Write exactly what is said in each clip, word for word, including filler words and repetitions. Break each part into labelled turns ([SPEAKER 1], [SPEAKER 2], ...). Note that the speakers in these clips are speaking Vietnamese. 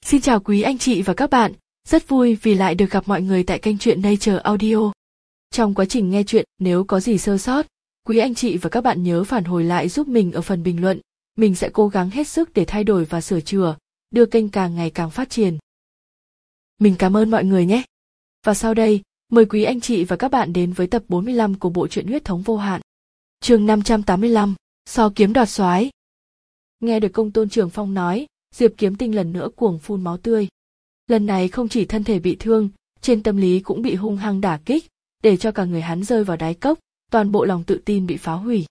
[SPEAKER 1] Xin chào quý anh chị và các bạn, rất vui vì lại được gặp mọi người tại kênh truyện Nature Audio. Trong quá trình nghe truyện, nếu có gì sơ sót, quý anh chị và các bạn nhớ phản hồi lại giúp mình ở phần bình luận. Mình sẽ cố gắng hết sức để thay đổi và sửa chữa, đưa kênh càng ngày càng phát triển. Mình cảm ơn mọi người nhé. Và sau đây, mời quý anh chị và các bạn đến với tập bốn mươi lăm của bộ truyện Huyết thống vô hạn. Chương năm trăm tám mươi lăm, So kiếm đoạt soái. Nghe được Công Tôn Trường Phong nói, Diệp Kiếm Tinh lần nữa cuồng phun máu tươi. Lần này không chỉ thân thể bị thương, trên tâm lý cũng bị hung hăng đả kích, để cho cả người hắn rơi vào đáy cốc, toàn bộ lòng tự tin bị phá hủy.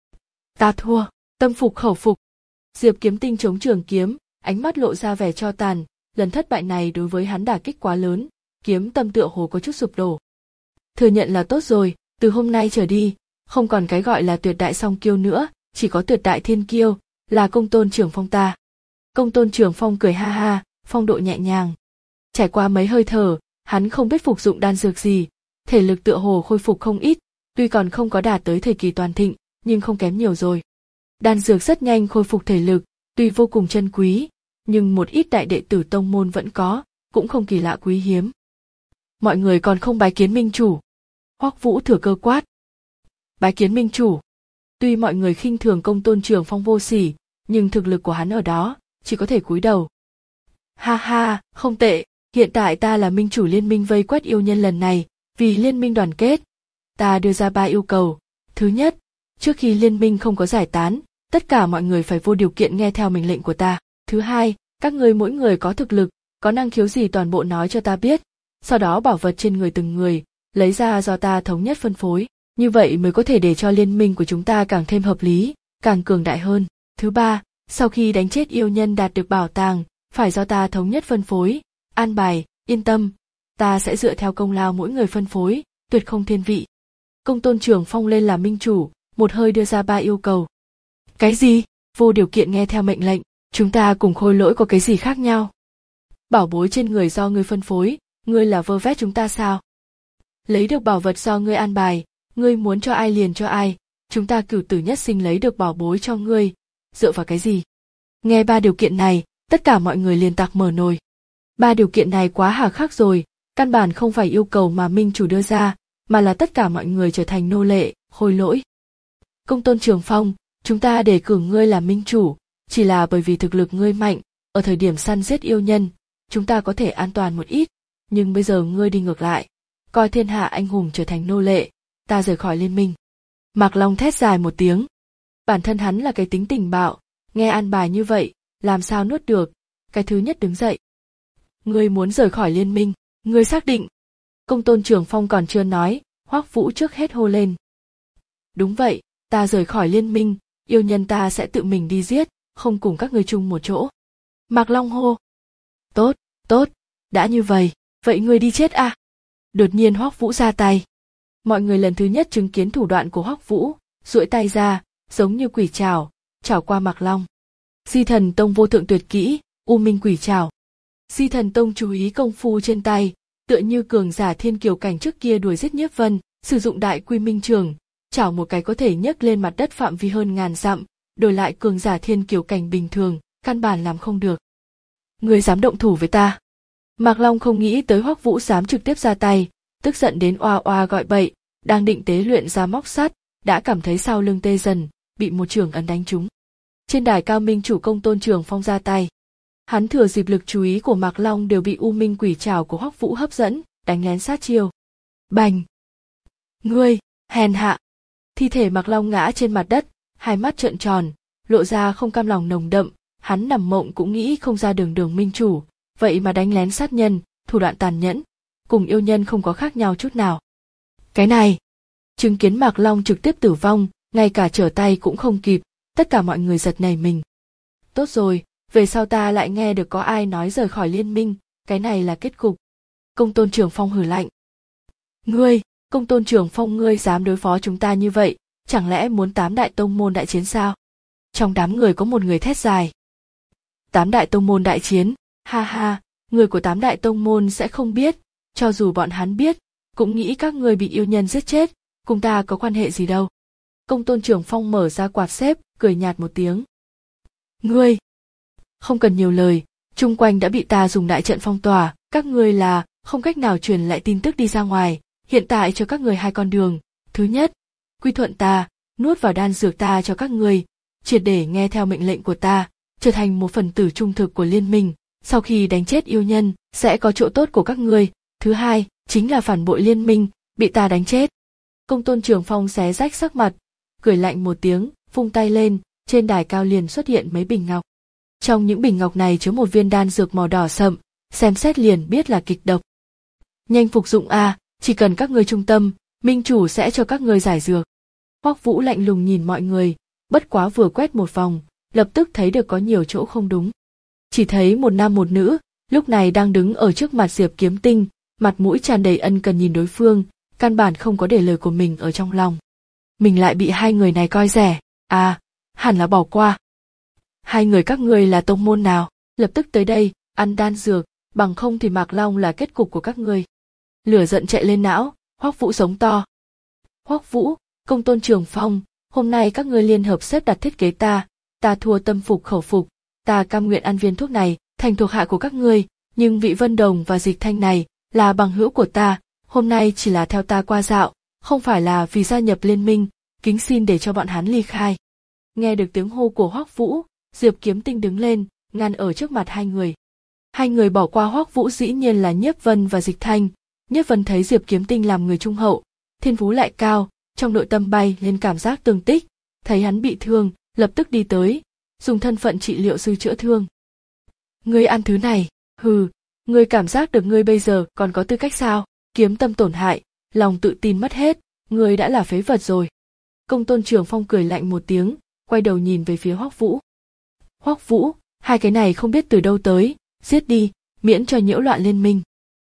[SPEAKER 1] Ta thua, tâm phục khẩu phục. Diệp Kiếm Tinh chống trường kiếm, ánh mắt lộ ra vẻ cho tàn, lần thất bại này đối với hắn đả kích quá lớn, kiếm tâm tựa hồ có chút sụp đổ. Thừa nhận là tốt rồi, từ hôm nay trở đi, không còn cái gọi là tuyệt đại song kiêu nữa, chỉ có tuyệt đại thiên kiêu, là Công Tôn Trường Phong ta. Công Tôn Trường Phong cười ha ha, phong độ nhẹ nhàng. Trải qua mấy hơi thở, hắn không biết phục dụng đan dược gì, thể lực tựa hồ khôi phục không ít, tuy còn không có đạt tới thời kỳ toàn thịnh, nhưng không kém nhiều rồi. Đan dược rất nhanh khôi phục thể lực, tuy vô cùng chân quý, nhưng một ít đại đệ tử tông môn vẫn có, cũng không kỳ lạ quý hiếm. Mọi người còn không bái kiến minh chủ. Hoắc Vũ thừa cơ quát. Bái kiến minh chủ. Tuy mọi người khinh thường Công Tôn Trường Phong vô sỉ, nhưng thực lực của hắn ở đó, chỉ có thể cúi đầu. Ha ha, không tệ, hiện tại ta là minh chủ liên minh vây quét yêu nhân lần này, vì liên minh đoàn kết. Ta đưa ra ba yêu cầu. Thứ nhất, trước khi liên minh không có giải tán, tất cả mọi người phải vô điều kiện nghe theo mệnh lệnh của ta. Thứ hai, các ngươi mỗi người có thực lực, có năng khiếu gì toàn bộ nói cho ta biết, sau đó bảo vật trên người từng người, lấy ra do ta thống nhất phân phối, như vậy mới có thể để cho liên minh của chúng ta càng thêm hợp lý, càng cường đại hơn. Thứ ba, sau khi đánh chết yêu nhân đạt được bảo tàng, phải do ta thống nhất phân phối, an bài, yên tâm, ta sẽ dựa theo công lao mỗi người phân phối, tuyệt không thiên vị. Công Tôn Trường Phong lên làm minh chủ, một hơi đưa ra ba yêu cầu. Cái gì? Vô điều kiện nghe theo mệnh lệnh, chúng ta cùng khôi lỗi có cái gì khác nhau? Bảo bối trên người do ngươi phân phối, ngươi là vơ vét chúng ta sao? Lấy được bảo vật do ngươi an bài, ngươi muốn cho ai liền cho ai, chúng ta cửu tử nhất sinh lấy được bảo bối cho ngươi, dựa vào cái gì? Nghe ba điều kiện này, tất cả mọi người liền tạc mở nồi. Ba điều kiện này quá hà khắc rồi, căn bản không phải yêu cầu mà minh chủ đưa ra, mà là tất cả mọi người trở thành nô lệ, khôi lỗi. Công Tôn Trường Phong, chúng ta đề cử ngươi làm minh chủ, chỉ là bởi vì thực lực ngươi mạnh, ở thời điểm săn giết yêu nhân, chúng ta có thể an toàn một ít, nhưng bây giờ ngươi đi ngược lại, coi thiên hạ anh hùng trở thành nô lệ, ta rời khỏi liên minh. Mạc Long thét dài một tiếng. Bản thân hắn là cái tính tình bạo, nghe an bài như vậy, làm sao nuốt được, cái thứ nhất đứng dậy. Ngươi muốn rời khỏi liên minh, ngươi xác định. Công Tôn Trường Phong còn chưa nói, Hoắc Vũ trước hết hô lên. Đúng vậy, ta rời khỏi liên minh, yêu nhân ta sẽ tự mình đi giết, không cùng các ngươi chung một chỗ. Mạc Long hô. Tốt, tốt, đã như vậy, vậy ngươi đi chết à? Đột nhiên Hoắc Vũ ra tay. Mọi người lần thứ nhất chứng kiến thủ đoạn của Hoắc Vũ, duỗi tay ra, giống như quỷ trảo, trảo qua Mạc Long. Di Thần Tông vô thượng tuyệt kỹ, U Minh Quỷ Trảo. Di Thần Tông chú ý công phu trên tay, tựa như cường giả thiên kiều cảnh trước kia đuổi giết Nhiếp Vân, sử dụng đại quy minh trường, chảo một cái có thể nhấc lên mặt đất phạm vi hơn ngàn dặm, đổi lại cường giả thiên kiều cảnh bình thường, căn bản làm không được. Ngươi dám động thủ với ta? Mạc Long không nghĩ tới Hoắc Vũ dám trực tiếp ra tay, tức giận đến oa oa gọi bậy, đang định tế luyện ra móc sắt, đã cảm thấy sau lưng tê dần, bị một chưởng ấn đánh trúng. Trên đài cao minh chủ Công Tôn Trường Phong ra tay. Hắn thừa dịp lực chú ý của Mạc Long đều bị U Minh Quỷ Trảo của Hoắc Vũ hấp dẫn, đánh lén sát chiêu. Bành! Ngươi, hèn hạ! Thi thể Mạc Long ngã trên mặt đất, hai mắt trợn tròn, lộ ra không cam lòng nồng đậm, hắn nằm mộng cũng nghĩ không ra đường đường minh chủ, vậy mà đánh lén sát nhân, thủ đoạn tàn nhẫn, cùng yêu nhân không có khác nhau chút nào. Cái này! Chứng kiến Mạc Long trực tiếp tử vong, ngay cả trở tay cũng không kịp, tất cả mọi người giật nảy mình. Tốt rồi, về sau ta lại nghe được có ai nói rời khỏi liên minh, cái này là kết cục. Công Tôn Trường Phong hừ lạnh. Ngươi, Công Tôn Trường Phong ngươi dám đối phó chúng ta như vậy, chẳng lẽ muốn tám đại tông môn đại chiến sao? Trong đám người có một người thét dài. Tám đại tông môn đại chiến, ha ha, người của tám đại tông môn sẽ không biết, cho dù bọn hắn biết, cũng nghĩ các ngươi bị yêu nhân giết chết, cùng ta có quan hệ gì đâu. Công Tôn Trường Phong mở ra quạt xếp, cười nhạt một tiếng. Ngươi! Không cần nhiều lời, Chung quanh đã bị ta dùng đại trận phong tỏa, các ngươi là không cách nào truyền lại tin tức đi ra ngoài. Hiện tại cho các người hai con đường. Thứ nhất, quy thuận ta, nuốt vào đan dược ta cho các ngươi, triệt để nghe theo mệnh lệnh của ta, trở thành một phần tử trung thực của liên minh. Sau khi đánh chết yêu nhân, sẽ có chỗ tốt của các ngươi. Thứ hai, chính là phản bội liên minh, bị ta đánh chết. Công tôn Trường Phong xé rách sắc mặt, cười lạnh một tiếng, vung tay lên, trên đài cao liền xuất hiện mấy bình ngọc. Trong những bình ngọc này chứa một viên đan dược màu đỏ sậm, xem xét liền biết là kịch độc. Nhanh phục dụng a, chỉ cần các ngươi trung tâm, minh chủ sẽ cho các ngươi giải dược. Hoắc Vũ lạnh lùng nhìn mọi người, bất quá vừa quét một vòng, lập tức thấy được có nhiều chỗ không đúng. Chỉ thấy một nam một nữ, lúc này đang đứng ở trước mặt Diệp Kiếm Tinh, mặt mũi tràn đầy ân cần nhìn đối phương, căn bản không có để lời của mình ở trong lòng. Mình lại bị hai người này coi rẻ, à, hẳn là bỏ qua. Hai người các ngươi là tông môn nào, lập tức tới đây, ăn đan dược, bằng không thì Mạc Long là kết cục của các ngươi. Lửa giận chạy lên não, Hoắc Vũ sống to. Hoắc Vũ, Công tôn Trường Phong, hôm nay các ngươi liên hợp xếp đặt thiết kế ta, ta thua tâm phục khẩu phục, ta cam nguyện ăn viên thuốc này, thành thuộc hạ của các ngươi, nhưng vị Vân Đồng và Dịch Thanh này là bằng hữu của ta, hôm nay chỉ là theo ta qua dạo, không phải là vì gia nhập liên minh, kính xin để cho bọn hắn ly khai. Nghe được tiếng hô của Hoắc Vũ, Diệp Kiếm Tinh đứng lên, ngăn ở trước mặt hai người. Hai người bỏ qua Hoắc Vũ dĩ nhiên là Nhiếp Vân và Dịch Thanh. Nhiếp Vân thấy Diệp Kiếm Tinh làm người trung hậu, thiên phú lại cao, trong nội tâm bay lên cảm giác tương tích, thấy hắn bị thương, lập tức đi tới, dùng thân phận trị liệu sư chữa thương. Ngươi ăn thứ này, hừ, ngươi cảm giác được ngươi bây giờ còn có tư cách sao? Kiếm tâm tổn hại, lòng tự tin mất hết, ngươi đã là phế vật rồi. Công tôn Trường Phong cười lạnh một tiếng, quay đầu nhìn về phía Hoắc Vũ. Hoắc Vũ, hai cái này không biết từ đâu tới, giết đi, miễn cho nhiễu loạn liên minh.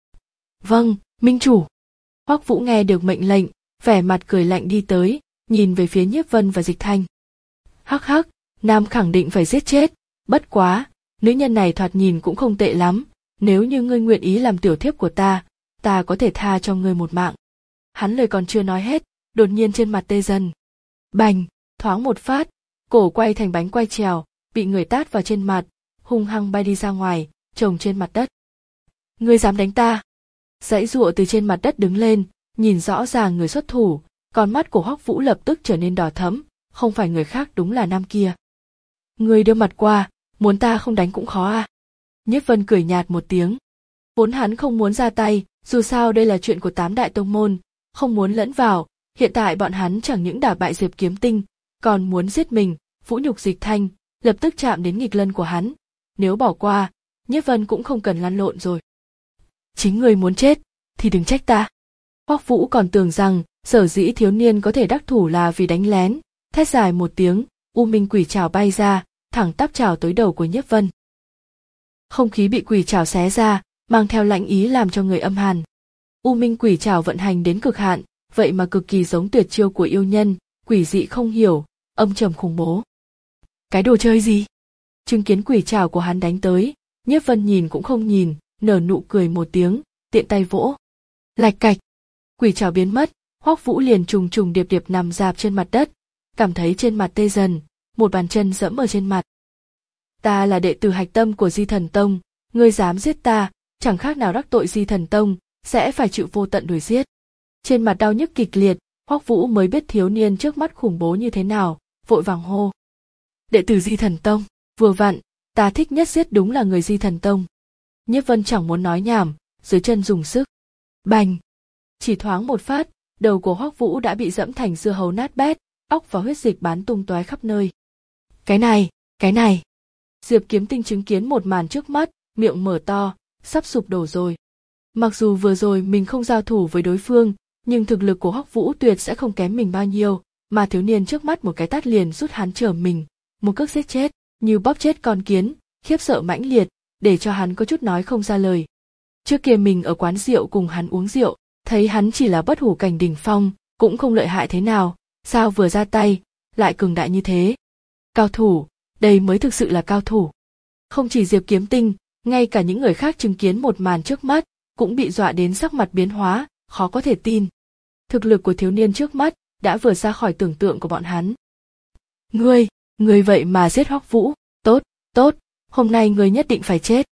[SPEAKER 1] Vâng, minh chủ. Hoắc Vũ nghe được mệnh lệnh, vẻ mặt cười lạnh đi tới, nhìn về phía Nhiếp Vân và Dịch Thanh. Hắc hắc, nam khẳng định phải giết chết, bất quá, nữ nhân này thoạt nhìn cũng không tệ lắm, nếu như ngươi nguyện ý làm tiểu thiếp của ta, ta có thể tha cho ngươi một mạng. Hắn lời còn chưa nói hết, đột nhiên trên mặt tê dần. Bành, thoáng một phát, cổ quay thành bánh quay trèo, bị người tát vào trên mặt, hung hăng bay đi ra ngoài, chồng trên mặt đất. Ngươi dám đánh ta? Giãy giụa từ trên mặt đất đứng lên, nhìn rõ ràng người xuất thủ, con mắt của Hoắc Vũ lập tức trở nên đỏ thẫm, không phải người khác đúng là nam kia. Ngươi đưa mặt qua, muốn ta không đánh cũng khó à? Nhiếp Vân cười nhạt một tiếng. Vốn hắn không muốn ra tay, dù sao đây là chuyện của tám đại tông môn, không muốn lẫn vào, hiện tại bọn hắn chẳng những đả bại Diệp Kiếm Tinh, còn muốn giết mình, vũ nhục Dịch Thanh, lập tức chạm đến nghịch lân của hắn. Nếu bỏ qua, Nhiếp Vân cũng không cần lăn lộn rồi. Chính người muốn chết, thì đừng trách ta. Hoắc Vũ còn tưởng rằng, sở dĩ thiếu niên có thể đắc thủ là vì đánh lén, thét dài một tiếng, U Minh Quỷ Trảo bay ra, thẳng tắp trảo tới đầu của Nhiếp Vân. Không khí bị quỷ trảo xé ra, mang theo lãnh ý làm cho người âm hàn. U Minh Quỷ Trảo vận hành đến cực hạn, vậy mà cực kỳ giống tuyệt chiêu của yêu nhân, quỷ dị không hiểu, âm trầm khủng bố. Cái đồ chơi gì? Chứng kiến quỷ trảo của hắn đánh tới, Nhiếp Vân nhìn cũng không nhìn, nở nụ cười một tiếng, tiện tay vỗ. Lạch cạch, quỷ trảo biến mất, Hoắc Vũ liền trùng trùng điệp điệp nằm rạp trên mặt đất, cảm thấy trên mặt tê dần, một bàn chân giẫm ở trên mặt. Ta là đệ tử hạch tâm của Di Thần Tông, ngươi dám giết ta, chẳng khác nào đắc tội Di Thần Tông, sẽ phải chịu vô tận đuổi giết. Trên mặt đau nhức kịch liệt, Hoắc Vũ mới biết thiếu niên trước mắt khủng bố như thế nào, vội vàng hô. Đệ tử Di Thần Tông, vừa vặn, ta thích nhất giết đúng là người Di Thần Tông. Nhiếp Vân chẳng muốn nói nhảm, dưới chân dùng sức. Bành! Chỉ thoáng một phát, đầu của Hoắc Vũ đã bị dẫm thành dưa hấu nát bét, óc và huyết dịch bắn tung tóe khắp nơi. Cái này, cái này! Diệp Kiếm Tinh chứng kiến một màn trước mắt, miệng mở to, sắp sụp đổ rồi. Mặc dù vừa rồi mình không giao thủ với đối phương, nhưng thực lực của Hoắc Vũ tuyệt sẽ không kém mình bao nhiêu, mà thiếu niên trước mắt một cái tát liền rút hắn trở mình, một cước giết chết, như bóp chết con kiến, khiếp sợ mãnh liệt, để cho hắn có chút nói không ra lời. Trước kia mình ở quán rượu cùng hắn uống rượu, thấy hắn chỉ là bất hủ cảnh đỉnh phong, cũng không lợi hại thế nào, sao vừa ra tay, lại cường đại như thế. Cao thủ, đây mới thực sự là cao thủ. Không chỉ Diệp Kiếm Tinh, ngay cả những người khác chứng kiến một màn trước mắt, cũng bị dọa đến sắc mặt biến hóa, khó có thể tin. Thực lực của thiếu niên trước mắt đã vượt ra khỏi tưởng tượng của bọn hắn. Ngươi, ngươi vậy mà giết Hoắc Vũ, tốt, tốt, hôm nay ngươi nhất định phải chết.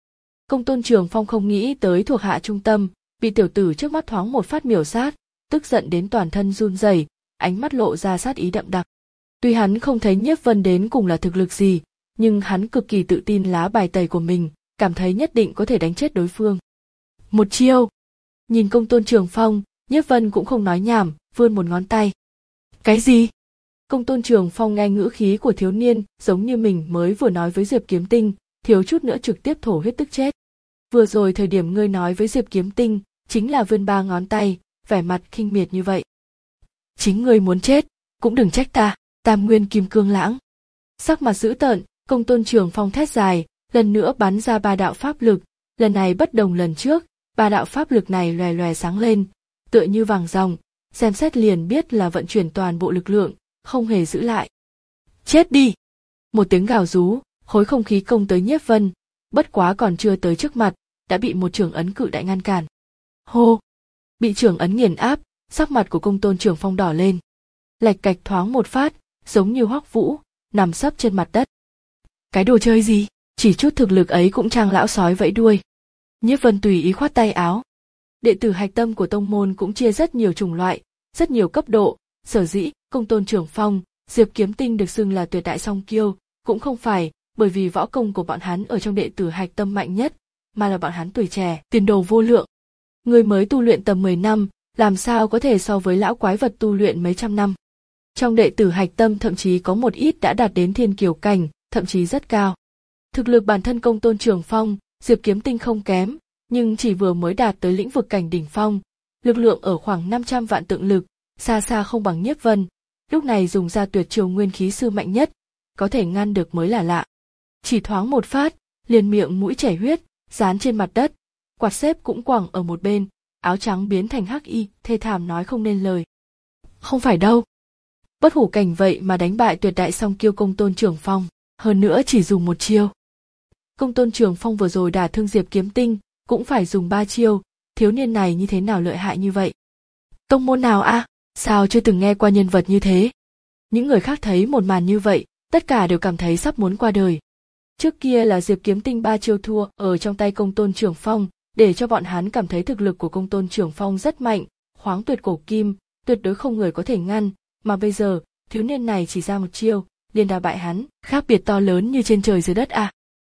[SPEAKER 1] Công tôn Trường Phong không nghĩ tới thuộc hạ trung tâm, bị tiểu tử trước mắt thoáng một phát miểu sát, tức giận đến toàn thân run rẩy, ánh mắt lộ ra sát ý đậm đặc. Tuy hắn không thấy Nhiếp Vân đến cùng là thực lực gì, nhưng hắn cực kỳ tự tin lá bài tẩy của mình, cảm thấy nhất định có thể đánh chết đối phương. Một chiêu. Nhìn công tôn Trường Phong, Nhiếp Vân cũng không nói nhảm, vươn một ngón tay. Cái gì? Công tôn Trường Phong nghe ngữ khí của thiếu niên giống như mình mới vừa nói với Diệp Kiếm Tinh, thiếu chút nữa trực tiếp thổ huyết tức chết. Vừa rồi thời điểm ngươi nói với Diệp Kiếm Tinh, chính là vươn ba ngón tay, vẻ mặt khinh miệt như vậy. Chính ngươi muốn chết, cũng đừng trách ta, Tam Nguyên Kim Cương Lãng. Sắc mặt dữ tợn, công tôn Trường Phong thét dài, lần nữa bắn ra ba đạo pháp lực, lần này bất đồng lần trước, ba đạo pháp lực này lòe lòe sáng lên, tựa như vàng ròng, xem xét liền biết là vận chuyển toàn bộ lực lượng, không hề giữ lại. Chết đi! Một tiếng gào rú, khối không khí công tới Nhiếp Vân, bất quá còn chưa tới trước mặt, đã bị một trường ấn cự đại ngăn cản. Hô! Bị trường ấn nghiền áp, sắc mặt của công tôn Trường Phong đỏ lên. Lạch cạch thoáng một phát, giống như Hoắc Vũ, nằm sấp trên mặt đất. Cái đồ chơi gì? Chỉ chút thực lực ấy cũng trang lão sói vẫy đuôi. Nhiếp Vân tùy ý khoát tay áo. Đệ tử hạch tâm của tông môn cũng chia rất nhiều chủng loại, rất nhiều cấp độ, sở dĩ công tôn Trường Phong, Diệp Kiếm Tinh được xưng là tuyệt đại song kiêu, cũng không phải bởi vì võ công của bọn hắn ở trong đệ tử hạch tâm mạnh nhất, mà là bọn hắn tuổi trẻ, tiền đồ vô lượng. Người mới tu luyện tầm mười năm, làm sao có thể so với lão quái vật tu luyện mấy trăm năm. Trong đệ tử hạch tâm thậm chí có một ít đã đạt đến thiên kiều cảnh, thậm chí rất cao. Thực lực bản thân công tôn Trường Phong, Diệp Kiếm Tinh không kém, nhưng chỉ vừa mới đạt tới lĩnh vực cảnh đỉnh phong, lực lượng ở khoảng năm trăm vạn tượng lực, xa xa không bằng Nhiếp Vân, lúc này dùng ra tuyệt chiêu nguyên khí sư mạnh nhất, có thể ngăn được mới là lạ. Chỉ thoáng một phát, liền miệng mũi chảy huyết, dán trên mặt đất, quạt xếp cũng quẳng ở một bên, áo trắng biến thành hắc y, thê thảm nói không nên lời. Không phải đâu. Bất hủ cảnh vậy mà đánh bại tuyệt đại song kiêu công tôn Trường Phong, hơn nữa chỉ dùng một chiêu. Công tôn Trường Phong vừa rồi đả thương Diệp Kiếm Tinh, cũng phải dùng ba chiêu, thiếu niên này như thế nào lợi hại như vậy? Tông môn nào a? À? Sao chưa từng nghe qua nhân vật như thế? Những người khác thấy một màn như vậy, tất cả đều cảm thấy sắp muốn qua đời. Trước kia là Diệp Kiếm Tinh ba chiêu thua ở trong tay công tôn Trường Phong, để cho bọn hắn cảm thấy thực lực của công tôn Trường Phong rất mạnh, khoáng tuyệt cổ kim, tuyệt đối không người có thể ngăn, mà bây giờ, thiếu niên này chỉ ra một chiêu, liền đả bại hắn, khác biệt to lớn như trên trời dưới đất à.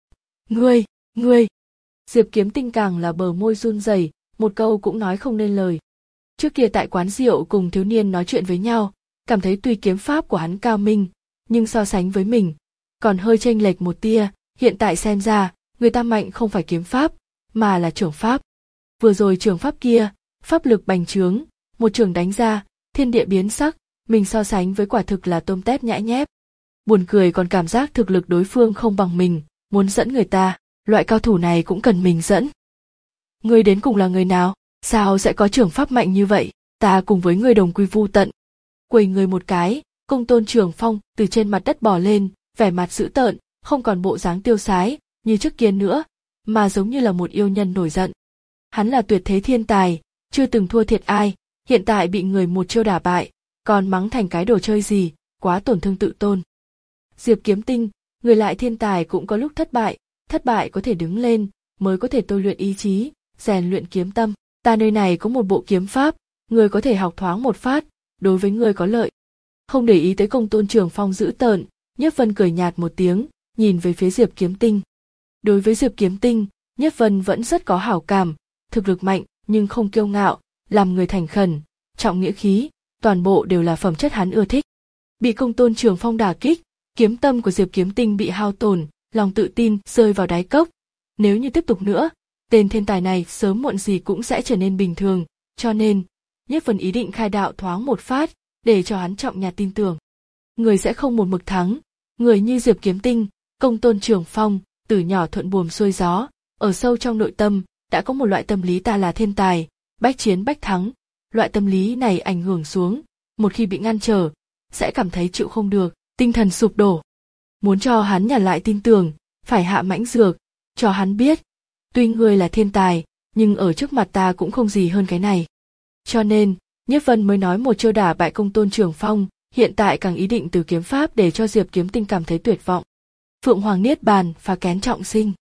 [SPEAKER 1] Ngươi, ngươi! Diệp Kiếm Tinh càng là bờ môi run rẩy, một câu cũng nói không nên lời. Trước kia tại quán rượu cùng thiếu niên nói chuyện với nhau, cảm thấy tuy kiếm pháp của hắn cao minh, nhưng so sánh với mình, còn hơi chênh lệch một tia, hiện tại xem ra, người ta mạnh không phải kiếm pháp, mà là trưởng pháp. Vừa rồi trường pháp kia, pháp lực bành trướng, một trường đánh ra, thiên địa biến sắc, mình so sánh với quả thực là tôm tép nhã nhép. Buồn cười còn cảm giác thực lực đối phương không bằng mình, muốn dẫn người ta, loại cao thủ này cũng cần mình dẫn. Ngươi đến cùng là người nào, sao sẽ có trường pháp mạnh như vậy, ta cùng với người đồng quy vu tận. Quầy người một cái, công tôn Trường Phong từ trên mặt đất bò lên, vẻ mặt dữ tợn, không còn bộ dáng tiêu sái như trước kia nữa, mà giống như là một yêu nhân nổi giận. Hắn là tuyệt thế thiên tài, chưa từng thua thiệt ai, hiện tại bị người một chiêu đả bại, còn mắng thành cái đồ chơi gì, quá tổn thương tự tôn. Diệp Kiếm Tinh, người lại thiên tài cũng có lúc thất bại, thất bại có thể đứng lên, mới có thể tôi luyện ý chí, rèn luyện kiếm tâm. Ta nơi này có một bộ kiếm pháp, người có thể học thoáng một phát, đối với người có lợi. Không để ý tới công tôn Trường Phong dữ tợn, Nhiếp Vân cười nhạt một tiếng, nhìn về phía Diệp Kiếm Tinh. Đối với Diệp Kiếm Tinh, Nhiếp Vân vẫn rất có hảo cảm, thực lực mạnh nhưng không kiêu ngạo, làm người thành khẩn, trọng nghĩa khí, toàn bộ đều là phẩm chất hắn ưa thích. Bị công tôn Trường Phong đả kích, kiếm tâm của Diệp Kiếm Tinh bị hao tổn, lòng tự tin rơi vào đáy cốc. Nếu như tiếp tục nữa, tên thiên tài này sớm muộn gì cũng sẽ trở nên bình thường, cho nên, Nhiếp Vân ý định khai đạo thoáng một phát, để cho hắn trọng nhà tin tưởng. Người sẽ không một mực thắng, người như Diệp Kiếm Tinh, công tôn Trường Phong, từ nhỏ thuận buồm xuôi gió, ở sâu trong nội tâm, đã có một loại tâm lý ta là thiên tài, bách chiến bách thắng. Loại tâm lý này ảnh hưởng xuống, một khi bị ngăn trở, sẽ cảm thấy chịu không được, tinh thần sụp đổ. Muốn cho hắn nhặt lại tin tưởng, phải hạ mãnh dược, cho hắn biết, tuy ngươi là thiên tài, nhưng ở trước mặt ta cũng không gì hơn cái này. Cho nên, Nhiếp Vân mới nói một chiêu đả bại công tôn Trường Phong, hiện tại càng ý định từ kiếm pháp để cho Diệp Kiếm Tinh cảm thấy tuyệt vọng. Phượng Hoàng Niết Bàn phá kén trọng sinh.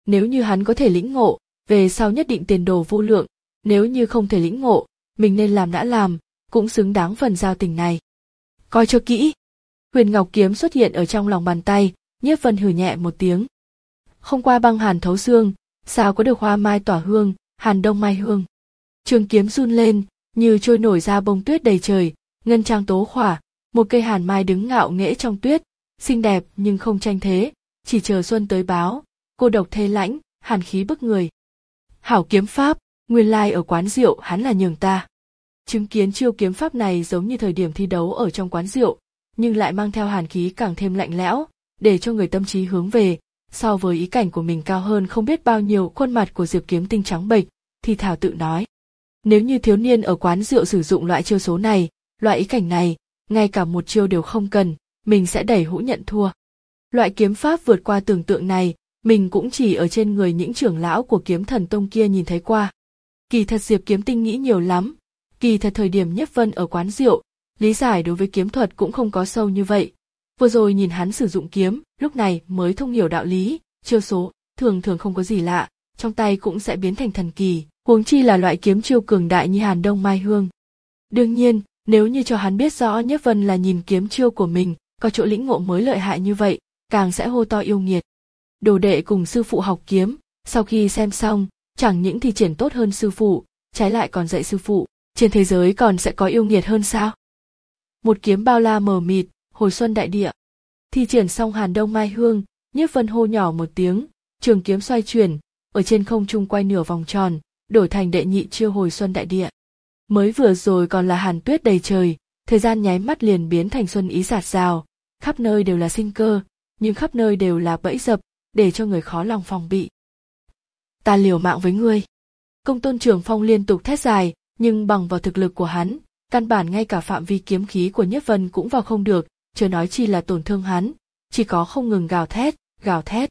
[SPEAKER 1] nếu như hắn có thể lĩnh ngộ, về sau nhất định tiền đồ vô lượng, nếu như không thể lĩnh ngộ, mình nên làm đã làm, cũng xứng đáng phần giao tình này. Coi cho kỹ. Huyền Ngọc kiếm xuất hiện ở trong lòng bàn tay, Nhiếp Vân hừ nhẹ một tiếng. Không qua băng hàn thấu xương, sao có được hoa mai tỏa hương, hàn đông mai hương. Trường kiếm run lên, như trôi nổi ra bông tuyết đầy trời, ngân trang tố khỏa, một cây hàn mai đứng ngạo nghễ trong tuyết, xinh đẹp nhưng không tranh thế, chỉ chờ xuân tới báo, cô độc thê lãnh, hàn khí bức người. Hảo kiếm pháp, nguyên lai ở quán rượu hắn là nhường ta. Chứng kiến chiêu kiếm pháp này giống như thời điểm thi đấu ở trong quán rượu, nhưng lại mang theo hàn khí càng thêm lạnh lẽo, để cho người tâm trí hướng về, so với ý cảnh của mình cao hơn không biết bao nhiêu. Khuôn mặt của Diệp Kiếm Tinh trắng bệch, thì thảo tự nói. Nếu như thiếu niên ở quán rượu sử dụng loại chiêu số này, loại ý cảnh này, ngay cả một chiêu đều không cần, mình sẽ đẩy hũ nhận thua. Loại kiếm pháp vượt qua tưởng tượng này, mình cũng chỉ ở trên người những trưởng lão của Kiếm Thần Tông kia nhìn thấy qua. Kỳ thật Diệp Kiếm Tinh nghĩ nhiều lắm, kỳ thật thời điểm Nhiếp Vân ở quán rượu, lý giải đối với kiếm thuật cũng không có sâu như vậy. Vừa rồi nhìn hắn sử dụng kiếm, lúc này mới thông hiểu đạo lý, chiêu số, thường thường không có gì lạ, trong tay cũng sẽ biến thành thần kỳ, huống chi là loại kiếm chiêu cường đại như Hàn Đông Mai Hương. Đương nhiên, nếu như cho hắn biết rõ Nhiếp Vân là nhìn kiếm chiêu của mình, có chỗ lĩnh ngộ mới lợi hại như vậy, càng sẽ hô to yêu nghiệt. Đồ đệ cùng sư phụ học kiếm, sau khi xem xong, chẳng những thi triển tốt hơn sư phụ, trái lại còn dạy sư phụ, trên thế giới còn sẽ có yêu nghiệt hơn sao? Một kiếm bao la mờ mịt, hồi xuân đại địa. Thi triển xong Hàn Đông Mai Hương, Nhiếp Vân hô nhỏ một tiếng, trường kiếm xoay chuyển, ở trên không trung quay nửa vòng tròn, đổi thành đệ nhị chiêu hồi xuân đại địa. Mới vừa rồi còn là hàn tuyết đầy trời, thời gian nháy mắt liền biến thành xuân ý rạt rào, khắp nơi đều là sinh cơ, nhưng khắp nơi đều là bẫy dập, để cho người khó lòng phòng bị. Ta liều mạng với ngươi. Công Tôn Trường Phong liên tục thét dài, nhưng bằng vào thực lực của hắn, căn bản ngay cả phạm vi kiếm khí của Nhiếp Vân cũng vào không được, chớ nói chi là tổn thương hắn, chỉ có không ngừng gào thét, gào thét.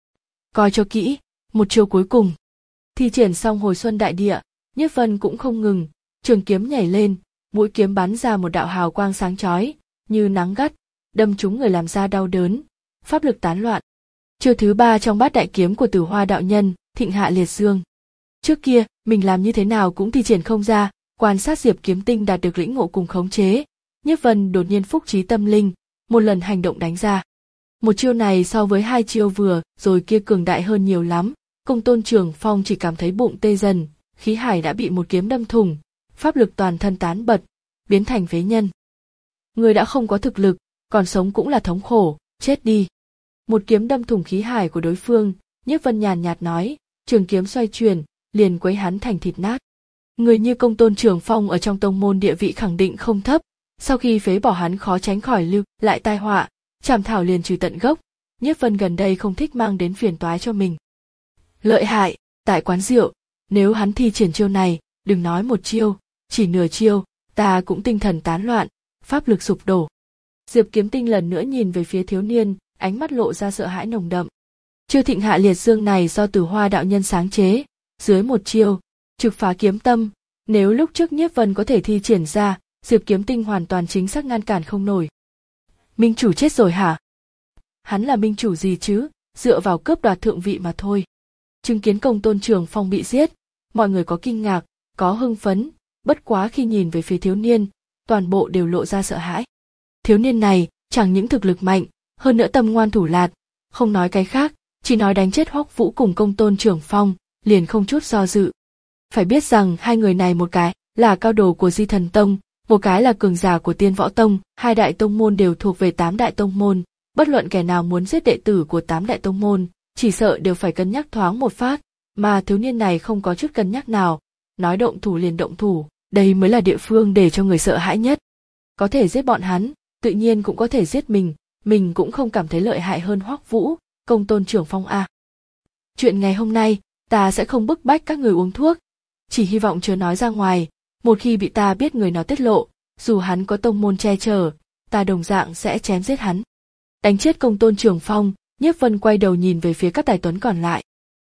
[SPEAKER 1] Coi cho kỹ, một chiêu cuối cùng. Thi triển xong hồi xuân đại địa, Nhiếp Vân cũng không ngừng, trường kiếm nhảy lên, mũi kiếm bắn ra một đạo hào quang sáng chói, như nắng gắt, đâm trúng người làm ra đau đớn, pháp lực tán loạn. Chiêu thứ ba trong bát đại kiếm của Tử Hoa đạo nhân, Thịnh Hạ Liệt Dương. Trước kia, mình làm như thế nào cũng thi triển không ra, quan sát Diệp Kiếm Tinh đạt được lĩnh ngộ cùng khống chế, Nhiếp Vân đột nhiên phúc trí tâm linh, một lần hành động đánh ra. Một chiêu này so với hai chiêu vừa rồi kia cường đại hơn nhiều lắm, Công Tôn Trường Phong chỉ cảm thấy bụng tê dần, khí hải đã bị một kiếm đâm thủng, pháp lực toàn thân tán bật, biến thành phế nhân. Người đã không có thực lực, còn sống cũng là thống khổ, chết đi. Một kiếm đâm thủng khí hải của đối phương, Nhiếp Vân nhàn nhạt nói, trường kiếm xoay chuyển, liền quấy hắn thành thịt nát. Người như Công Tôn Trường Phong ở trong tông môn địa vị khẳng định không thấp, sau khi phế bỏ hắn khó tránh khỏi lưu lại tai họa, chảm thảo liền trừ tận gốc. Nhiếp Vân gần đây không thích mang đến phiền toái cho mình. Lợi hại, tại quán rượu, nếu hắn thi triển chiêu này, đừng nói một chiêu, chỉ nửa chiêu, ta cũng tinh thần tán loạn, pháp lực sụp đổ. Diệp Kiếm Tinh lần nữa nhìn về phía thiếu niên, ánh mắt lộ ra sợ hãi nồng đậm. Chiêu Thịnh Hạ Liệt Dương này do Tử Hoa đạo nhân sáng chế, dưới một chiêu, trực phá kiếm tâm, nếu lúc trước Nhiếp Vân có thể thi triển ra, Diệp Kiếm Tinh hoàn toàn chính xác ngăn cản không nổi. Minh chủ chết rồi hả? Hắn là minh chủ gì chứ, dựa vào cướp đoạt thượng vị mà thôi. Chứng kiến Công Tôn Trường Phong bị giết, mọi người có kinh ngạc, có hưng phấn, bất quá khi nhìn về phía thiếu niên, toàn bộ đều lộ ra sợ hãi. Thiếu niên này chẳng những thực lực mạnh, hơn nữa tâm ngoan thủ lạt, không nói cái khác, chỉ nói đánh chết Hoắc Vũ cùng Công Tôn Trường Phong, liền không chút do dự. Phải biết rằng hai người này một cái là cao đồ của Di Thần Tông, một cái là cường giả của Tiên Võ Tông, hai đại tông môn đều thuộc về tám đại tông môn, bất luận kẻ nào muốn giết đệ tử của tám đại tông môn, chỉ sợ đều phải cân nhắc thoáng một phát, mà thiếu niên này không có chút cân nhắc nào, nói động thủ liền động thủ, đây mới là địa phương để cho người sợ hãi nhất. Có thể giết bọn hắn, tự nhiên cũng có thể giết mình, mình cũng không cảm thấy lợi hại hơn Hoắc Vũ, Công Tôn Trường Phong a. À. Chuyện ngày hôm nay, ta sẽ không bức bách các người uống thuốc, chỉ hy vọng chớ nói ra ngoài, một khi bị ta biết người nào tiết lộ, dù hắn có tông môn che chở, ta đồng dạng sẽ chém giết hắn. Đánh chết Công Tôn Trường Phong, Nhiếp Vân quay đầu nhìn về phía các tài tuấn còn lại.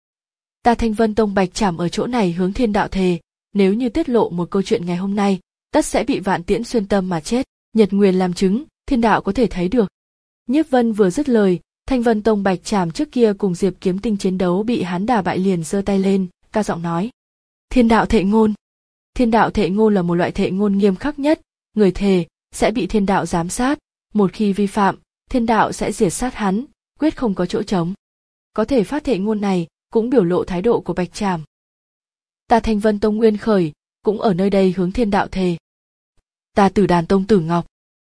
[SPEAKER 1] Ta Thanh Vân Tông Bạch Trảm ở chỗ này hướng thiên đạo thề, nếu như tiết lộ một câu chuyện ngày hôm nay, tất sẽ bị vạn tiễn xuyên tâm mà chết, Nhật Nguyền làm chứng, thiên đạo có thể thấy được. Nhiếp Vân vừa dứt lời, Thanh Vân Tông Bạch Trảm trước kia cùng Diệp Kiếm Tinh chiến đấu bị hắn đả bại liền giơ tay lên, cao giọng nói: Thiên đạo thệ ngôn. Thiên đạo thệ ngôn là một loại thệ ngôn nghiêm khắc nhất, người thề sẽ bị thiên đạo giám sát, một khi vi phạm, thiên đạo sẽ diệt sát hắn, quyết không có chỗ trống. Có thể phát thệ ngôn này cũng biểu lộ thái độ của Bạch Trảm. Ta Thanh Vân Tông Nguyên Khởi cũng ở nơi đây hướng thiên đạo thề. Ta Tử Đàn Tông Tử Ngọc.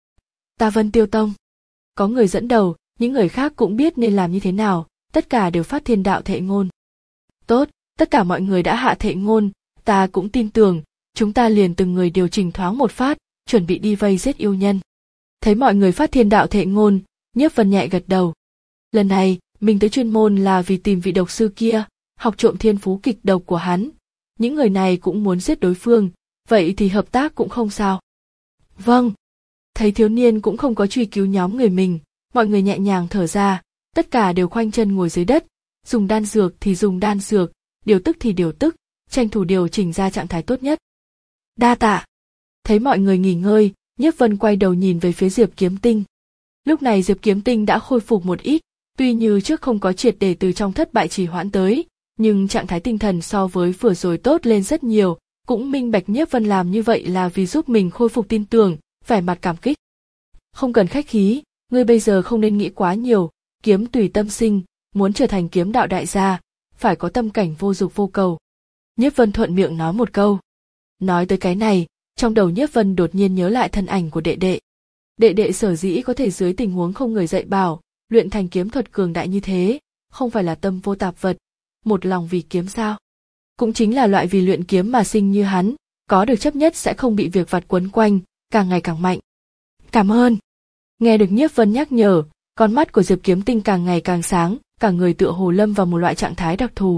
[SPEAKER 1] Ta Vân Tiêu Tông. Có người dẫn đầu, những người khác cũng biết nên làm như thế nào, tất cả đều phát thiên đạo thệ ngôn. Tốt, tất cả mọi người đã hạ thệ ngôn, ta cũng tin tưởng, chúng ta liền từng người điều chỉnh thoáng một phát, chuẩn bị đi vây giết yêu nhân. Thấy mọi người phát thiên đạo thệ ngôn, Nhiếp Vân nhẹ gật đầu. Lần này, mình tới chuyên môn là vì tìm vị độc sư kia, học trộm thiên phú kịch độc của hắn. Những người này cũng muốn giết đối phương, vậy thì hợp tác cũng không sao. Vâng. Thấy thiếu niên cũng không có truy cứu nhóm người mình, mọi người nhẹ nhàng thở ra, tất cả đều khoanh chân ngồi dưới đất, dùng đan dược thì dùng đan dược, điều tức thì điều tức, tranh thủ điều chỉnh ra trạng thái tốt nhất. Đa tạ. Thấy mọi người nghỉ ngơi, Nhiếp Vân quay đầu nhìn về phía Diệp Kiếm Tinh. Lúc này Diệp Kiếm Tinh đã khôi phục một ít, tuy như trước không có triệt để từ trong thất bại trì hoãn tới, nhưng trạng thái tinh thần so với vừa rồi tốt lên rất nhiều, cũng minh bạch Nhiếp Vân làm như vậy là vì giúp mình khôi phục tin tưởng, vẻ mặt cảm kích. Không cần khách khí, ngươi bây giờ không nên nghĩ quá nhiều, kiếm tùy tâm sinh, muốn trở thành kiếm đạo đại gia, phải có tâm cảnh vô dục vô cầu. Nhiếp Vân thuận miệng nói một câu. Nói tới cái này, trong đầu Nhiếp Vân đột nhiên nhớ lại thân ảnh của đệ đệ. Đệ đệ sở dĩ có thể dưới tình huống không người dạy bảo, luyện thành kiếm thuật cường đại như thế, không phải là tâm vô tạp vật, một lòng vì kiếm sao? Cũng chính là loại vì luyện kiếm mà sinh như hắn, có được chấp nhất sẽ không bị việc vặt quấn quanh, càng ngày càng mạnh. Cảm ơn. Nghe được Nhiếp Vân nhắc nhở, con mắt của Diệp Kiếm Tinh càng ngày càng sáng, cả người tựa hồ lâm vào một loại trạng thái đặc thù.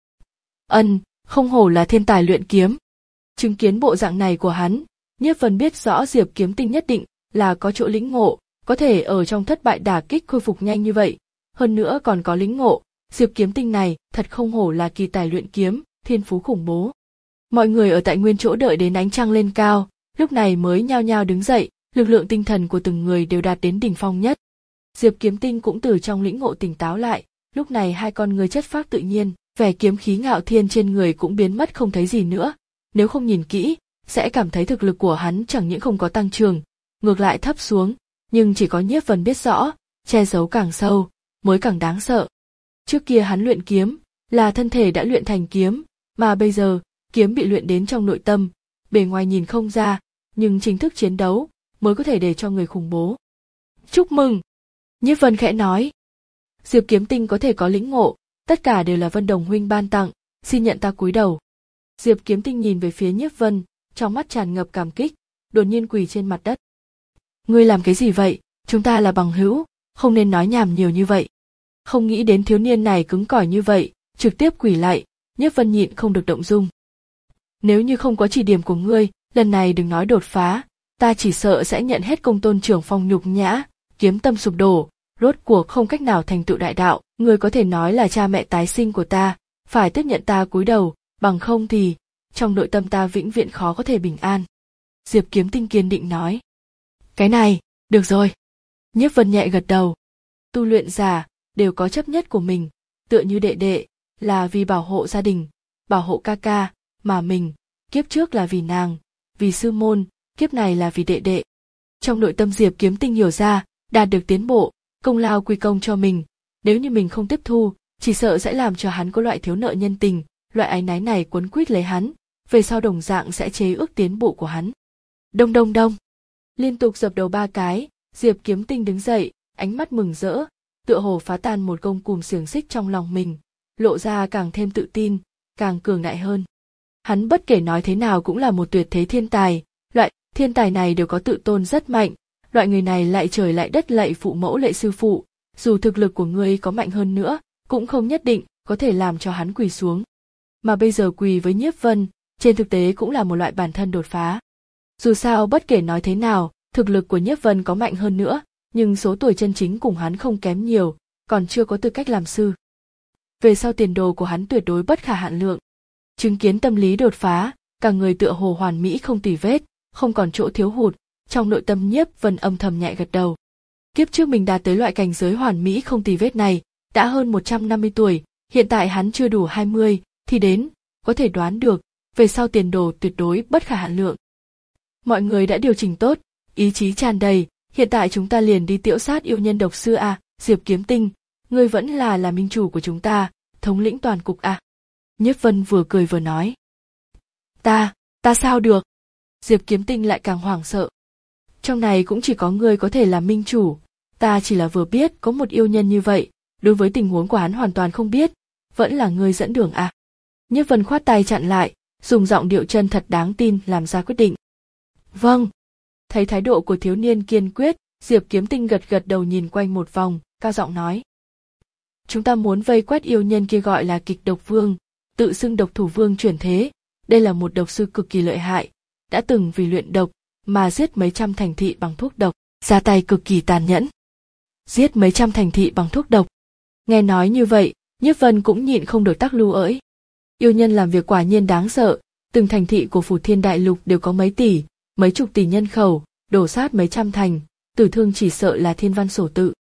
[SPEAKER 1] Ân, không hổ là thiên tài luyện kiếm. Chứng kiến bộ dạng này của hắn, Nhiếp Vân biết rõ Diệp Kiếm Tinh nhất định là có chỗ lĩnh ngộ, có thể ở trong thất bại đả kích khôi phục nhanh như vậy, hơn nữa còn có lĩnh ngộ, Diệp Kiếm Tinh này thật không hổ là kỳ tài luyện kiếm, thiên phú khủng bố. Mọi người ở tại nguyên chỗ đợi đến ánh trăng lên cao, lúc này mới nhao nhao đứng dậy, lực lượng tinh thần của từng người đều đạt đến đỉnh phong nhất. Diệp Kiếm Tinh cũng từ trong lĩnh ngộ tỉnh táo lại, lúc này hai con người chất phác tự nhiên, vẻ kiếm khí ngạo thiên trên người cũng biến mất không thấy gì nữa. Nếu không nhìn kỹ, sẽ cảm thấy thực lực của hắn chẳng những không có tăng trưởng, ngược lại thấp xuống, nhưng chỉ có Nhiếp Vân biết rõ, che giấu càng sâu, mới càng đáng sợ. Trước kia hắn luyện kiếm, là thân thể đã luyện thành kiếm, mà bây giờ, kiếm bị luyện đến trong nội tâm, bề ngoài nhìn không ra, nhưng chính thức chiến đấu, mới có thể để cho người khủng bố. Chúc mừng! Nhiếp Vân khẽ nói. Diệp Kiếm Tinh có thể có lĩnh ngộ, tất cả đều là Vân Đồng huynh ban tặng, xin nhận ta cúi đầu. Diệp Kiếm Tinh nhìn về phía Nhiếp Vân, trong mắt tràn ngập cảm kích, đột nhiên quỳ trên mặt đất. Ngươi làm cái gì vậy? Chúng ta là bằng hữu, không nên nói nhảm nhiều như vậy. Không nghĩ đến thiếu niên này cứng cỏi như vậy, trực tiếp quỳ lại, Nhiếp Vân nhịn không được động dung. Nếu như không có chỉ điểm của ngươi, lần này đừng nói đột phá, ta chỉ sợ sẽ nhận hết công tôn trưởng phong nhục nhã, kiếm tâm sụp đổ, rốt cuộc không cách nào thành tựu đại đạo. Ngươi có thể nói là cha mẹ tái sinh của ta, phải tiếp nhận ta cúi đầu, bằng không thì trong nội tâm ta vĩnh viễn khó có thể bình an. Diệp Kiếm Tinh kiên định nói. Cái này, được rồi. Nhiếp Vân nhẹ gật đầu. Tu luyện giả đều có chấp nhất của mình, tựa như đệ đệ là vì bảo hộ gia đình, bảo hộ ca ca, mà mình kiếp trước là vì nàng, vì sư môn, kiếp này là vì đệ đệ. Trong nội tâm Diệp Kiếm Tinh hiểu ra, đạt được tiến bộ, công lao quy công cho mình, nếu như mình không tiếp thu, chỉ sợ sẽ làm cho hắn có loại thiếu nợ nhân tình, loại áy náy này quấn quýt lấy hắn, về sau đồng dạng sẽ chế ước tiến bộ của hắn. Đông đông đông, liên tục dập đầu ba cái, Diệp Kiếm Tinh đứng dậy, ánh mắt mừng rỡ, tựa hồ phá tan một gông cùm xiềng xích trong lòng mình, lộ ra càng thêm tự tin, càng cường đại hơn. Hắn bất kể nói thế nào cũng là một tuyệt thế thiên tài, loại thiên tài này đều có tự tôn rất mạnh, loại người này lại trời lại đất lạy phụ mẫu lạy sư phụ, dù thực lực của ngươi có mạnh hơn nữa, cũng không nhất định có thể làm cho hắn quỳ xuống. Mà bây giờ quỳ với Nhiếp Vân, trên thực tế cũng là một loại bản thân đột phá. Dù sao bất kể nói thế nào, thực lực của Nhiếp Vân có mạnh hơn nữa, nhưng số tuổi chân chính cùng hắn không kém nhiều, còn chưa có tư cách làm sư. Về sau tiền đồ của hắn tuyệt đối bất khả hạn lượng. Chứng kiến tâm lý đột phá, cả người tựa hồ hoàn mỹ không tì vết, không còn chỗ thiếu hụt, trong nội tâm Nhiếp Vân âm thầm nhẹ gật đầu. Kiếp trước mình đạt tới loại cảnh giới hoàn mỹ không tì vết này, đã hơn một trăm năm mươi tuổi, hiện tại hắn chưa đủ hai mươi, thì đến, có thể đoán được, về sau tiền đồ tuyệt đối bất khả hạn lượng. Mọi người đã điều chỉnh tốt, ý chí tràn đầy, hiện tại chúng ta liền đi tiễu sát yêu nhân độc sư à, Diệp Kiếm Tinh, ngươi vẫn là là minh chủ của chúng ta, thống lĩnh toàn cục à. Nhiếp Vân vừa cười vừa nói. Ta, ta sao được? Diệp Kiếm Tinh lại càng hoảng sợ. Trong này cũng chỉ có ngươi có thể làm minh chủ, ta chỉ là vừa biết có một yêu nhân như vậy, đối với tình huống của hắn hoàn toàn không biết, vẫn là ngươi dẫn đường à. Nhiếp Vân khoát tay chặn lại, dùng giọng điệu chân thật đáng tin làm ra quyết định. Vâng. Thấy thái độ của thiếu niên kiên quyết, Diệp Kiếm Tinh gật gật đầu nhìn quanh một vòng, cao giọng nói. Chúng ta muốn vây quét yêu nhân kia gọi là Kịch Độc Vương, tự xưng độc thủ vương chuyển thế, đây là một độc sư cực kỳ lợi hại, đã từng vì luyện độc mà giết mấy trăm thành thị bằng thuốc độc, ra tay cực kỳ tàn nhẫn. Giết mấy trăm thành thị bằng thuốc độc. Nghe nói như vậy, Nhiếp Vân cũng nhịn không được tắc lưu ỡi. Yêu nhân làm việc quả nhiên đáng sợ, từng thành thị của Phủ Thiên Đại Lục đều có mấy tỷ, mấy chục tỷ nhân khẩu, đổ sát mấy trăm thành, tử thương chỉ sợ là thiên văn sổ tự.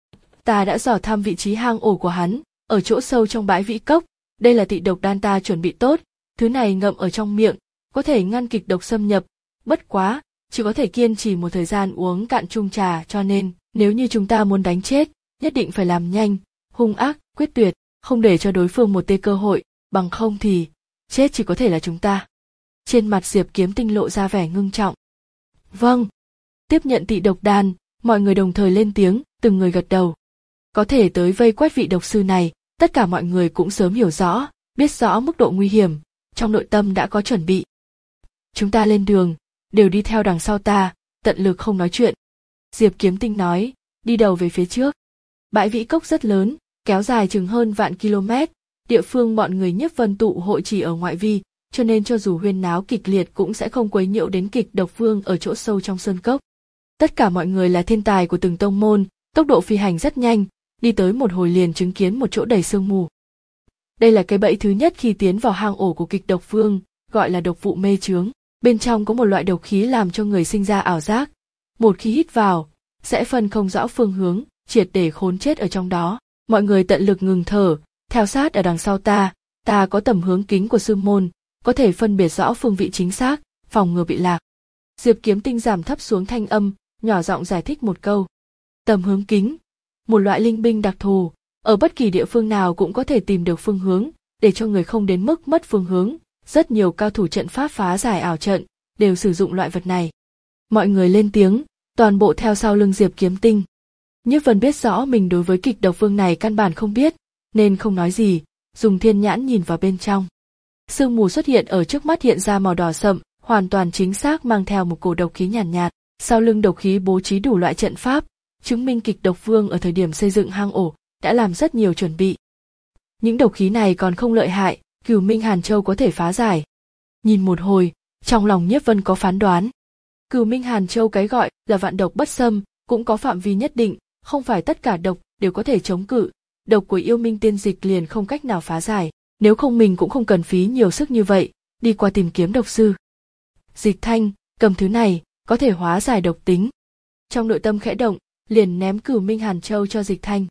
[SPEAKER 1] Ta đã dò thăm vị trí hang ổ của hắn, ở chỗ sâu trong bãi vĩ cốc, đây là tị độc đan ta chuẩn bị tốt, thứ này ngậm ở trong miệng, có thể ngăn kịch độc xâm nhập, bất quá, chỉ có thể kiên trì một thời gian uống cạn chung trà, cho nên, nếu như chúng ta muốn đánh chết, nhất định phải làm nhanh, hung ác, quyết tuyệt, không để cho đối phương một tê cơ hội, bằng không thì, chết chỉ có thể là chúng ta. Trên mặt Diệp Kiếm Tinh lộ ra vẻ ngưng trọng. Vâng. Tiếp nhận tị độc đan, mọi người đồng thời lên tiếng, từng người gật đầu. Có thể tới vây quét vị độc sư này, tất cả mọi người cũng sớm hiểu rõ, biết rõ mức độ nguy hiểm, trong nội tâm đã có chuẩn bị. Chúng ta lên đường, đều đi theo đằng sau ta, tận lực không nói chuyện. Diệp Kiếm Tinh nói, đi đầu về phía trước. Bãi vĩ cốc rất lớn, kéo dài chừng hơn vạn km, địa phương bọn người Nhiếp Vân tụ hội chỉ ở ngoại vi, cho nên cho dù huyên náo kịch liệt cũng sẽ không quấy nhiễu đến Kịch Độc Vương ở chỗ sâu trong sơn cốc. Tất cả mọi người là thiên tài của từng tông môn, tốc độ phi hành rất nhanh, đi tới một hồi liền chứng kiến một chỗ đầy sương mù. Đây là cái bẫy thứ nhất khi tiến vào hang ổ của Kịch Độc Vương, gọi là độc vụ mê chướng. Bên trong có một loại độc khí làm cho người sinh ra ảo giác. Một khi hít vào, sẽ phân không rõ phương hướng, triệt để khốn chết ở trong đó. Mọi người tận lực ngừng thở, theo sát ở đằng sau ta, ta có tầm hướng kính của sư môn, có thể phân biệt rõ phương vị chính xác, phòng ngừa bị lạc. Diệp Kiếm Tinh giảm thấp xuống thanh âm, nhỏ giọng giải thích một câu. Tầm hướng kính, một loại linh binh đặc thù, ở bất kỳ địa phương nào cũng có thể tìm được phương hướng, để cho người không đến mức mất phương hướng. Rất nhiều cao thủ trận pháp phá giải ảo trận, đều sử dụng loại vật này. Mọi người lên tiếng, toàn bộ theo sau lưng Diệp Kiếm Tinh. Nhiếp Vân biết rõ mình đối với Kịch Độc Vương này căn bản không biết, nên không nói gì, dùng thiên nhãn nhìn vào bên trong. Sương mù xuất hiện ở trước mắt hiện ra màu đỏ sậm, hoàn toàn chính xác mang theo một cổ độc khí nhàn nhạt, nhạt. Sau lưng độc khí bố trí đủ loại trận pháp, chứng minh Kịch Độc Vương ở thời điểm xây dựng hang ổ đã làm rất nhiều chuẩn bị. Những độc khí này còn không lợi hại, Cửu Minh Hàn Châu có thể phá giải. Nhìn một hồi, trong lòng Nhiếp Vân có phán đoán. Cửu Minh Hàn Châu cái gọi là vạn độc bất xâm, cũng có phạm vi nhất định, không phải tất cả độc đều có thể chống cự. Độc của yêu minh tiên dịch liền không cách nào phá giải, nếu không mình cũng không cần phí nhiều sức như vậy, đi qua tìm kiếm độc sư. Dịch Thanh, cầm thứ này, có thể hóa giải độc tính. Trong nội tâm khẽ động, liền ném Cửu Minh Hàn Châu cho Dịch Thanh.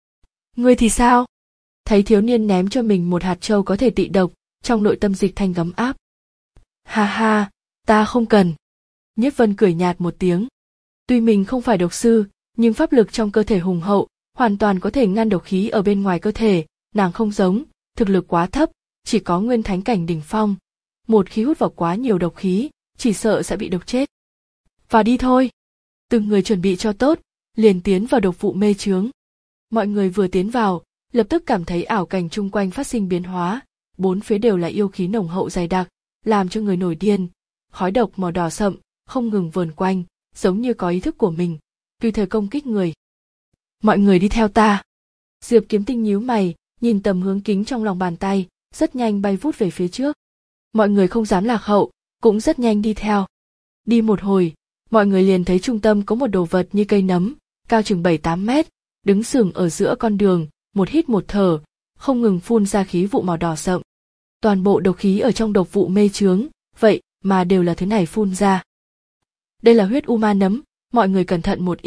[SPEAKER 1] Ngươi thì sao? Thấy thiếu niên ném cho mình một hạt châu có thể tị độc, trong nội tâm Dịch Thanh gấm áp. Ha ha, ta không cần. Nhiếp Vân cười nhạt một tiếng. Tuy mình không phải độc sư, nhưng pháp lực trong cơ thể hùng hậu, hoàn toàn có thể ngăn độc khí ở bên ngoài cơ thể, nàng không giống, thực lực quá thấp, chỉ có nguyên thánh cảnh đỉnh phong. Một khi hút vào quá nhiều độc khí, chỉ sợ sẽ bị độc chết. Vào đi thôi. Từng người chuẩn bị cho tốt, liền tiến vào độc vụ mê chướng. Mọi người vừa tiến vào, lập tức cảm thấy ảo cảnh chung quanh phát sinh biến hóa, bốn phía đều là yêu khí nồng hậu dày đặc, làm cho người nổi điên, khói độc màu đỏ sậm, không ngừng vờn quanh, giống như có ý thức của mình, tùy thời công kích người. Mọi người đi theo ta. Diệp Kiếm Tinh nhíu mày, nhìn tầm hướng kính trong lòng bàn tay, rất nhanh bay vút về phía trước. Mọi người không dám lạc hậu, cũng rất nhanh đi theo. Đi một hồi, mọi người liền thấy trung tâm có một đồ vật như cây nấm, cao chừng bảy tám mét, đứng sừng ở giữa con đường, một hít một thở, không ngừng phun ra khí vụ màu đỏ sậm. Toàn bộ độc khí ở trong độc vụ mê chướng, vậy mà đều là thứ này phun ra. Đây là huyết u ma nấm, mọi người cẩn thận một ít,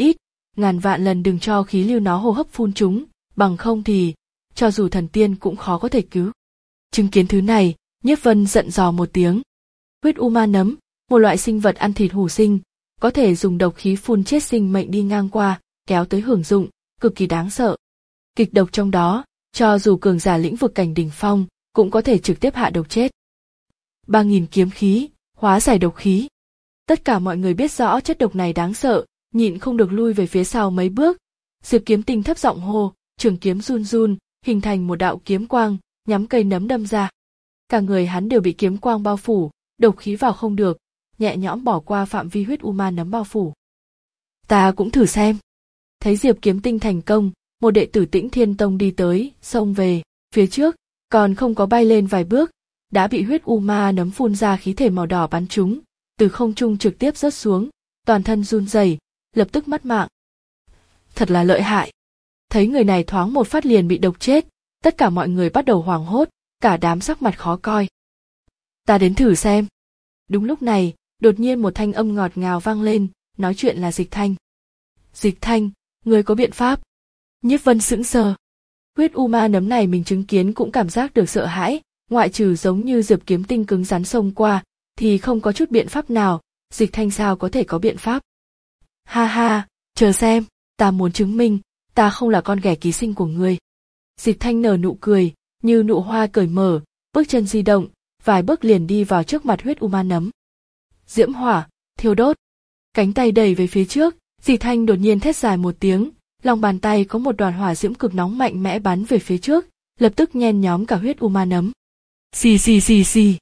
[SPEAKER 1] ngàn vạn lần đừng cho khí lưu nó hô hấp phun chúng, bằng không thì, cho dù thần tiên cũng khó có thể cứu. Chứng kiến thứ này, Nhiếp Vân giận dò một tiếng. Huyết u ma nấm, một loại sinh vật ăn thịt hủ sinh, có thể dùng độc khí phun chết sinh mệnh đi ngang qua, kéo tới hưởng dụng, cực kỳ đáng sợ. Kịch độc trong đó, cho dù cường giả lĩnh vực cảnh đỉnh phong, cũng có thể trực tiếp hạ độc chết. Ba nghìn kiếm khí, hóa giải độc khí. Tất cả mọi người biết rõ chất độc này đáng sợ, nhịn không được lui về phía sau mấy bước. Diệp Kiếm Tinh thấp giọng hô, trường kiếm run run, hình thành một đạo kiếm quang, nhắm cây nấm đâm ra. Cả người hắn đều bị kiếm quang bao phủ, độc khí vào không được, nhẹ nhõm bỏ qua phạm vi huyết u ma nấm bao phủ. Ta cũng thử xem. Thấy Diệp Kiếm Tinh thành công, một đệ tử Tĩnh Thiên Tông đi tới, xông về, phía trước, còn không có bay lên vài bước, đã bị huyết u ma nấm phun ra khí thể màu đỏ bắn trúng, từ không trung trực tiếp rớt xuống, toàn thân run rẩy, lập tức mất mạng. Thật là lợi hại. Thấy người này thoáng một phát liền bị độc chết, tất cả mọi người bắt đầu hoảng hốt, cả đám sắc mặt khó coi. Ta đến thử xem. Đúng lúc này, đột nhiên một thanh âm ngọt ngào vang lên, nói chuyện là Dịch Thanh. Dịch Thanh, ngươi có biện pháp? Nhiếp Vân sững sờ. Huyết u ma nấm này mình chứng kiến cũng cảm giác được sợ hãi, ngoại trừ giống như Diệp Kiếm Tinh cứng rắn xông qua, thì không có chút biện pháp nào, Dịch Thanh sao có thể có biện pháp? Ha ha, chờ xem, ta muốn chứng minh, ta không là con ghẻ ký sinh của ngươi. Dịch Thanh nở nụ cười, như nụ hoa cởi mở, bước chân di động, vài bước liền đi vào trước mặt huyết u ma nấm. Diễm hỏa, thiêu đốt. Cánh tay đẩy về phía trước, Dịch Thanh đột nhiên thét dài một tiếng, lòng bàn tay có một đoàn hỏa diễm cực nóng mạnh mẽ bắn về phía trước, lập tức nhen nhóm cả huyết u ma nấm. Xì xì xì xì.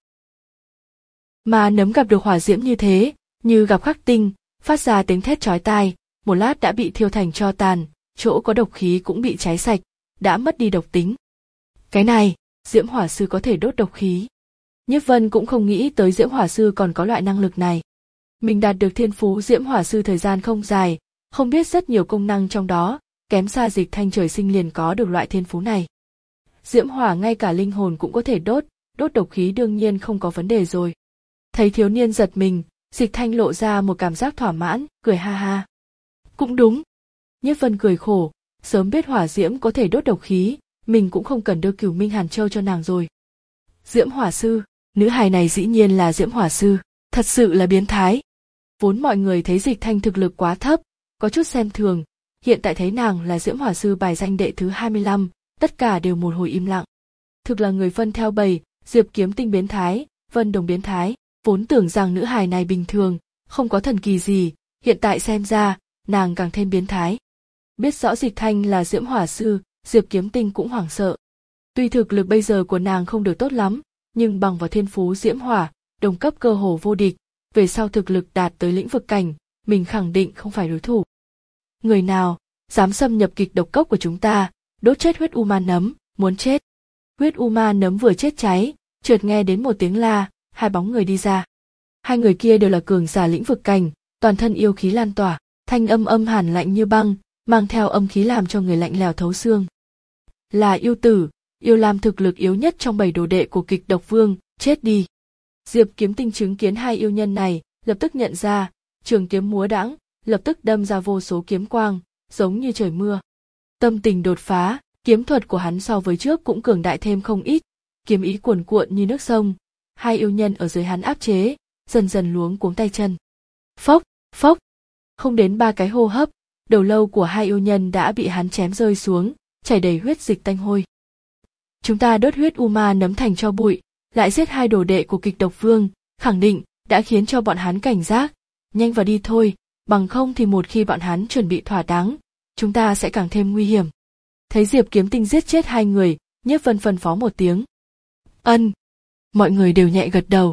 [SPEAKER 1] Ma nấm gặp được hỏa diễm như thế, như gặp khắc tinh, phát ra tiếng thét chói tai, một lát đã bị thiêu thành tro tàn, chỗ có độc khí cũng bị cháy sạch, đã mất đi độc tính. Cái này, Diễm Hỏa Sư có thể đốt độc khí. Nhiếp Vân cũng không nghĩ tới Diễm Hỏa Sư còn có loại năng lực này. Mình đạt được thiên phú Diễm Hỏa Sư thời gian không dài, không biết rất nhiều công năng trong đó, kém xa Dịch Thanh trời sinh liền có được loại thiên phú này. Diễm Hỏa ngay cả linh hồn cũng có thể đốt, đốt độc khí đương nhiên không có vấn đề rồi. Thấy thiếu niên giật mình, Dịch Thanh lộ ra một cảm giác thỏa mãn, cười ha ha. Cũng đúng. Nhiếp Vân cười khổ, sớm biết hỏa diễm có thể đốt độc khí, mình cũng không cần đưa Cửu Minh Hàn Châu cho nàng rồi. Diễm Hỏa Sư, nữ hài này dĩ nhiên là Diễm Hỏa Sư, thật sự là biến thái. Vốn mọi người thấy Dịch Thanh thực lực quá thấp, có chút xem thường, hiện tại thấy nàng là Diễm Hỏa Sư bài danh đệ thứ hai mươi lăm, tất cả đều một hồi im lặng. Thực là người phân theo bầy, Diệp Kiếm Tinh biến thái, Vân Đồng biến thái, vốn tưởng rằng nữ hài này bình thường, không có thần kỳ gì, hiện tại xem ra, nàng càng thêm biến thái. Biết rõ Dịch Thanh là Diễm Hỏa Sư, Diệp Kiếm Tinh cũng hoảng sợ. Tuy thực lực bây giờ của nàng không được tốt lắm, nhưng bằng vào thiên phú Diễm Hỏa, đồng cấp cơ hồ vô địch, về sau thực lực đạt tới lĩnh vực cảnh, mình khẳng định không phải đối thủ. Người nào dám xâm nhập kịch độc cốc của chúng ta, đốt chết huyết u ma nấm, muốn chết. Huyết u ma nấm vừa chết cháy, chợt nghe đến một tiếng la, hai bóng người đi ra. Hai người kia đều là cường giả lĩnh vực cảnh, toàn thân yêu khí lan tỏa, thanh âm âm hàn lạnh như băng, mang theo âm khí làm cho người lạnh lẽo thấu xương. Là yêu tử, yêu lam thực lực yếu nhất trong bảy đồ đệ của kịch độc vương, chết đi. Diệp Kiếm Tinh chứng kiến hai yêu nhân này, lập tức nhận ra, trường kiếm múa đãng, lập tức đâm ra vô số kiếm quang, giống như trời mưa. Tâm tình đột phá, kiếm thuật của hắn so với trước cũng cường đại thêm không ít, kiếm ý cuồn cuộn như nước sông. Hai yêu nhân ở dưới hắn áp chế, dần dần luống cuống tay chân. Phốc, phốc, không đến ba cái hô hấp, đầu lâu của hai yêu nhân đã bị hắn chém rơi xuống, chảy đầy huyết dịch tanh hôi. Chúng ta đốt huyết u ma nấm thành cho bụi, lại giết hai đồ đệ của kịch độc vương, khẳng định đã khiến cho bọn hắn cảnh giác, nhanh vào đi thôi, bằng không thì một khi bọn hắn chuẩn bị thỏa đáng, chúng ta sẽ càng thêm nguy hiểm. Thấy Diệp Kiếm Tinh giết chết hai người, Nhiếp Vân phân phó một tiếng. Ân. Mọi người đều nhẹ gật đầu.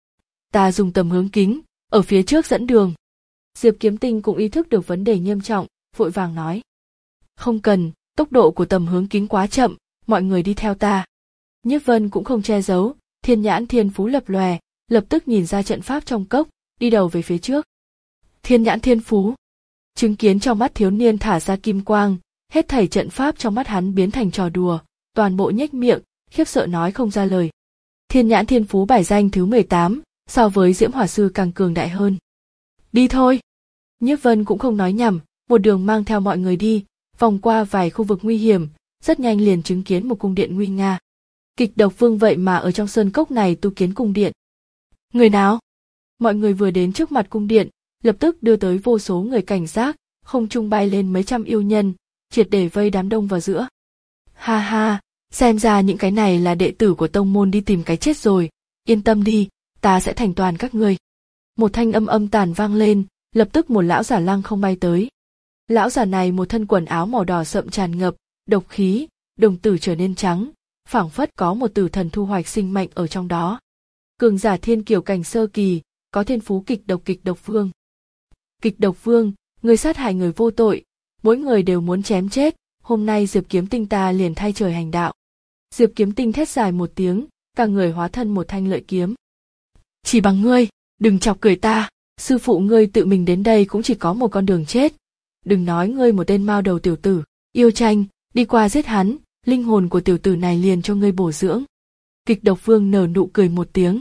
[SPEAKER 1] Ta dùng tầm hướng kính, ở phía trước dẫn đường. Diệp Kiếm Tinh cũng ý thức được vấn đề nghiêm trọng, vội vàng nói. Không cần, tốc độ của tầm hướng kính quá chậm, mọi người đi theo ta. Nhiếp Vân cũng không che giấu, thiên nhãn thiên phú lập lòe, lập tức nhìn ra trận pháp trong cốc, đi đầu về phía trước. Thiên nhãn thiên phú. Chứng kiến trong mắt thiếu niên thả ra kim quang, hết thảy trận pháp trong mắt hắn biến thành trò đùa, toàn bộ nhếch miệng, khiếp sợ nói không ra lời. Thiên nhãn thiên phú bài danh thứ mười tám, so với Diễm Hỏa Sư càng cường đại hơn. Đi thôi. Nhiếp Vân cũng không nói nhảm, một đường mang theo mọi người đi, vòng qua vài khu vực nguy hiểm, rất nhanh liền chứng kiến một cung điện nguy nga. Kịch độc vương vậy mà ở trong sơn cốc này tu kiến cung điện. Người nào? Mọi người vừa đến trước mặt cung điện, lập tức đưa tới vô số người cảnh giác, không trung bay lên mấy trăm yêu nhân, triệt để vây đám đông vào giữa. Ha ha, xem ra những cái này là đệ tử của tông môn đi tìm cái chết rồi, yên tâm đi, ta sẽ thành toàn các ngươi. Một thanh âm âm tàn vang lên, lập tức một lão giả lăng không bay tới. Lão giả này một thân quần áo màu đỏ sậm tràn ngập, độc khí, đồng tử trở nên trắng, phảng phất có một tử thần thu hoạch sinh mệnh ở trong đó. Cường giả thiên kiều cảnh sơ kỳ, có thiên phú kịch độc kịch độc vương. Kịch độc vương, người sát hại người vô tội, mỗi người đều muốn chém chết, hôm nay Diệp Kiếm Tinh ta liền thay trời hành đạo. Diệp Kiếm Tinh thét dài một tiếng, cả người hóa thân một thanh lợi kiếm. Chỉ bằng ngươi, đừng chọc cười ta, sư phụ ngươi tự mình đến đây cũng chỉ có một con đường chết. Đừng nói ngươi một tên mao đầu tiểu tử, Yêu Tranh, đi qua giết hắn, linh hồn của tiểu tử này liền cho ngươi bổ dưỡng. Kịch độc vương nở nụ cười một tiếng.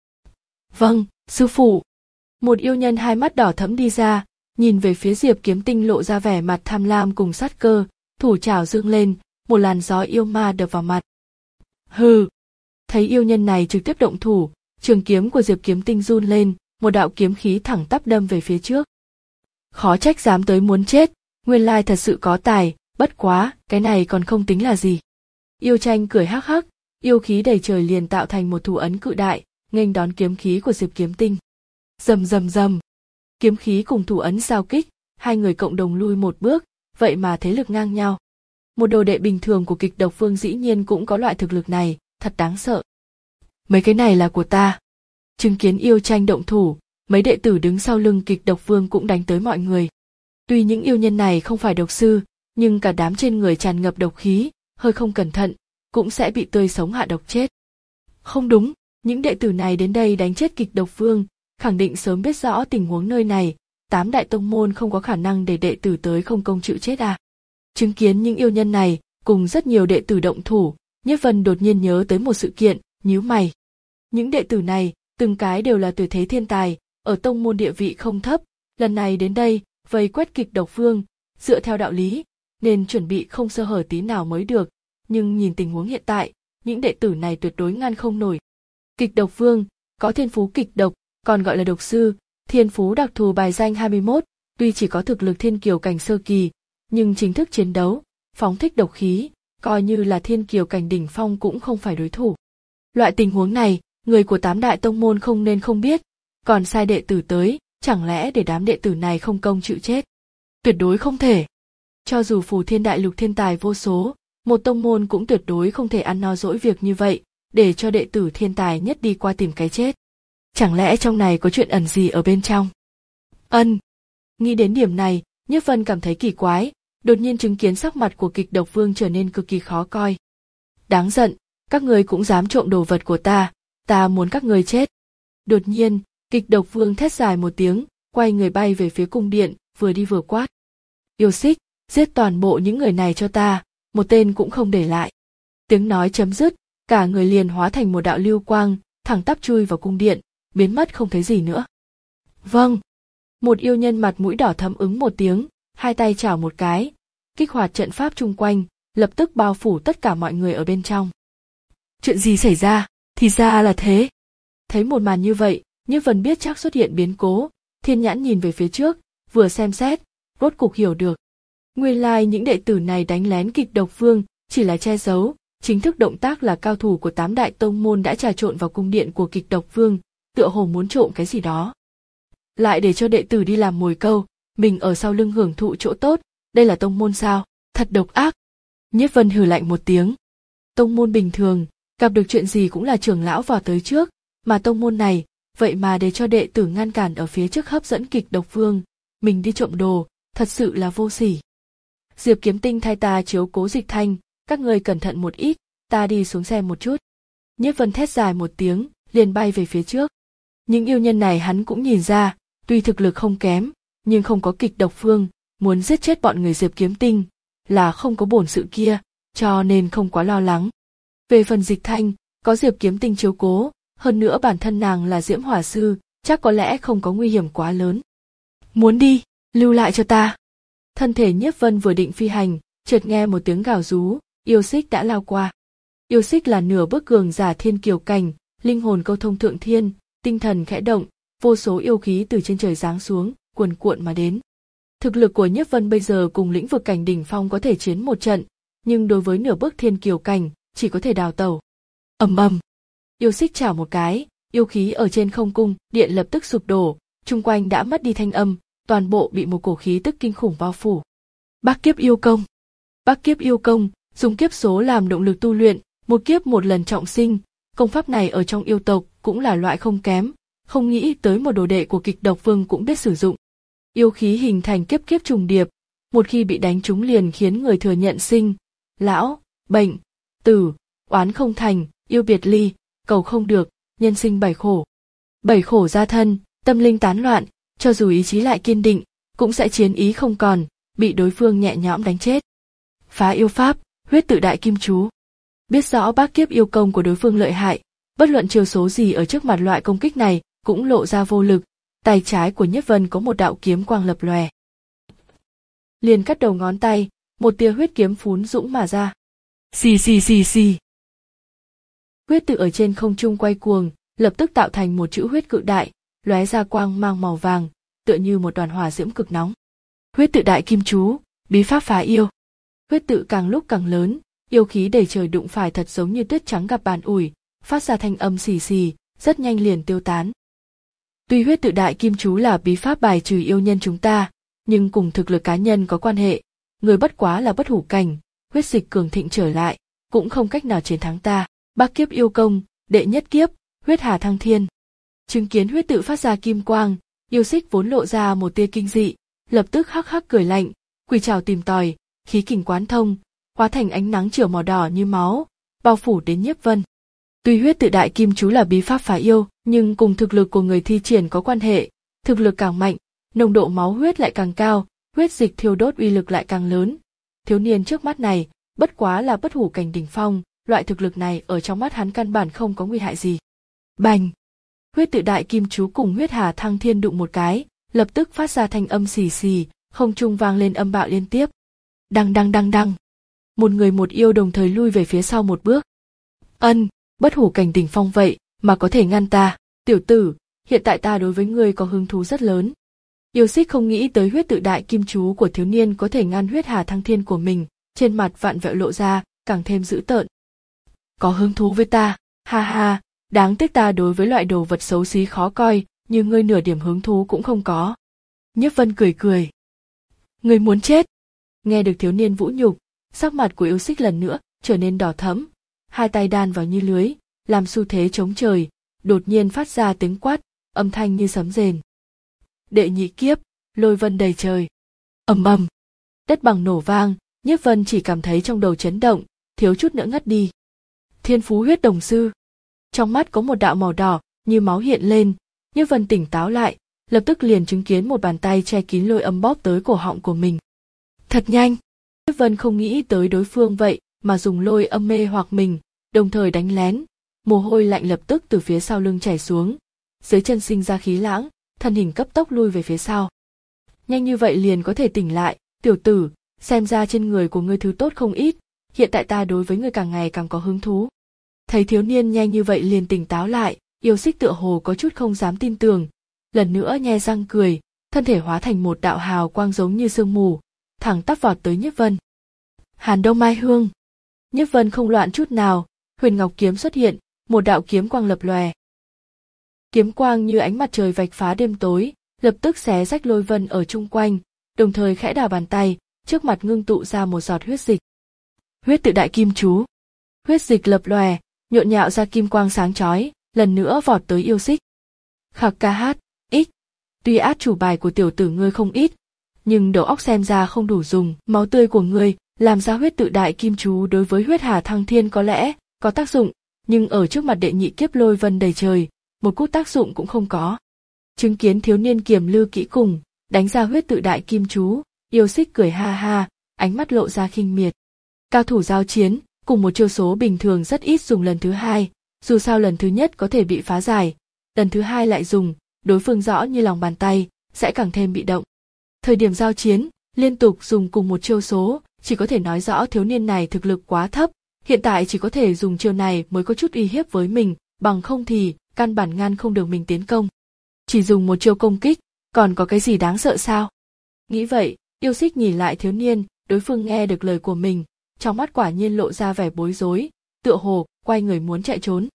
[SPEAKER 1] Vâng, sư phụ. Một yêu nhân hai mắt đỏ thẫm đi ra, nhìn về phía Diệp Kiếm Tinh lộ ra vẻ mặt tham lam cùng sát cơ, thủ trảo dương lên, một làn gió yêu ma đập vào mặt. Hừ. Thấy yêu nhân này trực tiếp động thủ, trường kiếm của Diệp Kiếm Tinh run lên, một đạo kiếm khí thẳng tắp đâm về phía trước. Khó trách dám tới muốn chết, nguyên lai thật sự có tài, bất quá, cái này còn không tính là gì. Yêu Tranh cười hắc hắc, yêu khí đầy trời liền tạo thành một thủ ấn cự đại, nghênh đón kiếm khí của Diệp Kiếm Tinh. Rầm rầm rầm, kiếm khí cùng thủ ấn giao kích, hai người cộng đồng lui một bước, vậy mà thế lực ngang nhau. Một đồ đệ bình thường của kịch độc vương dĩ nhiên cũng có loại thực lực này, thật đáng sợ. Mấy cái này là của ta. Chứng kiến Yêu Tranh động thủ, mấy đệ tử đứng sau lưng kịch độc vương cũng đánh tới mọi người. Tuy những yêu nhân này không phải độc sư, nhưng cả đám trên người tràn ngập độc khí, hơi không cẩn thận, cũng sẽ bị tươi sống hạ độc chết. Không đúng, những đệ tử này đến đây đánh chết kịch độc vương, khẳng định sớm biết rõ tình huống nơi này, tám đại tông môn không có khả năng để đệ tử tới không công chịu chết à. Chứng kiến những yêu nhân này, cùng rất nhiều đệ tử động thủ, Nhiếp Vân đột nhiên nhớ tới một sự kiện, nhíu mày. Những đệ tử này, từng cái đều là tuyệt thế thiên tài, ở tông môn địa vị không thấp, lần này đến đây, vây quét kịch độc vương, dựa theo đạo lý, nên chuẩn bị không sơ hở tí nào mới được, nhưng nhìn tình huống hiện tại, những đệ tử này tuyệt đối ngăn không nổi. Kịch độc vương, có thiên phú kịch độc, còn gọi là độc sư, thiên phú đặc thù bài danh hai mươi mốt, tuy chỉ có thực lực thiên kiều cảnh sơ kỳ, nhưng chính thức chiến đấu, phóng thích độc khí, coi như là thiên kiều cảnh đỉnh phong cũng không phải đối thủ. Loại tình huống này, người của tám đại tông môn không nên không biết, còn sai đệ tử tới, chẳng lẽ để đám đệ tử này không công chịu chết? Tuyệt đối không thể. Cho dù Phù Thiên đại lục thiên tài vô số, một tông môn cũng tuyệt đối không thể ăn no dỗi việc như vậy, để cho đệ tử thiên tài nhất đi qua tìm cái chết. Chẳng lẽ trong này có chuyện ẩn gì ở bên trong? Ân. Nghĩ đến điểm này, Nhiếp Vân cảm thấy kỳ quái, đột nhiên chứng kiến sắc mặt của kịch độc vương trở nên cực kỳ khó coi. Đáng giận, các ngươi cũng dám trộm đồ vật của ta, ta muốn các ngươi chết. Đột nhiên, kịch độc vương thét dài một tiếng, quay người bay về phía cung điện, vừa đi vừa quát. Yêu xích, giết toàn bộ những người này cho ta, một tên cũng không để lại. Tiếng nói chấm dứt, cả người liền hóa thành một đạo lưu quang, thẳng tắp chui vào cung điện, biến mất không thấy gì nữa. Vâng. Một yêu nhân mặt mũi đỏ thẫm ứng một tiếng, hai tay chảo một cái, kích hoạt trận pháp chung quanh, lập tức bao phủ tất cả mọi người ở bên trong. Chuyện gì xảy ra? Thì ra là thế. Thấy một màn như vậy, Nhiếp Vân biết chắc xuất hiện biến cố, thiên nhãn nhìn về phía trước, vừa xem xét, rốt cục hiểu được. Nguyên lai những đệ tử này đánh lén kịch độc vương, chỉ là che giấu, chính thức động tác là cao thủ của tám đại tông môn đã trà trộn vào cung điện của kịch độc vương, tựa hồ muốn trộm cái gì đó. Lại để cho đệ tử đi làm mồi câu, mình ở sau lưng hưởng thụ chỗ tốt, đây là tông môn sao, thật độc ác. Nhiếp Vân hừ lạnh một tiếng. Tông môn bình thường, gặp được chuyện gì cũng là trưởng lão vào tới trước, mà tông môn này, vậy mà để cho đệ tử ngăn cản ở phía trước hấp dẫn kịch độc vương, mình đi trộm đồ, thật sự là vô sỉ. Diệp Kiếm Tinh thay ta chiếu cố Dịch Thanh, các ngươi cẩn thận một ít, ta đi xuống xem một chút. Nhiếp Vân thét dài một tiếng, liền bay về phía trước. Những yêu nhân này hắn cũng nhìn ra, tuy thực lực không kém, nhưng không có kịch độc vương, muốn giết chết bọn người Diệp Kiếm Tinh, là không có bổn sự kia, cho nên không quá lo lắng. Về phần Dịch Thanh, có Diệp Kiếm Tinh chiếu cố, hơn nữa bản thân nàng là Diễm Hỏa Sư, chắc có lẽ không có nguy hiểm quá lớn. Muốn đi, lưu lại cho ta. Thân thể Nhiếp Vân vừa định phi hành, chợt nghe một tiếng gào rú, yêu xích đã lao qua. Yêu xích là nửa bước cường giả thiên kiều cảnh, linh hồn câu thông thượng thiên, tinh thần khẽ động, vô số yêu khí từ trên trời giáng xuống, cuồn cuộn mà đến. Thực lực của Nhiếp Vân bây giờ cùng lĩnh vực cảnh đỉnh phong có thể chiến một trận, nhưng đối với nửa bước thiên kiều cảnh, chỉ có thể đào tẩu. Ầm ầm, yêu xích chảo một cái, yêu khí ở trên không cung điện lập tức sụp đổ, chung quanh đã mất đi thanh âm, toàn bộ bị một cổ khí tức kinh khủng bao phủ. Bác kiếp yêu công. Bác kiếp yêu công, dùng kiếp số làm động lực tu luyện, một kiếp một lần trọng sinh, công pháp này ở trong yêu tộc cũng là loại không kém, không nghĩ tới một đồ đệ của Kịch Độc Vương cũng biết sử dụng. Yêu khí hình thành kiếp kiếp trùng điệp, một khi bị đánh trúng liền khiến người thừa nhận sinh, lão, bệnh, tử, oán không thành, yêu biệt ly, cầu không được, nhân sinh bảy khổ. Bảy khổ ra thân, tâm linh tán loạn, cho dù ý chí lại kiên định, cũng sẽ chiến ý không còn, bị đối phương nhẹ nhõm đánh chết. Phá yêu pháp, huyết tự đại kim chú. Biết rõ bác kiếp yêu công của đối phương lợi hại, bất luận chiêu số gì ở trước mặt loại công kích này cũng lộ ra vô lực, tay trái của Nhiếp Vân có một đạo kiếm quang lập lòe. Liền cắt đầu ngón tay, một tia huyết kiếm phún dũng mà ra. Xì xì xì xì. Huyết tự ở trên không trung quay cuồng, lập tức tạo thành một chữ huyết cự đại, lóe ra quang mang màu vàng, tựa như một đoàn hỏa diễm cực nóng. Huyết tự đại kim chú, bí pháp phá yêu. Huyết tự càng lúc càng lớn, yêu khí đầy trời đụng phải thật giống như tuyết trắng gặp bàn ủi, phát ra thanh âm xì xì, rất nhanh liền tiêu tán. Tuy huyết tự đại kim chú là bí pháp bài trừ yêu nhân chúng ta, nhưng cùng thực lực cá nhân có quan hệ, người bất quá là bất hủ cảnh, huyết dịch cường thịnh trở lại, cũng không cách nào chiến thắng ta. Bác kiếp yêu công, đệ nhất kiếp, huyết hà thăng thiên. Chứng kiến huyết tự phát ra kim quang, yêu xích vốn lộ ra một tia kinh dị, lập tức hắc hắc cười lạnh, quỳ trào tìm tòi, khí kình quán thông, hóa thành ánh nắng chiều màu đỏ như máu, bao phủ đến Nhiếp Vân. Tuy huyết tự đại kim chú là bí pháp phá yêu, nhưng cùng thực lực của người thi triển có quan hệ, thực lực càng mạnh, nồng độ máu huyết lại càng cao, huyết dịch thiêu đốt uy lực lại càng lớn. Thiếu niên trước mắt này, bất quá là bất hủ cảnh đỉnh phong, loại thực lực này ở trong mắt hắn căn bản không có nguy hại gì. Bành! Huyết tự đại kim chú cùng huyết hà thăng thiên đụng một cái, lập tức phát ra thanh âm xì xì, không trung vang lên âm bạo liên tiếp. Đăng đăng đăng đăng. Một người một yêu đồng thời lui về phía sau một bước. Ân, bất hủ cảnh đỉnh phong vậy mà có thể ngăn ta, tiểu tử, hiện tại ta đối với ngươi có hứng thú rất lớn. Yêu xích không nghĩ tới huyết tự đại kim chú của thiếu niên có thể ngăn huyết hà thăng thiên của mình, trên mặt vạn vẹo lộ ra, càng thêm dữ tợn. Có hứng thú với ta, ha ha, đáng tiếc ta đối với loại đồ vật xấu xí khó coi, như ngươi nửa điểm hứng thú cũng không có. Nhiếp Vân cười cười. Ngươi muốn chết. Nghe được thiếu niên vũ nhục, sắc mặt của yêu xích lần nữa trở nên đỏ thẫm, hai tay đan vào như lưới, làm xu thế chống trời, đột nhiên phát ra tiếng quát, âm thanh như sấm rền. Đệ nhị kiếp, lôi vân đầy trời. Ầm ầm, đất bằng nổ vang, Nhiếp Vân chỉ cảm thấy trong đầu chấn động, thiếu chút nữa ngất đi. Thiên phú huyết đồng sư. Trong mắt có một đạo màu đỏ như máu hiện lên, Nhiếp Vân tỉnh táo lại, lập tức liền chứng kiến một bàn tay che kín lôi âm bóp tới cổ họng của mình. Thật nhanh. Nhiếp Vân không nghĩ tới đối phương vậy mà dùng lôi âm mê hoặc mình, đồng thời đánh lén, mồ hôi lạnh lập tức từ phía sau lưng chảy xuống, dưới chân sinh ra khí lãng, thân hình cấp tốc lui về phía sau. Nhanh như vậy liền có thể tỉnh lại, tiểu tử, xem ra trên người của ngươi thứ tốt không ít, hiện tại ta đối với ngươi càng ngày càng có hứng thú. Thấy thiếu niên nhanh như vậy liền tỉnh táo lại, yêu xích tựa hồ có chút không dám tin tưởng, lần nữa nhe răng cười, thân thể hóa thành một đạo hào quang giống như sương mù, thẳng tắp vọt tới Nhiếp Vân. Hàn Đông Mai Hương. Nhiếp Vân không loạn chút nào, huyền ngọc kiếm xuất hiện, một đạo kiếm quang lập lòe. Kiếm quang như ánh mặt trời vạch phá đêm tối, lập tức xé rách lôi vân ở chung quanh, đồng thời khẽ đào bàn tay, trước mặt ngưng tụ ra một giọt huyết dịch. Huyết tự đại kim chú. Huyết dịch lập lòe, nhộn nhạo ra kim quang sáng chói, lần nữa vọt tới yêu xích. Khạc ca hát, ích. Tuy át chủ bài của tiểu tử ngươi không ít, nhưng đầu óc xem ra không đủ dùng, máu tươi của ngươi làm ra huyết tự đại kim chú đối với huyết hà thăng thiên có lẽ có tác dụng, nhưng ở trước mặt đệ nhị kiếp lôi vân đầy trời, một chút tác dụng cũng không có. Chứng kiến thiếu niên kiềm lư kỹ cùng, đánh ra huyết tự đại kim chú, yêu xích cười ha ha, ánh mắt lộ ra khinh miệt. Cao thủ giao chiến, cùng một chiêu số bình thường rất ít dùng lần thứ hai, dù sao lần thứ nhất có thể bị phá giải, lần thứ hai lại dùng, đối phương rõ như lòng bàn tay, sẽ càng thêm bị động. Thời điểm giao chiến, Liên tục dùng cùng một chiêu số, chỉ có thể nói rõ thiếu niên này thực lực quá thấp, hiện tại chỉ có thể dùng chiêu này mới có chút uy hiếp với mình, bằng không thì căn bản ngăn không được mình tiến công. Chỉ dùng một chiêu công kích, còn có cái gì đáng sợ sao? Nghĩ vậy, Yêu Xích nhìn lại thiếu niên, đối phương nghe được lời của mình, trong mắt quả nhiên lộ ra vẻ bối rối, tựa hồ quay người muốn chạy trốn.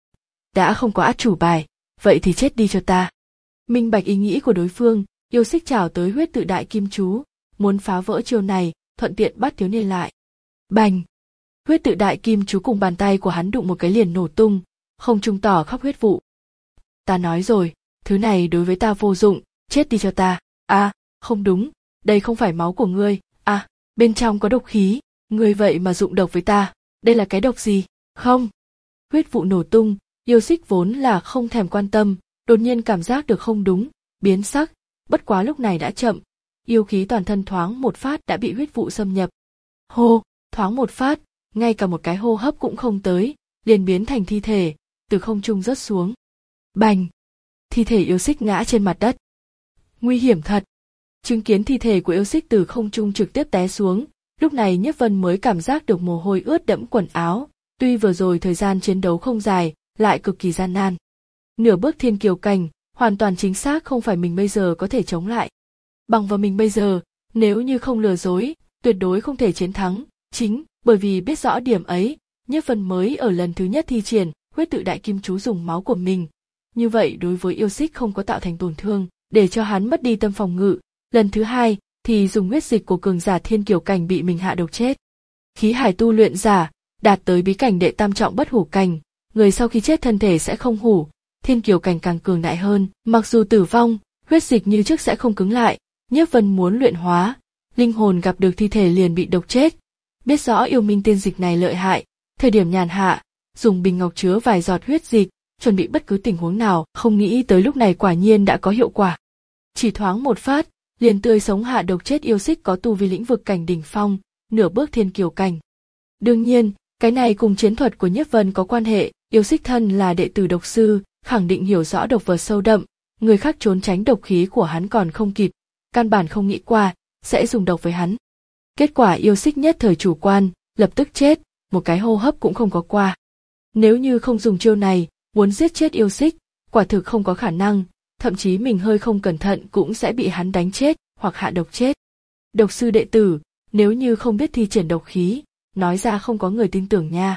[SPEAKER 1] Đã không có át chủ bài, vậy thì chết đi cho ta. Minh bạch ý nghĩ của đối phương, Yêu Xích chào tới huyết tự đại kim chú, muốn phá vỡ chiêu này, thuận tiện bắt thiếu niên lại. Bành! Huyết tự đại kim chú cùng bàn tay của hắn đụng một cái liền nổ tung, không trung tỏ khắp huyết vụ. Ta nói rồi, thứ này đối với ta vô dụng, chết đi cho ta. À, không đúng, đây không phải máu của ngươi, à, bên trong có độc khí, ngươi vậy mà dụng độc với ta, đây là cái độc gì? Không! Huyết vụ nổ tung, Yêu Xích vốn là không thèm quan tâm, đột nhiên cảm giác được không đúng, biến sắc, bất quá lúc này đã chậm, yêu khí toàn thân thoáng một phát đã bị huyết vụ xâm nhập. Hô, thoáng một phát, ngay cả một cái hô hấp cũng không tới, liền biến thành thi thể, từ không trung rớt xuống. Bành! Thi thể Yêu Xích ngã trên mặt đất. Nguy hiểm thật! Chứng kiến thi thể của Yêu Xích từ không trung trực tiếp té xuống, lúc này Nhiếp Vân mới cảm giác được mồ hôi ướt đẫm quần áo, tuy vừa rồi thời gian chiến đấu không dài, lại cực kỳ gian nan. Nửa bước thiên kiều cảnh, hoàn toàn chính xác không phải mình bây giờ có thể chống lại. Bằng vào mình bây giờ, nếu như không lừa dối, tuyệt đối không thể chiến thắng, chính bởi vì biết rõ điểm ấy, Nhiếp Vân mới ở lần thứ nhất thi triển huyết tự đại kim chú dùng máu của mình. Như vậy đối với Yêu Xích không có tạo thành tổn thương, để cho hắn mất đi tâm phòng ngự. Lần thứ hai thì dùng huyết dịch của cường giả thiên kiều cảnh bị mình hạ độc chết. Khí hải tu luyện giả, đạt tới bí cảnh đệ tam trọng bất hủ cảnh, người sau khi chết thân thể sẽ không hủ, thiên kiều cảnh càng cường đại hơn, mặc dù tử vong, huyết dịch như trước sẽ không cứng lại. Nhiếp Vân muốn luyện hóa, linh hồn gặp được thi thể liền bị độc chết. Biết rõ yêu minh tiên dịch này lợi hại, thời điểm nhàn hạ, dùng bình ngọc chứa vài giọt huyết dịch, chuẩn bị bất cứ tình huống nào, không nghĩ tới lúc này quả nhiên đã có hiệu quả. Chỉ thoáng một phát, liền tươi sống hạ độc chết Yêu Xích có tu vi lĩnh vực cảnh đỉnh phong, nửa bước thiên kiều cảnh. Đương nhiên, cái này cùng chiến thuật của Nhiếp Vân có quan hệ, Yêu Xích thân là đệ tử độc sư, khẳng định hiểu rõ độc vật sâu đậm, người khác trốn tránh độc khí của hắn còn không kịp, căn bản không nghĩ qua sẽ dùng độc với hắn. Kết quả Yêu Xích nhất thời chủ quan, lập tức chết, một cái hô hấp cũng không có qua. Nếu như không dùng chiêu này, muốn giết chết Yêu Xích, quả thực không có khả năng, thậm chí mình hơi không cẩn thận cũng sẽ bị hắn đánh chết hoặc hạ độc chết. Độc sư đệ tử, nếu như không biết thi triển độc khí, nói ra không có người tin tưởng nha.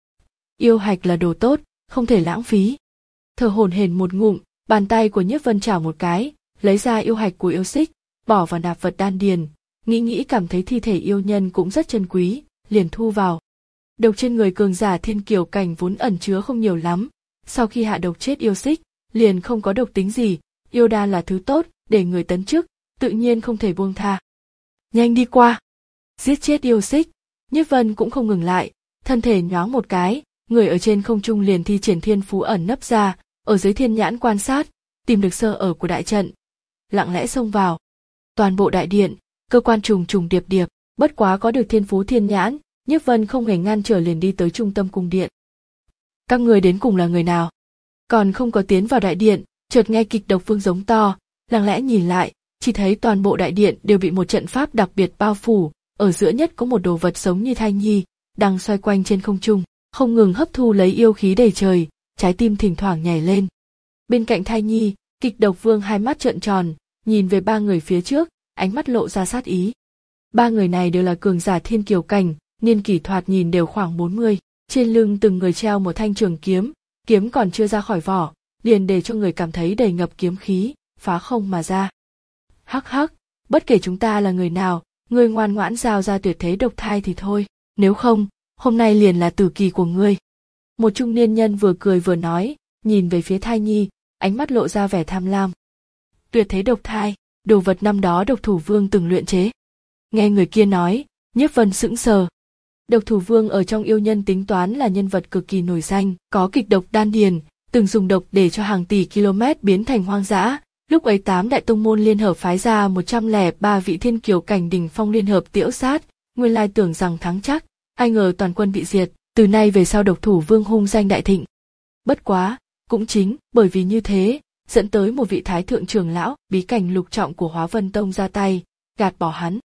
[SPEAKER 1] Yêu hạch là đồ tốt, không thể lãng phí. Thở hổn hển một ngụm, bàn tay của Nhiếp Vân chảo một cái, lấy ra yêu hạch của Yêu Xích, bỏ vào nạp vật đan điền, nghĩ nghĩ cảm thấy thi thể yêu nhân cũng rất chân quý, liền thu vào. Độc trên người cường giả thiên kiều cảnh vốn ẩn chứa không nhiều lắm, sau khi hạ độc chết Yêu Xích, liền không có độc tính gì, yêu đan là thứ tốt để người tấn chức, tự nhiên không thể buông tha. Nhanh đi qua, giết chết Yêu Xích. Nhiếp Vân cũng không ngừng lại, thân thể nhoáng một cái, người ở trên không trung liền thi triển thiên phú ẩn nấp ra, ở dưới thiên nhãn quan sát, tìm được sơ ở của đại trận, lặng lẽ xông vào. Toàn bộ đại điện, cơ quan trùng trùng điệp điệp, bất quá có được thiên phú thiên nhãn, Nhiếp Vân không hề ngăn trở liền đi tới trung tâm cung điện. Các người đến cùng là người nào? Còn không có tiến vào đại điện, chợt nghe Kịch Độc Vương giống to, lặng lẽ nhìn lại, chỉ thấy toàn bộ đại điện đều bị một trận pháp đặc biệt bao phủ, ở giữa nhất có một đồ vật sống như thai nhi, đang xoay quanh trên không trung, không ngừng hấp thu lấy yêu khí đầy trời, trái tim thỉnh thoảng nhảy lên. Bên cạnh thai nhi, Kịch Độc Vương hai mắt trợn tròn, nhìn về ba người phía trước, ánh mắt lộ ra sát ý. Ba người này đều là cường giả thiên kiều cảnh, niên kỷ thoạt nhìn đều khoảng bốn mươi, trên lưng từng người treo một thanh trường kiếm, kiếm còn chưa ra khỏi vỏ, liền để cho người cảm thấy đầy ngập kiếm khí, phá không mà ra. Hắc hắc, bất kể chúng ta là người nào, ngươi ngoan ngoãn giao ra tuyệt thế độc thai thì thôi, nếu không, hôm nay liền là tử kỳ của ngươi. Một trung niên nhân vừa cười vừa nói, nhìn về phía thai nhi, ánh mắt lộ ra vẻ tham lam. Tuyệt thế độc thai, đồ vật năm đó Độc Thủ Vương từng luyện chế. Nghe người kia nói, Nhiếp Vân sững sờ. Độc Thủ Vương ở trong yêu nhân tính toán là nhân vật cực kỳ nổi danh, có kịch độc đan điền, từng dùng độc để cho hàng tỷ km biến thành hoang dã. Lúc ấy tám đại tông môn liên hợp phái ra một trăm lẻ ba vị thiên kiều cảnh đỉnh phong liên hợp tiễu sát, nguyên lai tưởng rằng thắng chắc, ai ngờ toàn quân bị diệt, từ nay về sau Độc Thủ Vương hung danh đại thịnh. Bất quá, cũng chính bởi vì như thế, dẫn tới một vị thái thượng trưởng lão bí cảnh lục trọng của Hóa Vân Tông ra tay, gạt bỏ hắn.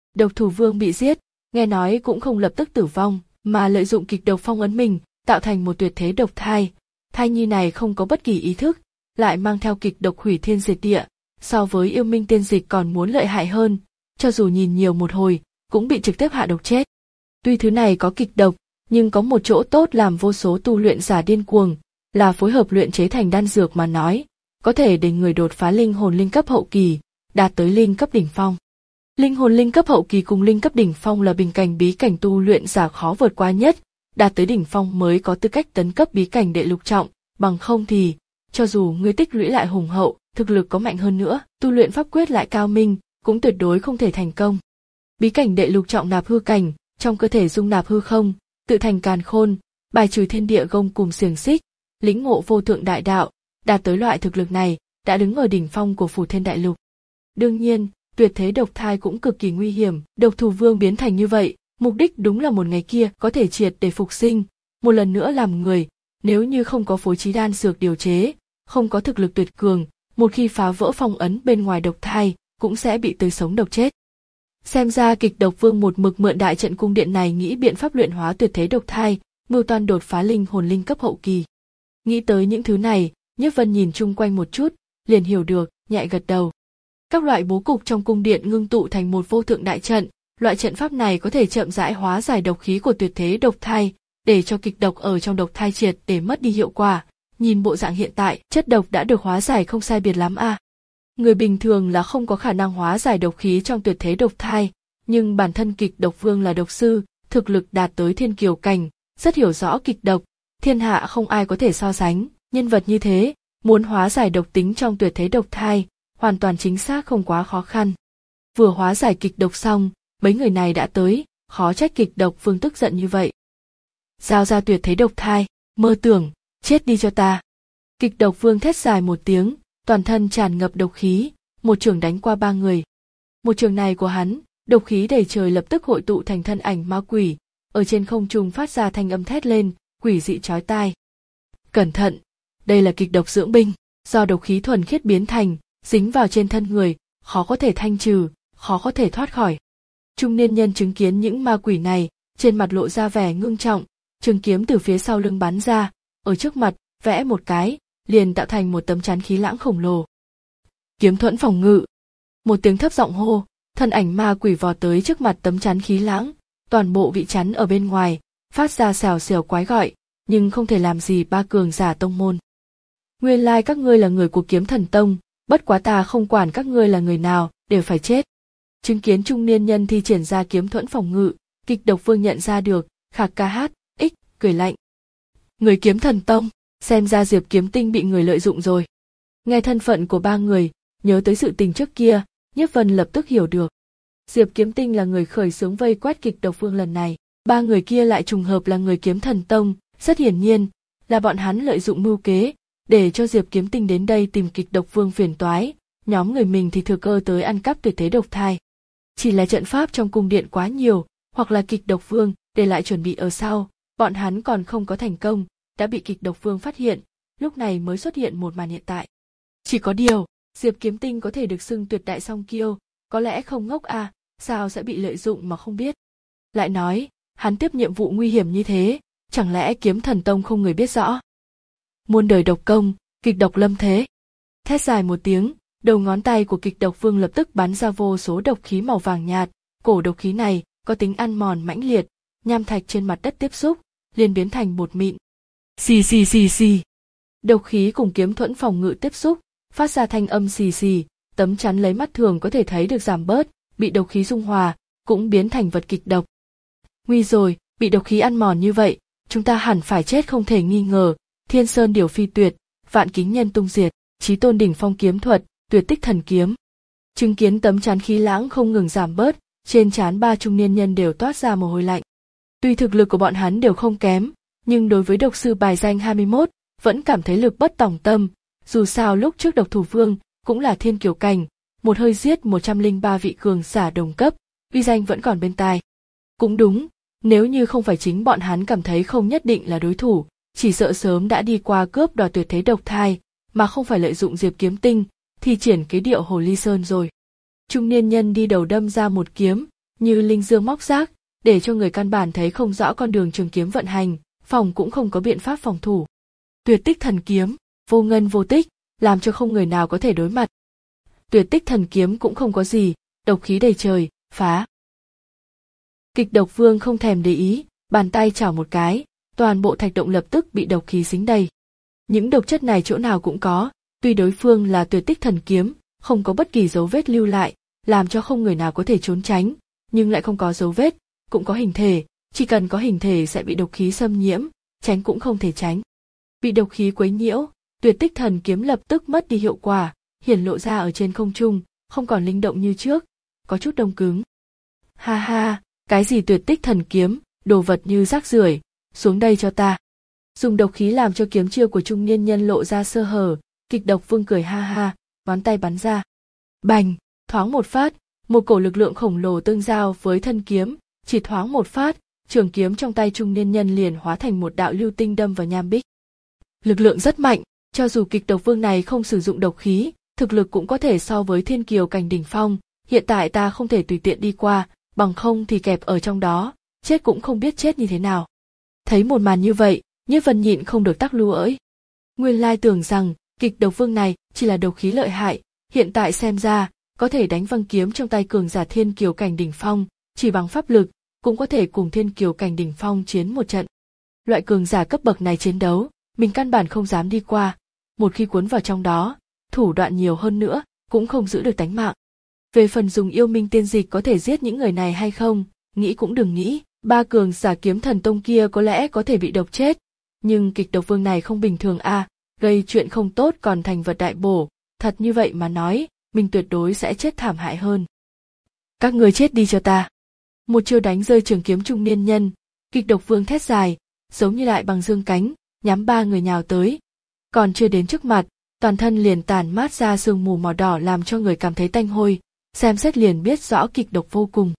[SPEAKER 1] Độc Thủ Vương bị giết, nghe nói cũng không lập tức tử vong, mà lợi dụng kịch độc phong ấn mình, tạo thành một tuyệt thế độc thai. Thai nhi này không có bất kỳ ý thức, lại mang theo kịch độc hủy thiên diệt địa, so với yêu minh tiên dịch còn muốn lợi hại hơn, cho dù nhìn nhiều một hồi, cũng bị trực tiếp hạ độc chết. Tuy thứ này có kịch độc, nhưng có một chỗ tốt làm vô số tu luyện giả điên cuồng, là phối hợp luyện chế thành đan dược mà nói, có thể để người đột phá linh hồn linh cấp hậu kỳ, đạt tới linh cấp đỉnh phong. Linh hồn linh cấp hậu kỳ cùng linh cấp đỉnh phong là bình cảnh bí cảnh tu luyện giả khó vượt qua nhất, đạt tới đỉnh phong mới có tư cách tấn cấp bí cảnh đệ lục trọng, bằng không thì, cho dù ngươi tích lũy lại hùng hậu, thực lực có mạnh hơn nữa, tu luyện pháp quyết lại cao minh, cũng tuyệt đối không thể thành công. Bí cảnh đệ lục trọng nạp hư cảnh, trong cơ thể dung nạp hư không, tự thành càn khôn, bài trừ thiên địa gông cùm xiềng xích, lĩnh ngộ vô thượng đại đạo, đạt tới loại thực lực này, đã đứng ở đỉnh phong của Phù Thiên Đại Lục. Đương nhiên, tuyệt thế độc thai cũng cực kỳ nguy hiểm, Độc Thủ Vương biến thành như vậy, mục đích đúng là một ngày kia có thể triệt để phục sinh, một lần nữa làm người, nếu như không có phối trí đan dược điều chế, không có thực lực tuyệt cường, một khi phá vỡ phong ấn bên ngoài độc thai, cũng sẽ bị tươi sống độc chết. Xem ra Kịch Độc Vương một mực mượn đại trận cung điện này nghĩ biện pháp luyện hóa tuyệt thế độc thai, mưu toan đột phá linh hồn linh cấp hậu kỳ. Nghĩ tới những thứ này, Nhiếp Vân nhìn chung quanh một chút, liền hiểu được, nhẹ gật đầu. Các loại bố cục trong cung điện ngưng tụ thành một vô thượng đại trận, loại trận pháp này có thể chậm rãi hóa giải độc khí của tuyệt thế độc thai, để cho kịch độc ở trong độc thai triệt để mất đi hiệu quả. Nhìn bộ dạng hiện tại, chất độc đã được hóa giải không sai biệt lắm à. Người bình thường là không có khả năng hóa giải độc khí trong tuyệt thế độc thai, nhưng bản thân Kịch Độc Vương là độc sư, thực lực đạt tới thiên kiều cảnh, rất hiểu rõ kịch độc, thiên hạ không ai có thể so sánh, nhân vật như thế, muốn hóa giải độc tính trong tuyệt thế độc thai, hoàn toàn chính xác không quá khó khăn. Vừa hóa giải kịch độc xong, mấy người này đã tới, khó trách Kịch Độc Vương tức giận như vậy. Giao ra tuyệt thế độc thai, mơ tưởng, chết đi cho ta. Kịch Độc Vương thét dài một tiếng, toàn thân tràn ngập độc khí, một trường đánh qua ba người. Một trường này của hắn, độc khí đầy trời lập tức hội tụ thành thân ảnh ma quỷ, ở trên không trung phát ra thanh âm thét lên, quỷ dị chói tai. Cẩn thận, đây là kịch độc dưỡng binh, do độc khí thuần khiết biến thành, dính vào trên thân người, khó có thể thanh trừ, khó có thể thoát khỏi. Trung niên nhân chứng kiến những ma quỷ này, trên mặt lộ ra vẻ ngưng trọng, trường kiếm từ phía sau lưng bắn ra, ở trước mặt, vẽ một cái, liền tạo thành một tấm chắn khí lãng khổng lồ. Kiếm thuẫn phòng ngự. Một tiếng thấp giọng hô, thân ảnh ma quỷ vọt tới trước mặt tấm chắn khí lãng, toàn bộ vị chắn ở bên ngoài, phát ra xèo xèo quái gọi, nhưng không thể làm gì ba cường giả tông môn. Nguyên lai các ngươi là người của Kiếm Thần Tông, bất quá ta không quản các ngươi là người nào, đều phải chết. Chứng kiến trung niên nhân thi triển ra kiếm thuẫn phòng ngự, Kịch Độc Vương nhận ra được, khạc ca hát, ích, cười lạnh. Người Kiếm Thần Tông, xem ra Diệp Kiếm Tinh bị người lợi dụng rồi. Nghe thân phận của ba người, nhớ tới sự tình trước kia, Nhiếp Vân lập tức hiểu được. Diệp Kiếm Tinh là người khởi xướng vây quét Kịch Độc Vương lần này, ba người kia lại trùng hợp là người Kiếm Thần Tông, rất hiển nhiên là bọn hắn lợi dụng mưu kế, để cho Diệp Kiếm Tinh đến đây tìm Kịch Độc Vương phiền toái, nhóm người mình thì thừa cơ tới ăn cắp tuyệt thế độc thai. Chỉ là trận pháp trong cung điện quá nhiều, hoặc là Kịch Độc Vương để lại chuẩn bị ở sau, bọn hắn còn không có thành công, đã bị Kịch Độc Vương phát hiện, lúc này mới xuất hiện một màn hiện tại. Chỉ có điều, Diệp Kiếm Tinh có thể được xưng tuyệt đại song kiêu, có lẽ không ngốc à, sao sẽ bị lợi dụng mà không biết. Lại nói, hắn tiếp nhiệm vụ nguy hiểm như thế, chẳng lẽ Kiếm Thần Tông không người biết rõ. Muôn đời độc công, kịch độc lâm thế. Thét dài một tiếng, đầu ngón tay của Kịch Độc Vương lập tức bắn ra vô số độc khí màu vàng nhạt, cổ độc khí này có tính ăn mòn mãnh liệt, nham thạch trên mặt đất tiếp xúc, liền biến thành bột mịn. Xì xì xì xì. Độc khí cùng kiếm thuẫn phòng ngự tiếp xúc, phát ra thanh âm xì xì, tấm chắn lấy mắt thường có thể thấy được giảm bớt, bị độc khí dung hòa, cũng biến thành vật kịch độc. Nguy rồi, bị độc khí ăn mòn như vậy, chúng ta hẳn phải chết không thể nghi ngờ. Thiên Sơn Điểu Phi Tuyệt, Vạn Kính Nhân Tung Diệt, Chí Tôn Đỉnh Phong Kiếm Thuật, Tuyệt Tích Thần Kiếm. Chứng kiến tấm chắn khí lãng không ngừng giảm bớt, trên trán ba trung niên nhân đều toát ra mồ hôi lạnh. Tuy thực lực của bọn hắn đều không kém, nhưng đối với độc sư bài danh hai mươi mốt, vẫn cảm thấy lực bất tòng tâm. Dù sao lúc trước Độc Thủ Vương cũng là thiên kiều cảnh, một hơi giết một trăm lẻ ba vị cường giả đồng cấp, uy danh vẫn còn bên tai. Cũng đúng, nếu như không phải chính bọn hắn cảm thấy không nhất định là đối thủ, chỉ sợ sớm đã đi qua cướp đoạt tuyệt thế độc thai, mà không phải lợi dụng Diệp Kiếm Tinh, thì triển kế điệu Hồ Ly Sơn rồi. Trung niên nhân đi đầu đâm ra một kiếm, như linh dương móc rác, để cho người căn bản thấy không rõ con đường trường kiếm vận hành, phòng cũng không có biện pháp phòng thủ. Tuyệt tích thần kiếm, vô ngân vô tích, làm cho không người nào có thể đối mặt. Tuyệt tích thần kiếm cũng không có gì, độc khí đầy trời, phá. Kịch độc vương không thèm để ý, bàn tay chảo một cái, toàn bộ thạch động lập tức bị độc khí dính đầy. Những độc chất này chỗ nào cũng có, tuy đối phương là tuyệt tích thần kiếm, không có bất kỳ dấu vết lưu lại, làm cho không người nào có thể trốn tránh, nhưng lại không có dấu vết, cũng có hình thể, chỉ cần có hình thể sẽ bị độc khí xâm nhiễm, tránh cũng không thể tránh. Bị độc khí quấy nhiễu, tuyệt tích thần kiếm lập tức mất đi hiệu quả, hiển lộ ra ở trên không trung, không còn linh động như trước, có chút đông cứng. Ha ha, cái gì tuyệt tích thần kiếm, đồ vật như rác rưởi, xuống đây cho ta. Dùng độc khí làm cho kiếm chiêu của trung niên nhân lộ ra sơ hở, kịch độc vương cười ha ha, ngón tay bắn ra. Bành, thoáng một phát, một cổ lực lượng khổng lồ tương giao với thân kiếm, chỉ thoáng một phát, trường kiếm trong tay trung niên nhân liền hóa thành một đạo lưu tinh đâm vào nham bích. Lực lượng rất mạnh, cho dù kịch độc vương này không sử dụng độc khí, thực lực cũng có thể so với thiên kiều cảnh đỉnh phong, hiện tại ta không thể tùy tiện đi qua, bằng không thì kẹp ở trong đó, chết cũng không biết chết như thế nào. Thấy một màn như vậy, Nhiếp Vân nhịn không được tắc lú ỡi. Nguyên lai tưởng rằng, kịch độc vương này chỉ là độc khí lợi hại, hiện tại xem ra, có thể đánh văng kiếm trong tay cường giả thiên kiều cảnh đỉnh phong, chỉ bằng pháp lực, cũng có thể cùng thiên kiều cảnh đỉnh phong chiến một trận. Loại cường giả cấp bậc này chiến đấu, mình căn bản không dám đi qua, một khi cuốn vào trong đó, thủ đoạn nhiều hơn nữa, cũng không giữ được tánh mạng. Về phần dùng yêu minh tiên dịch có thể giết những người này hay không, nghĩ cũng đừng nghĩ, ba cường giả kiếm thần tông kia có lẽ có thể bị độc chết, nhưng kịch độc vương này không bình thường a, à, gây chuyện không tốt còn thành vật đại bổ, thật như vậy mà nói, mình tuyệt đối sẽ chết thảm hại hơn. Các người chết đi cho ta. Một chiêu đánh rơi trường kiếm trung niên nhân, kịch độc vương thét dài, giống như lại bằng dương cánh, nhắm ba người nhào tới. Còn chưa đến trước mặt, toàn thân liền tản mát ra sương mù màu đỏ làm cho người cảm thấy tanh hôi, xem xét liền biết rõ kịch độc vô cùng.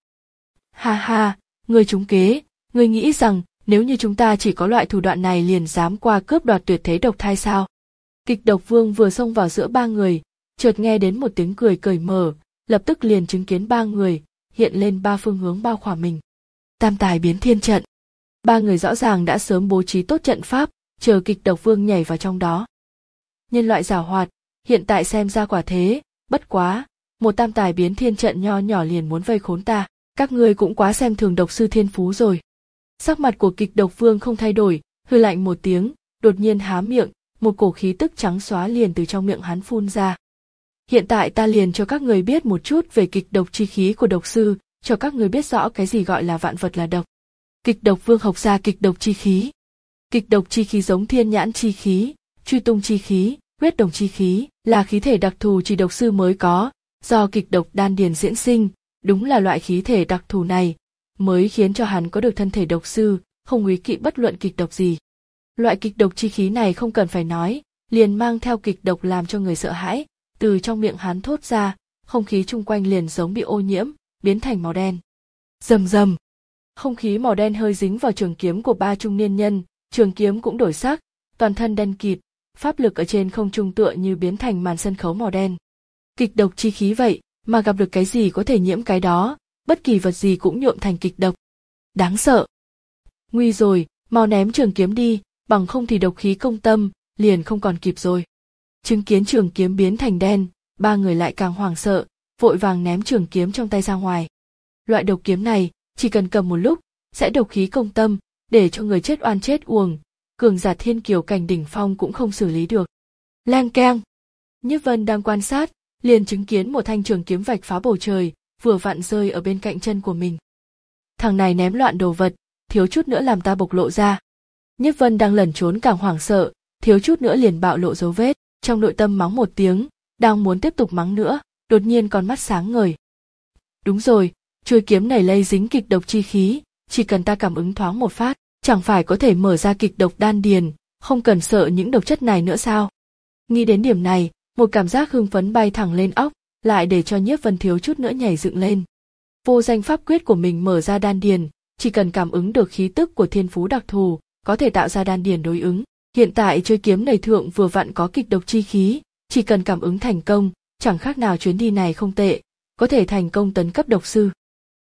[SPEAKER 1] Ha ha, ngươi trúng kế, ngươi nghĩ rằng nếu như chúng ta chỉ có loại thủ đoạn này liền dám qua cướp đoạt tuyệt thế độc thai sao? Kịch độc vương vừa xông vào giữa ba người, chợt nghe đến một tiếng cười cởi mở, lập tức liền chứng kiến ba người hiện lên ba phương hướng bao khỏa mình. Tam tài biến thiên trận. Ba người rõ ràng đã sớm bố trí tốt trận pháp, chờ kịch độc vương nhảy vào trong đó. Nhân loại giảo hoạt, hiện tại xem ra quả thế, bất quá, một tam tài biến thiên trận nho nhỏ liền muốn vây khốn ta, các ngươi cũng quá xem thường độc sư thiên phú rồi. Sắc mặt của kịch độc vương không thay đổi, hừ lạnh một tiếng, đột nhiên há miệng, một cổ khí tức trắng xóa liền từ trong miệng hắn phun ra. Hiện tại ta liền cho các người biết một chút về kịch độc chi khí của độc sư, cho các người biết rõ cái gì gọi là vạn vật là độc. Kịch độc vương học ra kịch độc chi khí. Kịch độc chi khí giống thiên nhãn chi khí, truy tung chi khí, huyết đồng chi khí, là khí thể đặc thù chỉ độc sư mới có, do kịch độc đan điền diễn sinh, đúng là loại khí thể đặc thù này, mới khiến cho hắn có được thân thể độc sư, không úy kỵ bất luận kịch độc gì. Loại kịch độc chi khí này không cần phải nói, liền mang theo kịch độc làm cho người sợ hãi, từ trong miệng hắn thốt ra, không khí chung quanh liền giống bị ô nhiễm, biến thành màu đen. Rầm rầm, không khí màu đen hơi dính vào trường kiếm của ba trung niên nhân, trường kiếm cũng đổi sắc, toàn thân đen kịt, pháp lực ở trên không trung tựa như biến thành màn sân khấu màu đen. Kịch độc chi khí vậy, mà gặp được cái gì có thể nhiễm cái đó, bất kỳ vật gì cũng nhuộm thành kịch độc. Đáng sợ. Nguy rồi, mau ném trường kiếm đi, bằng không thì độc khí công tâm, liền không còn kịp rồi. Chứng kiến trường kiếm biến thành đen, ba người lại càng hoảng sợ, vội vàng ném trường kiếm trong tay ra ngoài. Loại độc kiếm này, chỉ cần cầm một lúc, sẽ độc khí công tâm, để cho người chết oan chết uổng, cường giả thiên kiều cảnh đỉnh phong cũng không xử lý được. Lang keng. Nhiếp Vân đang quan sát, liền chứng kiến một thanh trường kiếm vạch phá bầu trời, vừa vặn rơi ở bên cạnh chân của mình. Thằng này ném loạn đồ vật, thiếu chút nữa làm ta bộc lộ ra. Nhiếp Vân đang lẩn trốn càng hoảng sợ, thiếu chút nữa liền bạo lộ dấu vết, trong nội tâm mắng một tiếng, đang muốn tiếp tục mắng nữa, đột nhiên con mắt sáng ngời. Đúng rồi, chuôi kiếm này lây dính kịch độc chi khí, chỉ cần ta cảm ứng thoáng một phát, chẳng phải có thể mở ra kịch độc đan điền, không cần sợ những độc chất này nữa sao? Nghĩ đến điểm này, một cảm giác hưng phấn bay thẳng lên óc, lại để cho Nhiếp Vân thiếu chút nữa nhảy dựng lên. Vô danh pháp quyết của mình mở ra đan điền, chỉ cần cảm ứng được khí tức của thiên phú đặc thù, có thể tạo ra đan điền đối ứng. Hiện tại chuôi kiếm này thượng vừa vặn có kịch độc chi khí, chỉ cần cảm ứng thành công, chẳng khác nào chuyến đi này không tệ, có thể thành công tấn cấp độc sư.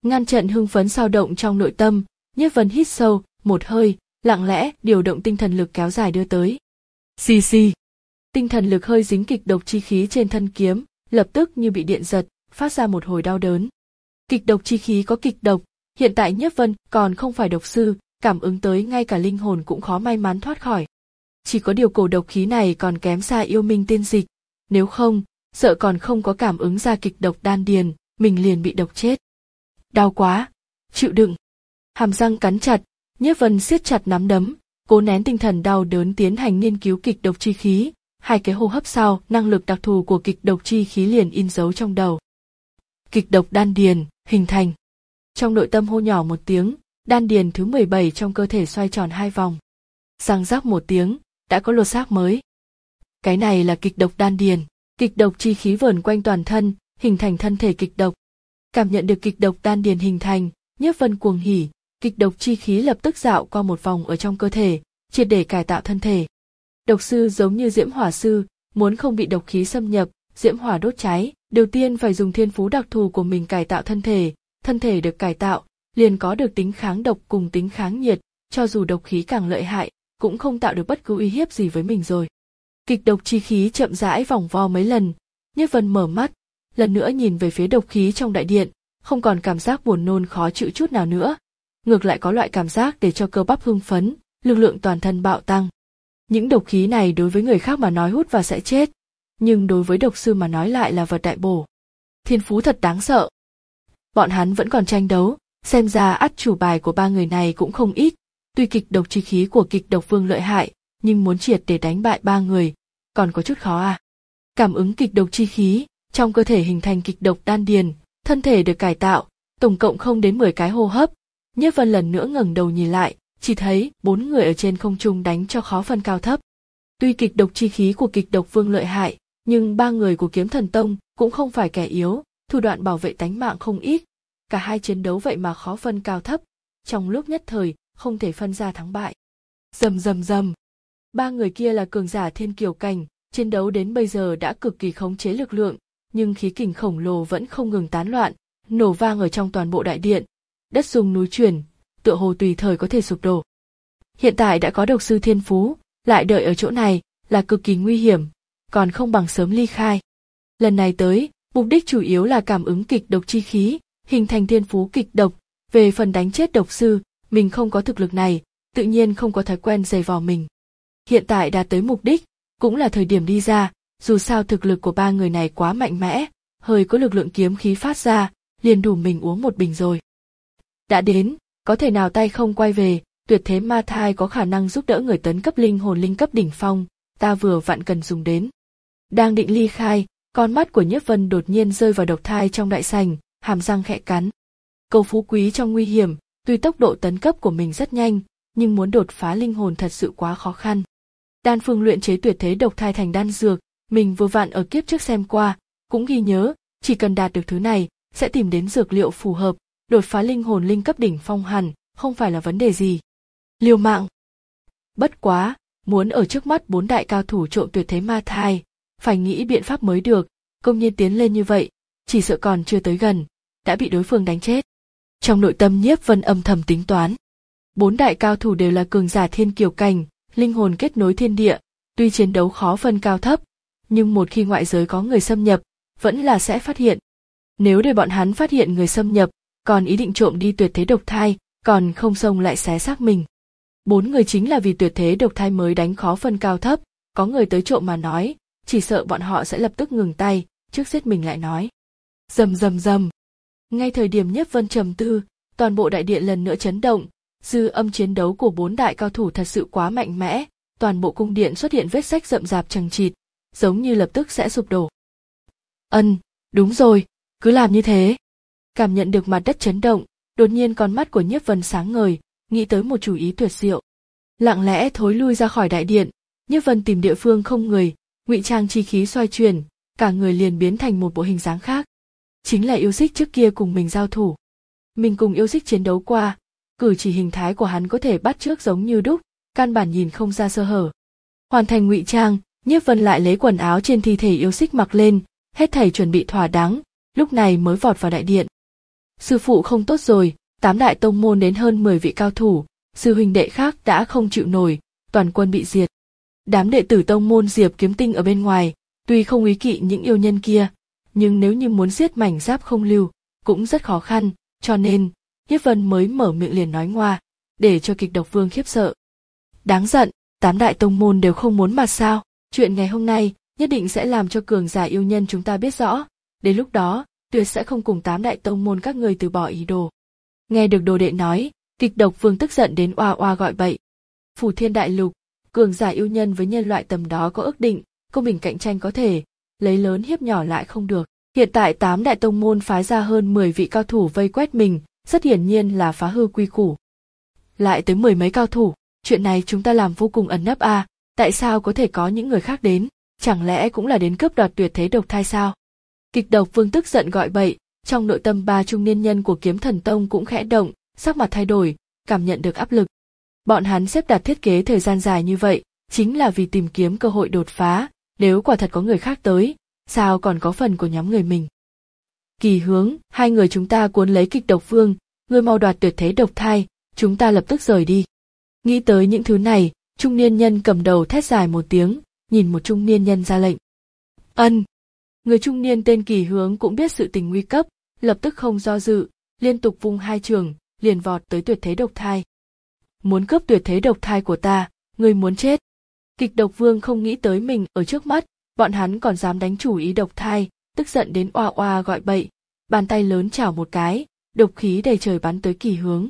[SPEAKER 1] Ngăn chặn hưng phấn xao động trong nội tâm, Nhiếp Vân hít sâu một hơi, lặng lẽ điều động tinh thần lực kéo dài đưa tới. Xì xì. Tinh thần lực hơi dính kịch độc chi khí trên thân kiếm, lập tức như bị điện giật, phát ra một hồi đau đớn. Kịch độc chi khí có kịch độc, hiện tại Nhiếp Vân còn không phải độc sư, cảm ứng tới ngay cả linh hồn cũng khó may mắn thoát khỏi. Chỉ có điều cổ độc khí này còn kém xa yêu minh tiên dịch, nếu không, sợ còn không có cảm ứng ra kịch độc đan điền, mình liền bị độc chết. Đau quá, chịu đựng. Hàm răng cắn chặt, Nhiếp Vân siết chặt nắm đấm, cố nén tinh thần đau đớn tiến hành nghiên cứu kịch độc chi khí. Hai cái hô hấp sau, năng lực đặc thù của kịch độc chi khí liền in dấu trong đầu. Kịch độc đan điền, hình thành. Trong nội tâm hô nhỏ một tiếng, đan điền thứ mười bảy trong cơ thể xoay tròn hai vòng. Răng rắc một tiếng, đã có lột xác mới. Cái này là kịch độc đan điền, kịch độc chi khí vờn quanh toàn thân, hình thành thân thể kịch độc. Cảm nhận được kịch độc đan điền hình thành, Nhiếp Vân cuồng hỉ, kịch độc chi khí lập tức dạo qua một vòng ở trong cơ thể, triệt để cải tạo thân thể. Độc sư giống như diễm hỏa sư, muốn không bị độc khí xâm nhập, diễm hỏa đốt cháy, đầu tiên phải dùng thiên phú đặc thù của mình cải tạo thân thể, thân thể được cải tạo, liền có được tính kháng độc cùng tính kháng nhiệt, cho dù độc khí càng lợi hại, cũng không tạo được bất cứ uy hiếp gì với mình rồi. Kịch độc chi khí chậm rãi vòng vo mấy lần, Nhiếp Vân mở mắt, lần nữa nhìn về phía độc khí trong đại điện, không còn cảm giác buồn nôn khó chịu chút nào nữa, ngược lại có loại cảm giác để cho cơ bắp hưng phấn, lực lượng toàn thân bạo tăng. Những độc khí này đối với người khác mà nói hút vào sẽ chết, nhưng đối với độc sư mà nói lại là vật đại bổ. Thiên phú thật đáng sợ. Bọn hắn vẫn còn tranh đấu, xem ra ắt chủ bài của ba người này cũng không ít, tuy kịch độc chi khí của kịch độc vương lợi hại, nhưng muốn triệt để đánh bại ba người, còn có chút khó à. Cảm ứng kịch độc chi khí, trong cơ thể hình thành kịch độc đan điền, thân thể được cải tạo, tổng cộng không đến mười cái hô hấp. Nhiếp Vân lần nữa ngẩng đầu nhìn lại, chỉ thấy bốn người ở trên không trung đánh cho khó phân cao thấp. Tuy kịch độc chi khí của kịch độc vương lợi hại, nhưng ba người của Kiếm Thần Tông cũng không phải kẻ yếu, thủ đoạn bảo vệ tánh mạng không ít. Cả hai chiến đấu vậy mà khó phân cao thấp, trong lúc nhất thời không thể phân ra thắng bại. Rầm rầm rầm. Ba người kia là cường giả thiên kiều cảnh, chiến đấu đến bây giờ đã cực kỳ khống chế lực lượng, nhưng khí kình khổng lồ vẫn không ngừng tán loạn, nổ vang ở trong toàn bộ đại điện. Đất rung núi chuyển, tựa hồ tùy thời có thể sụp đổ. Hiện tại đã có độc sư thiên phú, lại đợi ở chỗ này là cực kỳ nguy hiểm, còn không bằng sớm ly khai. Lần này tới, mục đích chủ yếu là cảm ứng kịch độc chi khí, hình thành thiên phú kịch độc. Về phần đánh chết độc sư, mình không có thực lực này, tự nhiên không có thói quen giày vò mình. Hiện tại đạt tới mục đích, cũng là thời điểm đi ra, dù sao thực lực của ba người này quá mạnh mẽ, hơi có lực lượng kiếm khí phát ra, liền đủ mình uống một bình rồi. Đã đến, có thể nào tay không quay về, tuyệt thế ma thai có khả năng giúp đỡ người tấn cấp linh hồn linh cấp đỉnh phong, ta vừa vặn cần dùng đến. Đang định ly khai, con mắt của Nhiếp Vân đột nhiên rơi vào độc thai trong đại sảnh, hàm răng khẽ cắn. Cầu phú quý trong nguy hiểm, tuy tốc độ tấn cấp của mình rất nhanh, nhưng muốn đột phá linh hồn thật sự quá khó khăn. Đan phương luyện chế tuyệt thế độc thai thành đan dược, mình vừa vặn ở kiếp trước xem qua, cũng ghi nhớ, chỉ cần đạt được thứ này, sẽ tìm đến dược liệu phù hợp, đột phá linh hồn linh cấp đỉnh phong hẳn, không phải là vấn đề gì. Liều mạng. Bất quá, muốn ở trước mắt bốn đại cao thủ trộm tuyệt thế ma thai, phải nghĩ biện pháp mới được, công nhiên tiến lên như vậy, chỉ sợ còn chưa tới gần, đã bị đối phương đánh chết. Trong nội tâm Nhiếp Vân âm thầm tính toán. Bốn đại cao thủ đều là cường giả thiên kiều cảnh, linh hồn kết nối thiên địa, tuy chiến đấu khó phân cao thấp, nhưng một khi ngoại giới có người xâm nhập, vẫn là sẽ phát hiện. Nếu để bọn hắn phát hiện người xâm nhập, còn ý định trộm đi tuyệt thế độc thai, còn không xông lại xé xác mình. Bốn người chính là vì tuyệt thế độc thai mới đánh khó phân cao thấp, có người tới trộm mà nói, chỉ sợ bọn họ sẽ lập tức ngừng tay, trước giết mình lại nói. Rầm rầm rầm. Ngay thời điểm Nhiếp Vân trầm tư, toàn bộ đại điện lần nữa chấn động, dư âm chiến đấu của bốn đại cao thủ thật sự quá mạnh mẽ, toàn bộ cung điện xuất hiện vết rách rậm rạp chằng chịt, giống như lập tức sẽ sụp đổ. Ân, đúng rồi, cứ làm như thế. Cảm nhận được mặt đất chấn động, đột nhiên con mắt của Nhiếp Vân sáng ngời, nghĩ tới một chủ ý tuyệt diệu. Lặng lẽ thối lui ra khỏi đại điện, Nhiếp Vân tìm địa phương không người, ngụy trang chi khí xoay chuyển, cả người liền biến thành một bộ hình dáng khác. Chính là yêu xích trước kia cùng mình giao thủ. Mình cùng yêu xích chiến đấu qua, cử chỉ hình thái của hắn có thể bắt chước giống như đúc, căn bản nhìn không ra sơ hở. Hoàn thành ngụy trang, Nhiếp Vân lại lấy quần áo trên thi thể yêu xích mặc lên, hết thảy chuẩn bị thỏa đáng, lúc này mới vọt vào đại điện. Sư phụ không tốt rồi, tám đại tông môn đến hơn mười vị cao thủ, sư huynh đệ khác đã không chịu nổi, toàn quân bị diệt. Đám đệ tử tông môn Diệp Kiếm Tinh ở bên ngoài, tuy không úy kỵ những yêu nhân kia, nhưng nếu như muốn giết mảnh giáp không lưu, cũng rất khó khăn, cho nên, Nhiếp Vân mới mở miệng liền nói ngoa, để cho Kịch Độc Vương khiếp sợ. Đáng giận, tám đại tông môn đều không muốn mặt sao, chuyện ngày hôm nay nhất định sẽ làm cho cường giả yêu nhân chúng ta biết rõ, đến lúc đó, tuyệt sẽ không cùng tám đại tông môn các người từ bỏ ý đồ. Nghe được đồ đệ nói, Kịch Độc Vương tức giận đến oa oa gọi bậy. Phù Thiên Đại Lục, cường giả yêu nhân với nhân loại tầm đó có ước định, công bình cạnh tranh có thể, lấy lớn hiếp nhỏ lại không được. Hiện tại tám đại tông môn phái ra hơn mười vị cao thủ vây quét mình, rất hiển nhiên là phá hư quy củ. Lại tới mười mấy cao thủ, chuyện này chúng ta làm vô cùng ẩn nấp à, tại sao có thể có những người khác đến, chẳng lẽ cũng là đến cướp đoạt tuyệt thế độc thai sao? Kịch Độc Vương tức giận gọi bậy, trong nội tâm ba trung niên nhân của Kiếm Thần Tông cũng khẽ động, sắc mặt thay đổi, cảm nhận được áp lực. Bọn hắn xếp đặt thiết kế thời gian dài như vậy, chính là vì tìm kiếm cơ hội đột phá, nếu quả thật có người khác tới, sao còn có phần của nhóm người mình. Kỳ Hướng, hai người chúng ta cuốn lấy Kịch Độc Vương, ngươi mau đoạt tuyệt thế độc thai, chúng ta lập tức rời đi. Nghĩ tới những thứ này, trung niên nhân cầm đầu thét dài một tiếng, nhìn một trung niên nhân ra lệnh. Ân. Người trung niên tên Kỳ Hướng cũng biết sự tình nguy cấp, lập tức không do dự, liên tục vung hai trường, liền vọt tới tuyệt thế độc thai. Muốn cướp tuyệt thế độc thai của ta, ngươi muốn chết. Kịch Độc Vương không nghĩ tới mình ở trước mắt, bọn hắn còn dám đánh chủ ý độc thai, tức giận đến oa oa gọi bậy, bàn tay lớn chảo một cái, độc khí đầy trời bắn tới Kỳ Hướng.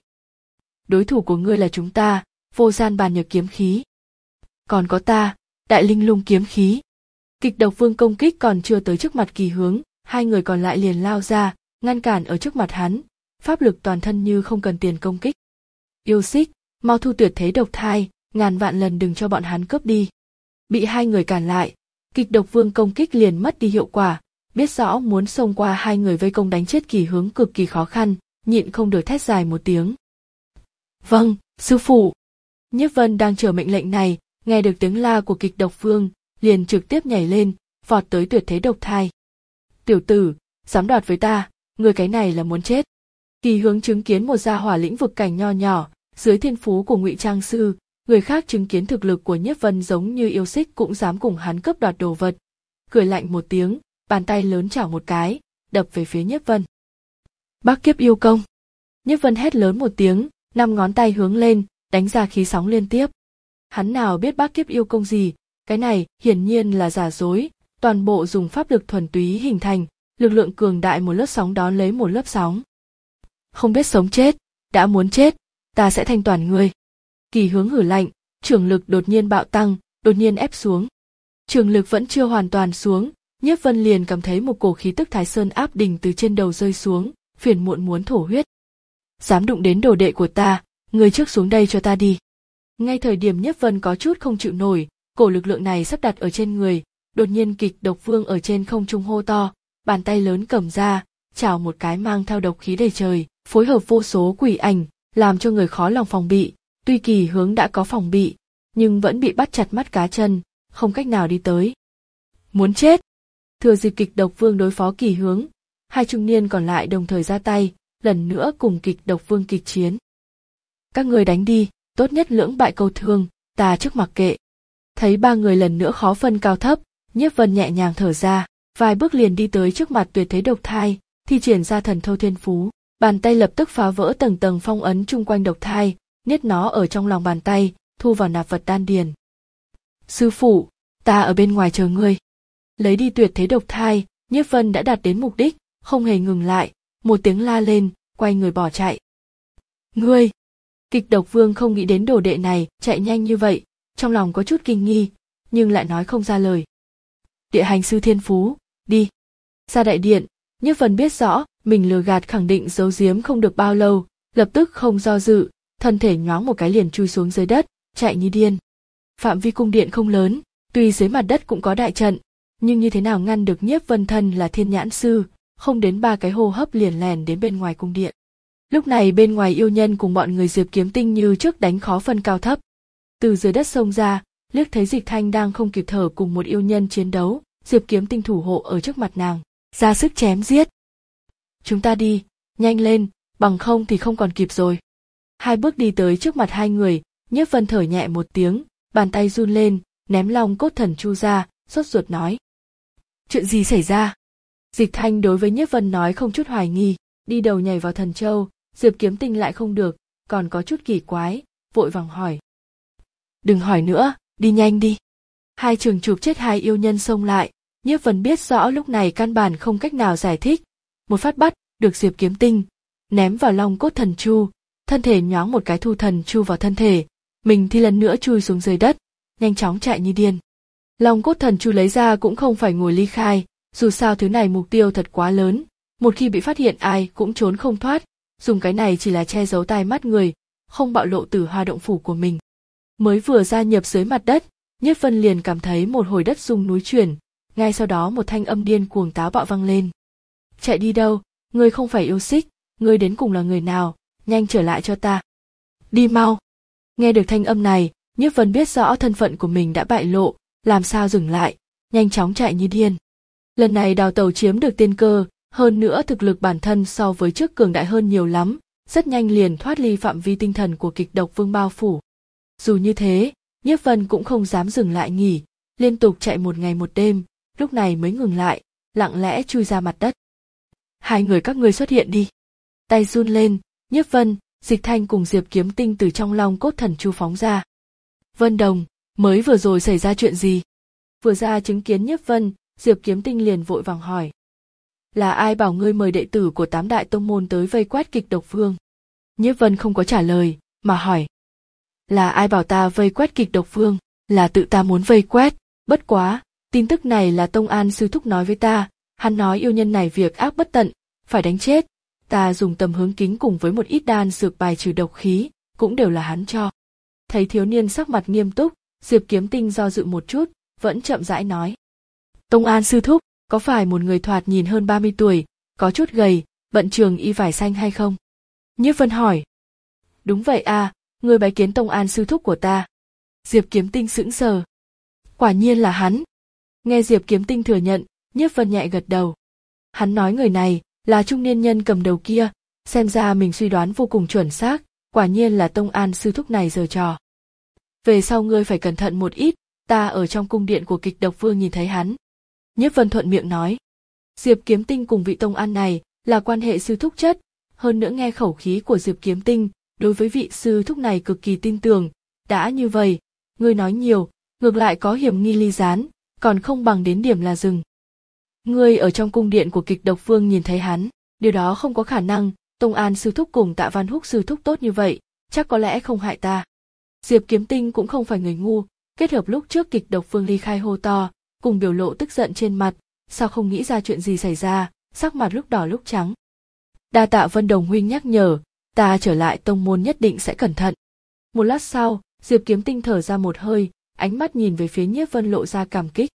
[SPEAKER 1] Đối thủ của ngươi là chúng ta, Vô Gian Bàn Nhược kiếm khí. Còn có ta, Đại Linh Lung kiếm khí. Kịch Độc Vương công kích còn chưa tới trước mặt Kỳ Hướng, hai người còn lại liền lao ra, ngăn cản ở trước mặt hắn, pháp lực toàn thân như không cần tiền công kích. Yêu Xích, mau thu tuyệt thế độc thai, ngàn vạn lần đừng cho bọn hắn cướp đi. Bị hai người cản lại, Kịch Độc Vương công kích liền mất đi hiệu quả, biết rõ muốn xông qua hai người vây công đánh chết Kỳ Hướng cực kỳ khó khăn, nhịn không được thét dài một tiếng. Vâng, sư phụ. Nhiếp Vân đang chờ mệnh lệnh này, nghe được tiếng la của Kịch Độc Vương, liền trực tiếp nhảy lên, vọt tới tuyệt thế độc thai. Tiểu tử, dám đoạt với ta, người cái này là muốn chết. Kỳ Hướng chứng kiến một gia hỏa lĩnh vực cảnh nho nhỏ, dưới thiên phú của Ngụy Trang sư, người khác chứng kiến thực lực của Nhiếp Vân giống như Yêu Xích cũng dám cùng hắn cướp đoạt đồ vật. Cười lạnh một tiếng, bàn tay lớn chảo một cái, đập về phía Nhiếp Vân. Bác kiếp yêu công. Nhiếp Vân hét lớn một tiếng, năm ngón tay hướng lên, đánh ra khí sóng liên tiếp. Hắn nào biết bác kiếp yêu công gì, cái này hiển nhiên là giả dối, toàn bộ dùng pháp lực thuần túy hình thành, lực lượng cường đại một lớp sóng đón lấy một lớp sóng. Không biết sống chết, đã muốn chết, ta sẽ thanh toàn ngươi. Kỳ Hướng hử lạnh, trường lực đột nhiên bạo tăng, đột nhiên ép xuống. Trường lực vẫn chưa hoàn toàn xuống, Nhiếp Vân liền cảm thấy một cổ khí tức Thái Sơn áp đỉnh từ trên đầu rơi xuống, phiền muộn muốn thổ huyết. Dám đụng đến đồ đệ của ta, ngươi trước xuống đây cho ta đi. Ngay thời điểm Nhiếp Vân có chút không chịu nổi, cổ lực lượng này sắp đặt ở trên người, đột nhiên Kịch Độc Vương ở trên không trung hô to, bàn tay lớn cầm ra, chảo một cái mang theo độc khí đầy trời, phối hợp vô số quỷ ảnh, làm cho người khó lòng phòng bị. Tuy Kỳ Hướng đã có phòng bị, nhưng vẫn bị bắt chặt mắt cá chân, không cách nào đi tới. Muốn chết! Thừa dịp Kịch Độc Vương đối phó Kỳ Hướng, hai trung niên còn lại đồng thời ra tay, lần nữa cùng Kịch Độc Vương kịch chiến. Các người đánh đi, tốt nhất lưỡng bại câu thương, ta trước mặc kệ. Thấy ba người lần nữa khó phân cao thấp, Nhiếp Vân nhẹ nhàng thở ra, vài bước liền đi tới trước mặt tuyệt thế độc thai, thi triển ra thần thâu thiên phú, bàn tay lập tức phá vỡ tầng tầng phong ấn chung quanh độc thai, niết nó ở trong lòng bàn tay, thu vào nạp vật đan điền. Sư phụ, ta ở bên ngoài chờ ngươi. Lấy đi tuyệt thế độc thai, Nhiếp Vân đã đạt đến mục đích, không hề ngừng lại, một tiếng la lên, quay người bỏ chạy. Ngươi! Kịch Độc Vương không nghĩ đến đồ đệ này chạy nhanh như vậy, trong lòng có chút kinh nghi, nhưng lại nói không ra lời. Địa hành sư thiên phú, đi. Ra đại điện, Nhiếp Vân biết rõ, mình lừa gạt khẳng định giấu giếm không được bao lâu, lập tức không do dự, thân thể nhoáng một cái liền chui xuống dưới đất, chạy như điên. Phạm vi cung điện không lớn, tuy dưới mặt đất cũng có đại trận, nhưng như thế nào ngăn được Nhiếp Vân thân là thiên nhãn sư, không đến ba cái hô hấp liền lèn đến bên ngoài cung điện. Lúc này bên ngoài yêu nhân cùng bọn người Diệp Kiếm Tinh như trước đánh khó phân cao thấp. Từ dưới đất xông ra, liếc thấy Dịch Thanh đang không kịp thở cùng một yêu nhân chiến đấu, Diệp Kiếm Tinh thủ hộ ở trước mặt nàng, ra sức chém giết. Chúng ta đi, nhanh lên, bằng không thì không còn kịp rồi. Hai bước đi tới trước mặt hai người, Nhiếp Vân thở nhẹ một tiếng, bàn tay run lên, ném long cốt thần chu ra, sốt ruột nói. Chuyện gì xảy ra? Dịch Thanh đối với Nhiếp Vân nói không chút hoài nghi, đi đầu nhảy vào thần châu, Diệp Kiếm Tinh lại không được, còn có chút kỳ quái, vội vàng hỏi. Đừng hỏi nữa, đi nhanh đi. Hai trường chụp chết hai yêu nhân xông lại, Nhiếp Vân biết rõ lúc này căn bản không cách nào giải thích, một phát bắt được Diệp Kiếm Tinh, ném vào long cốt thần chu, thân thể nhoáng một cái thu thần chu vào thân thể, mình thì lần nữa chui xuống dưới đất, nhanh chóng chạy như điên. Long cốt thần chu lấy ra cũng không phải ngồi ly khai, dù sao thứ này mục tiêu thật quá lớn, một khi bị phát hiện ai cũng trốn không thoát, dùng cái này chỉ là che giấu tai mắt người, không bạo lộ tử hoa động phủ của mình. Mới vừa gia nhập dưới mặt đất, Nhiếp Vân liền cảm thấy một hồi đất rung núi chuyển, ngay sau đó một thanh âm điên cuồng táo bạo vang lên. Chạy đi đâu, ngươi không phải yêu xích, ngươi đến cùng là người nào, nhanh trở lại cho ta. Đi mau. Nghe được thanh âm này, Nhiếp Vân biết rõ thân phận của mình đã bại lộ, làm sao dừng lại, nhanh chóng chạy như điên. Lần này đào tẩu chiếm được tiên cơ, hơn nữa thực lực bản thân so với trước cường đại hơn nhiều lắm, rất nhanh liền thoát ly phạm vi tinh thần của kịch độc vương bao phủ. Dù như thế, Nhiếp Vân cũng không dám dừng lại nghỉ, liên tục chạy một ngày một đêm, lúc này mới ngừng lại, lặng lẽ chui ra mặt đất. Hai người các ngươi xuất hiện đi. Tay run lên, Nhiếp Vân, Dịch Thanh cùng Diệp Kiếm Tinh từ trong long cốt thần chu phóng ra. Vân Đồng, mới vừa rồi xảy ra chuyện gì? Vừa ra chứng kiến Nhiếp Vân, Diệp Kiếm Tinh liền vội vàng hỏi. Là ai bảo ngươi mời đệ tử của tám đại tông môn tới vây quét kịch độc vương? Nhiếp Vân không có trả lời, mà hỏi. Là ai bảo ta vây quét kịch độc vương? Là tự ta muốn vây quét, bất quá, tin tức này là Tông An sư thúc nói với ta, hắn nói yêu nhân này việc ác bất tận, phải đánh chết. Ta dùng tầm hướng kính cùng với một ít đan dược bài trừ độc khí, cũng đều là hắn cho. Thấy thiếu niên sắc mặt nghiêm túc, Diệp Kiếm Tinh do dự một chút, vẫn chậm rãi nói. Tông An sư thúc, có phải một người thoạt nhìn hơn ba mươi tuổi, có chút gầy, bận trường y vải xanh hay không? Nhiếp Vân hỏi. Đúng vậy à, người bái kiến Tông An sư thúc của ta. Diệp Kiếm Tinh sững sờ. Quả nhiên là hắn. Nghe Diệp Kiếm Tinh thừa nhận, Nhiếp Vân nhẹ gật đầu. Hắn nói người này là trung niên nhân cầm đầu kia, xem ra mình suy đoán vô cùng chuẩn xác, quả nhiên là Tông An sư thúc này giở trò. Về sau ngươi phải cẩn thận một ít, ta ở trong cung điện của kịch độc vương nhìn thấy hắn. Nhiếp Vân thuận miệng nói. Diệp Kiếm Tinh cùng vị Tông An này là quan hệ sư thúc chất, hơn nữa nghe khẩu khí của Diệp Kiếm Tinh, đối với vị sư thúc này cực kỳ tin tưởng. Đã như vậy, ngươi nói nhiều, ngược lại có hiểm nghi ly gián, còn không bằng đến điểm là dừng. Ngươi ở trong cung điện của kịch độc vương nhìn thấy hắn, điều đó không có khả năng, Tông An sư thúc cùng Tạ Văn Húc sư thúc tốt như vậy, chắc có lẽ không hại ta. Diệp Kiếm Tinh cũng không phải người ngu, kết hợp lúc trước kịch độc vương ly khai hô to, cùng biểu lộ tức giận trên mặt, sao không nghĩ ra chuyện gì xảy ra, sắc mặt lúc đỏ lúc trắng. Đa tạ Vân Đồng huynh nhắc nhở, ta trở lại tông môn nhất định sẽ cẩn thận. Một lát sau, Diệp Kiếm Tinh thở ra một hơi, ánh mắt nhìn về phía Nhiếp Vân lộ ra cảm kích.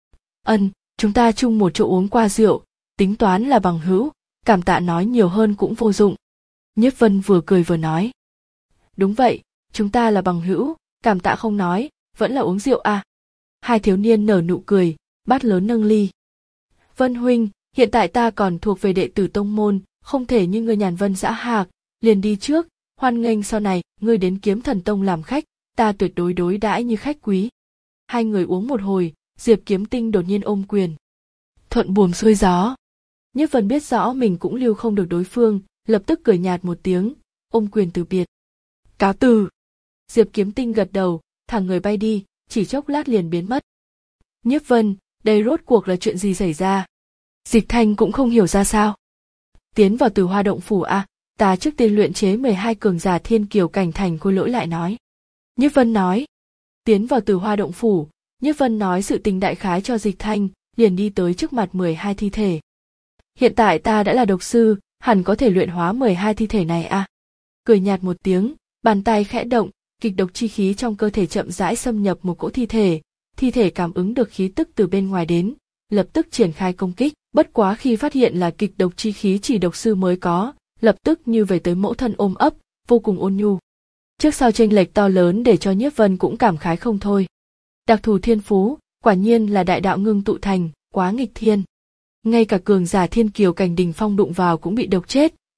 [SPEAKER 1] Ân, chúng ta chung một chỗ uống qua rượu, tính toán là bằng hữu, cảm tạ nói nhiều hơn cũng vô dụng. Nhiếp Vân vừa cười vừa nói. Đúng vậy, chúng ta là bằng hữu, cảm tạ không nói, vẫn là uống rượu à. Hai thiếu niên nở nụ cười, bát lớn nâng ly. Vân huynh, hiện tại ta còn thuộc về đệ tử tông môn, không thể như ngươi Nhàn Vân dã hạc, liền đi trước, hoan nghênh sau này ngươi đến Kiếm Thần Tông làm khách, ta tuyệt đối đối đãi như khách quý. Hai người uống một hồi, Diệp Kiếm Tinh đột nhiên ôm quyền. Thuận buồm xuôi gió. Nhiếp Vân biết rõ mình cũng lưu không được đối phương, lập tức cười nhạt một tiếng, ôm quyền từ biệt. Cáo từ. Diệp Kiếm Tinh gật đầu, thẳng người bay đi, chỉ chốc lát liền biến mất. Nhiếp Vân, đây rốt cuộc là chuyện gì xảy ra? Dịch Thanh cũng không hiểu ra sao. Tiến vào Từ Hoa động phủ à, ta trước tiên luyện chế mười hai cường giả thiên kiều cảnh thành Khôi Lỗi lại nói. Nhiếp Vân nói. Tiến vào Từ Hoa động phủ, Nhiếp Vân nói sự tình đại khái cho Dịch Thanh, liền đi tới trước mặt mười hai thi thể. Hiện tại ta đã là độc sư, hẳn có thể luyện hóa mười hai thi thể này à? Cười nhạt một tiếng, bàn tay khẽ động, kịch độc chi khí trong cơ thể chậm rãi xâm nhập một cỗ thi thể, thi thể cảm ứng được khí tức từ bên ngoài đến, lập tức triển khai công kích, bất quá khi phát hiện là kịch độc chi khí chỉ độc sư mới có, lập tức như về tới mẫu thân ôm ấp, vô cùng ôn nhu. Trước sau chênh lệch to lớn để cho Nhiếp Vân cũng cảm khái không thôi. Đặc thù thiên phú, quả nhiên là đại đạo ngưng tụ thành, quá nghịch thiên. Ngay cả cường giả thiên kiều cảnh đỉnh phong đụng vào cũng bị độc chết,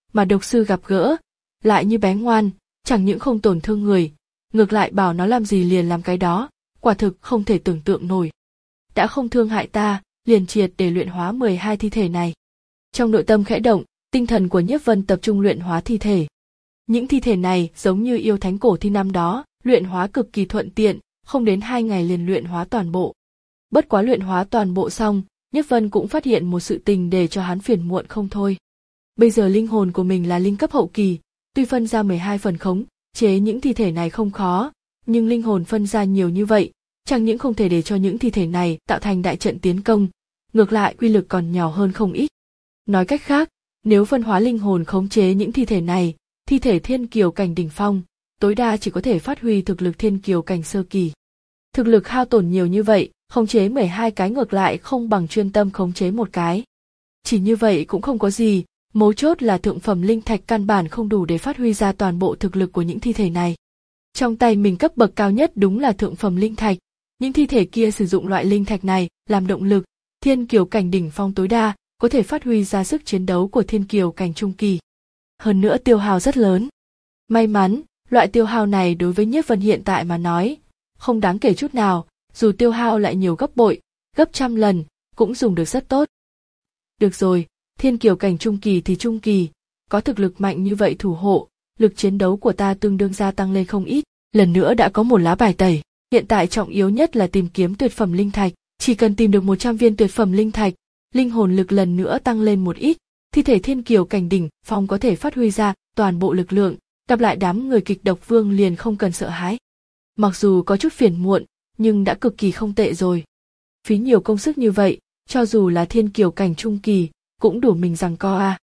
[SPEAKER 1] mà độc sư gặp gỡ, lại như bé ngoan, chẳng những không tổn thương người, ngược lại bảo nó làm gì liền làm cái đó, quả thực không thể tưởng tượng nổi. Đã không thương hại ta, liền triệt để luyện hóa mười hai thi thể này. Trong nội tâm khẽ động, tinh thần của Nhiếp Vân tập trung luyện hóa thi thể. Những thi thể này giống như yêu thánh cổ thi năm đó, luyện hóa cực kỳ thuận tiện, không đến hai ngày liền luyện hóa toàn bộ. Bất quá luyện hóa toàn bộ xong, Nhiếp Vân cũng phát hiện một sự tình để cho hắn phiền muộn không thôi. Bây giờ linh hồn của mình là linh cấp hậu kỳ, tuy phân ra mười hai phần khống chế những thi thể này không khó, nhưng linh hồn phân ra nhiều như vậy, chẳng những không thể để cho những thi thể này tạo thành đại trận tiến công, ngược lại uy lực còn nhỏ hơn không ít. Nói cách khác, nếu phân hóa linh hồn khống chế những thi thể này, thi thể thiên kiều cảnh đỉnh phong, tối đa chỉ có thể phát huy thực lực thiên kiều cảnh sơ kỳ. Thực lực hao tổn nhiều như vậy, khống chế mười hai cái ngược lại không bằng chuyên tâm khống chế một cái. Chỉ như vậy cũng không có gì, mấu chốt là thượng phẩm linh thạch căn bản không đủ để phát huy ra toàn bộ thực lực của những thi thể này. Trong tay mình cấp bậc cao nhất đúng là thượng phẩm linh thạch, những thi thể kia sử dụng loại linh thạch này làm động lực, thiên kiều cảnh đỉnh phong tối đa có thể phát huy ra sức chiến đấu của thiên kiều cảnh trung kỳ. Hơn nữa tiêu hao rất lớn. May mắn, loại tiêu hao này đối với Nhiếp Vân hiện tại mà nói, không đáng kể chút nào, dù tiêu hao lại nhiều gấp bội, gấp trăm lần, cũng dùng được rất tốt. Được rồi, thiên kiều cảnh trung kỳ thì trung kỳ, có thực lực mạnh như vậy thủ hộ, lực chiến đấu của ta tương đương gia tăng lên không ít, lần nữa đã có một lá bài tẩy. Hiện tại trọng yếu nhất là tìm kiếm tuyệt phẩm linh thạch, chỉ cần tìm được một trăm viên tuyệt phẩm linh thạch, linh hồn lực lần nữa tăng lên một ít, thi thể thiên kiều cảnh đỉnh phong có thể phát huy ra toàn bộ lực lượng, gặp lại đám người kịch độc vương liền không cần sợ hãi. Mặc dù có chút phiền muộn, nhưng đã cực kỳ không tệ rồi. Phí nhiều công sức như vậy, cho dù là thiên kiều cảnh trung kỳ, cũng đủ mình giằng co à.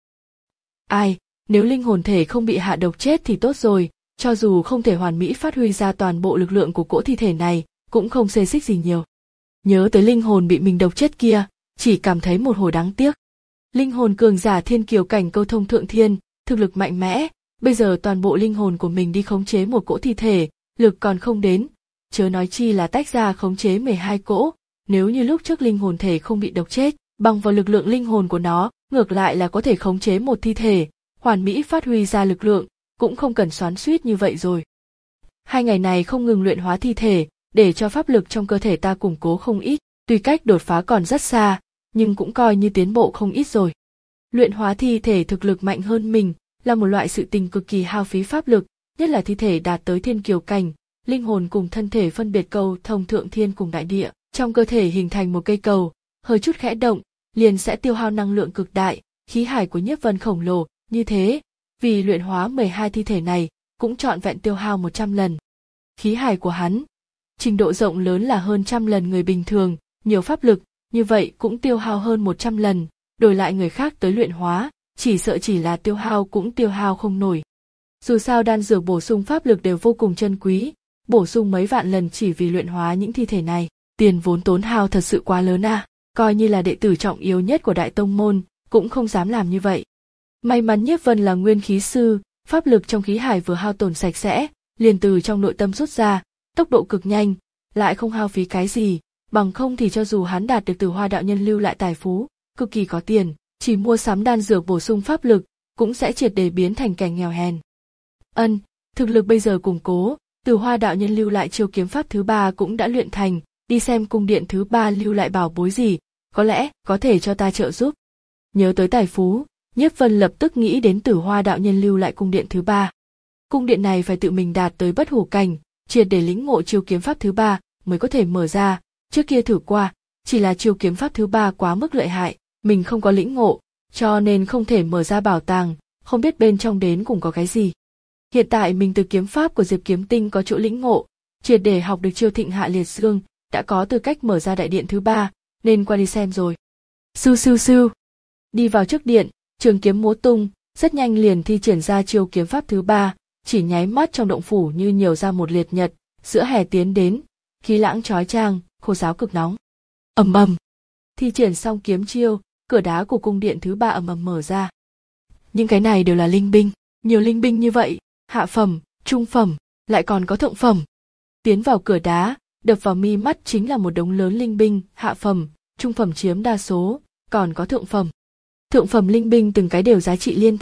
[SPEAKER 1] Ai, nếu linh hồn thể không bị hạ độc chết thì tốt rồi, cho dù không thể hoàn mỹ phát huy ra toàn bộ lực lượng của cỗ thi thể này, cũng không xê xích gì nhiều. Nhớ tới linh hồn bị mình độc chết kia, chỉ cảm thấy một hồi đáng tiếc. Linh hồn cường giả thiên kiều cảnh câu thông thượng thiên, thực lực mạnh mẽ, bây giờ toàn bộ linh hồn của mình đi khống chế một cỗ thi thể, lực còn không đến, chớ nói chi là tách ra khống chế mười hai cỗ, nếu như lúc trước linh hồn thể không bị độc chết, bằng vào lực lượng linh hồn của nó, ngược lại là có thể khống chế một thi thể, hoàn mỹ phát huy ra lực lượng, cũng không cần xoắn xuýt như vậy rồi. Hai ngày này không ngừng luyện hóa thi thể, để cho pháp lực trong cơ thể ta củng cố không ít, tuy cách đột phá còn rất xa, nhưng cũng coi như tiến bộ không ít rồi. Luyện hóa thi thể thực lực mạnh hơn mình là một loại sự tình cực kỳ hao phí pháp lực, nhất là thi thể đạt tới thiên kiều cảnh, linh hồn cùng thân thể phân biệt cầu thông thượng thiên cùng đại địa, trong cơ thể hình thành một cây cầu, hơi chút khẽ động, liền sẽ tiêu hao năng lượng cực đại, khí hải của Nhiếp Vân khổng lồ, như thế, vì luyện hóa mười hai thi thể này, cũng trọn vẹn tiêu hao một trăm lần. Khí hải của hắn, trình độ rộng lớn là hơn trăm lần người bình thường, nhiều pháp lực, như vậy cũng tiêu hao hơn một trăm lần, đổi lại người khác tới luyện hóa, chỉ sợ chỉ là tiêu hao cũng tiêu hao không nổi. Dù sao đan dược bổ sung pháp lực đều vô cùng chân quý, bổ sung mấy vạn lần chỉ vì luyện hóa những thi thể này, tiền vốn tốn hao thật sự quá lớn à, coi như là đệ tử trọng yếu nhất của đại tông môn, cũng không dám làm như vậy. May mắn Nhiếp Vân là nguyên khí sư, pháp lực trong khí hải vừa hao tổn sạch sẽ, liền từ trong nội tâm rút ra, tốc độ cực nhanh, lại không hao phí cái gì, bằng không thì cho dù hắn đạt được Tử Hoa đạo nhân lưu lại tài phú, cực kỳ có tiền, chỉ mua sắm đan dược bổ sung pháp lực, cũng sẽ triệt để biến thành kẻ nghèo hèn. Ân, thực lực bây giờ củng cố, Tử Hoa đạo nhân lưu lại chiêu kiếm pháp thứ ba cũng đã luyện thành, đi xem cung điện thứ ba lưu lại bảo bối gì, có lẽ có thể cho ta trợ giúp. Nhớ tới tài phú, Nhiếp Vân lập tức nghĩ đến Tử Hoa đạo nhân lưu lại cung điện thứ ba. Cung điện này phải tự mình đạt tới bất hủ cảnh, triệt để lĩnh ngộ chiêu kiếm pháp thứ ba mới có thể mở ra, trước kia thử qua, chỉ là chiêu kiếm pháp thứ ba quá mức lợi hại, mình không có lĩnh ngộ, cho nên không thể mở ra bảo tàng, không biết bên trong đến cùng có cái gì. Hiện tại mình từ kiếm pháp của Diệp Kiếm Tinh có chỗ lĩnh ngộ, triệt để học được chiêu Thịnh Hạ Liệt Dương, đã có tư cách mở ra đại điện thứ ba, nên qua đi xem rồi. Sưu sưu sưu. Đi vào trước điện, trường kiếm múa tung, rất nhanh liền thi triển ra chiêu kiếm pháp thứ ba, chỉ nháy mắt trong động phủ như nhiều ra một liệt nhật, giữa hè tiến đến, khí lãng chói chang, khô giáo cực nóng. Ầm ầm. Thi triển xong kiếm chiêu, cửa đá của cung điện thứ ba ầm ầm mở ra. Những cái này đều là linh binh, nhiều linh binh như vậy, hạ phẩm, trung phẩm, lại còn có thượng phẩm. Tiến vào cửa đá, đập vào mi mắt chính là một đống lớn linh binh, hạ phẩm, trung phẩm chiếm đa số, còn có thượng phẩm. Thượng phẩm linh binh từng cái đều giá trị liên thành,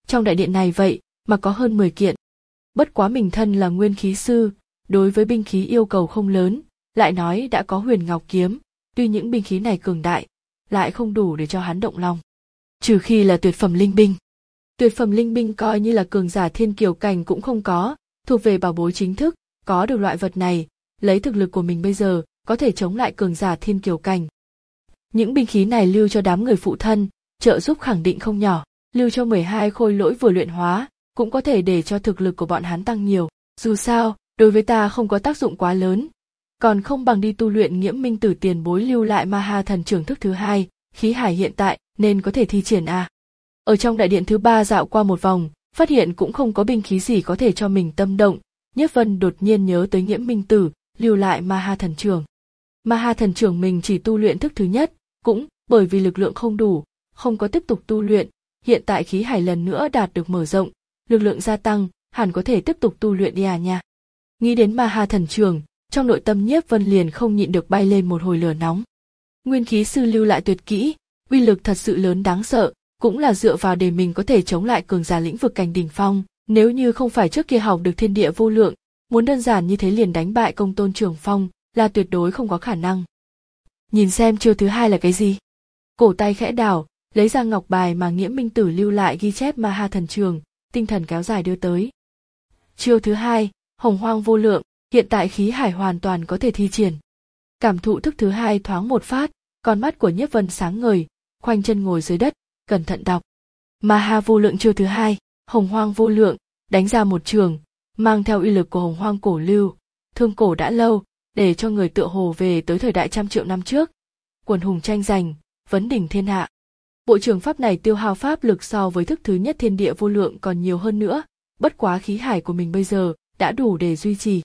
[SPEAKER 1] Trong đại điện này vậy mà có hơn mười kiện. Bất quá mình thân là nguyên khí sư, đối với binh khí yêu cầu không lớn, lại nói đã có huyền ngọc kiếm, tuy những binh khí này cường đại, lại không đủ để cho hắn động lòng. Trừ khi là tuyệt phẩm linh binh. Tuyệt phẩm linh binh coi như là cường giả thiên kiều cảnh cũng không có, thuộc về bảo bối chính thức, có được loại vật này, lấy thực lực của mình bây giờ, có thể chống lại cường giả thiên kiều cảnh. Những binh khí này lưu cho đám người phụ thân, trợ giúp khẳng định không nhỏ, lưu cho mười hai khôi lỗi vừa luyện hóa, cũng có thể để cho thực lực của bọn hắn tăng nhiều. Dù sao, đối với ta không có tác dụng quá lớn, còn không bằng đi tu luyện Nghiễm Minh Tử tiền bối lưu lại Ma Ha Thần Trưởng thức thứ hai, khí hải hiện tại nên có thể thi triển à. Ở trong đại điện thứ ba dạo qua một vòng, phát hiện cũng không có binh khí gì có thể cho mình tâm động, Nhiếp Vân đột nhiên nhớ tới Nghiễm Minh Tử lưu lại Ma Ha Thần Trưởng. Ma Ha Thần Trưởng mình chỉ tu luyện thức thứ nhất, cũng bởi vì lực lượng không đủ, không có tiếp tục tu luyện, hiện tại khí hải lần nữa đạt được mở rộng, lực lượng gia tăng, hẳn có thể tiếp tục tu luyện đi à nha. Nghĩ đến Ma Ha Thần Trưởng, trong nội tâm Nhiếp Vân liền không nhịn được bay lên một hồi lửa nóng. Nguyên khí sư lưu lại tuyệt kỹ, uy lực thật sự lớn đáng sợ, cũng là dựa vào để mình có thể chống lại cường giả lĩnh vực cảnh đỉnh phong, nếu như không phải trước kia học được thiên địa vô lượng, muốn đơn giản như thế liền đánh bại Công Tôn Trường Phong là tuyệt đối không có khả năng. Nhìn xem chiêu thứ hai là cái gì? Cổ tay khẽ đảo, lấy ra ngọc bài mà Nghiễm Minh Tử lưu lại ghi chép Ma Ha Thần Trường, tinh thần kéo dài đưa tới. Chiêu thứ hai, Hồng Hoang Vô Lượng, hiện tại khí hải hoàn toàn có thể thi triển. Cảm thụ thức thứ hai thoáng một phát, con mắt của Nhiếp Vân sáng ngời, khoanh chân ngồi dưới đất, cẩn thận đọc. Ma Ha Vô Lượng chiêu thứ hai, Hồng Hoang Vô Lượng, đánh ra một trường, mang theo uy lực của Hồng Hoang cổ lưu, thương cổ đã lâu, để cho người tựa hồ về tới thời đại trăm triệu năm trước. Quần hùng tranh giành, vấn đỉnh thiên hạ. Bộ trường pháp này tiêu hao pháp lực so với thức thứ nhất Thiên Địa Vô Lượng còn nhiều hơn nữa, bất quá khí hải của mình bây giờ đã đủ để duy trì.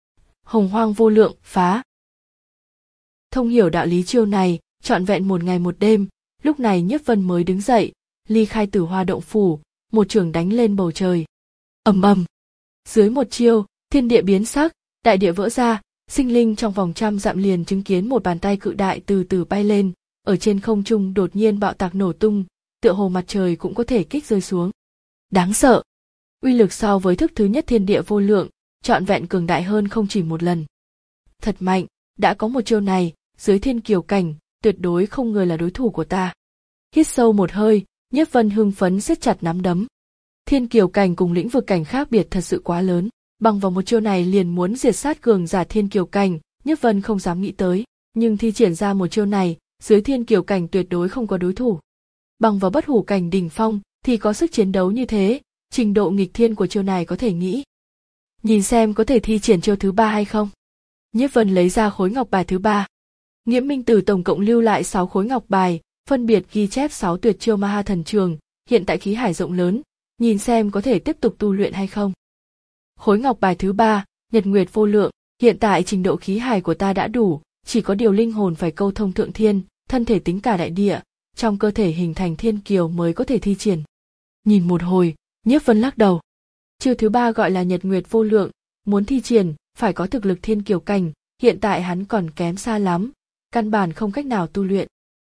[SPEAKER 1] Hồng Hoang Vô Lượng phá. Thông hiểu đạo lý chiêu này, trọn vẹn một ngày một đêm, lúc này Nhiếp Vân mới đứng dậy, ly khai Tử Hoa động phủ, một trường đánh lên bầu trời. Ầm ầm. Dưới một chiêu, thiên địa biến sắc, đại địa vỡ ra, sinh linh trong vòng trăm dặm liền chứng kiến một bàn tay cự đại từ từ bay lên, ở trên không trung đột nhiên bạo tạc nổ tung, tựa hồ mặt trời cũng có thể kích rơi xuống. Đáng sợ. Uy lực so với thức thứ nhất Thiên Địa Vô Lượng, trọn vẹn cường đại hơn không chỉ một lần. Thật mạnh, đã có một chiêu này, dưới thiên kiều cảnh, tuyệt đối không người là đối thủ của ta. Hít sâu một hơi, Nhiếp Vân hưng phấn siết chặt nắm đấm. Thiên kiều cảnh cùng lĩnh vực cảnh khác biệt thật sự quá lớn, bằng vào một chiêu này liền muốn diệt sát cường giả thiên kiều cảnh, Nhiếp Vân không dám nghĩ tới, nhưng thi triển ra một chiêu này, dưới thiên kiều cảnh tuyệt đối không có đối thủ. Bằng vào bất hủ cảnh đỉnh phong thì có sức chiến đấu như thế, trình độ nghịch thiên của chiêu này có thể nghĩ. Nhìn xem có thể thi triển chiêu thứ ba hay không. Nhiếp Vân lấy ra khối ngọc bài thứ ba. Nghiễm Minh Tử tổng cộng lưu lại sáu khối ngọc bài, phân biệt ghi chép sáu tuyệt chiêu Ma Ha Thần Trường, hiện tại khí hải rộng lớn, nhìn xem có thể tiếp tục tu luyện hay không. Khối ngọc bài thứ ba, Nhật Nguyệt Vô Lượng, hiện tại trình độ khí hải của ta đã đủ, chỉ có điều linh hồn phải câu thông thượng thiên, thân thể tính cả đại địa, trong cơ thể hình thành thiên kiều mới có thể thi triển. Nhìn một hồi, Nhiếp Vân lắc đầu. Chiêu thứ ba gọi là Nhật Nguyệt Vô Lượng, muốn thi triển, phải có thực lực thiên kiều cảnh, hiện tại hắn còn kém xa lắm, căn bản không cách nào tu luyện.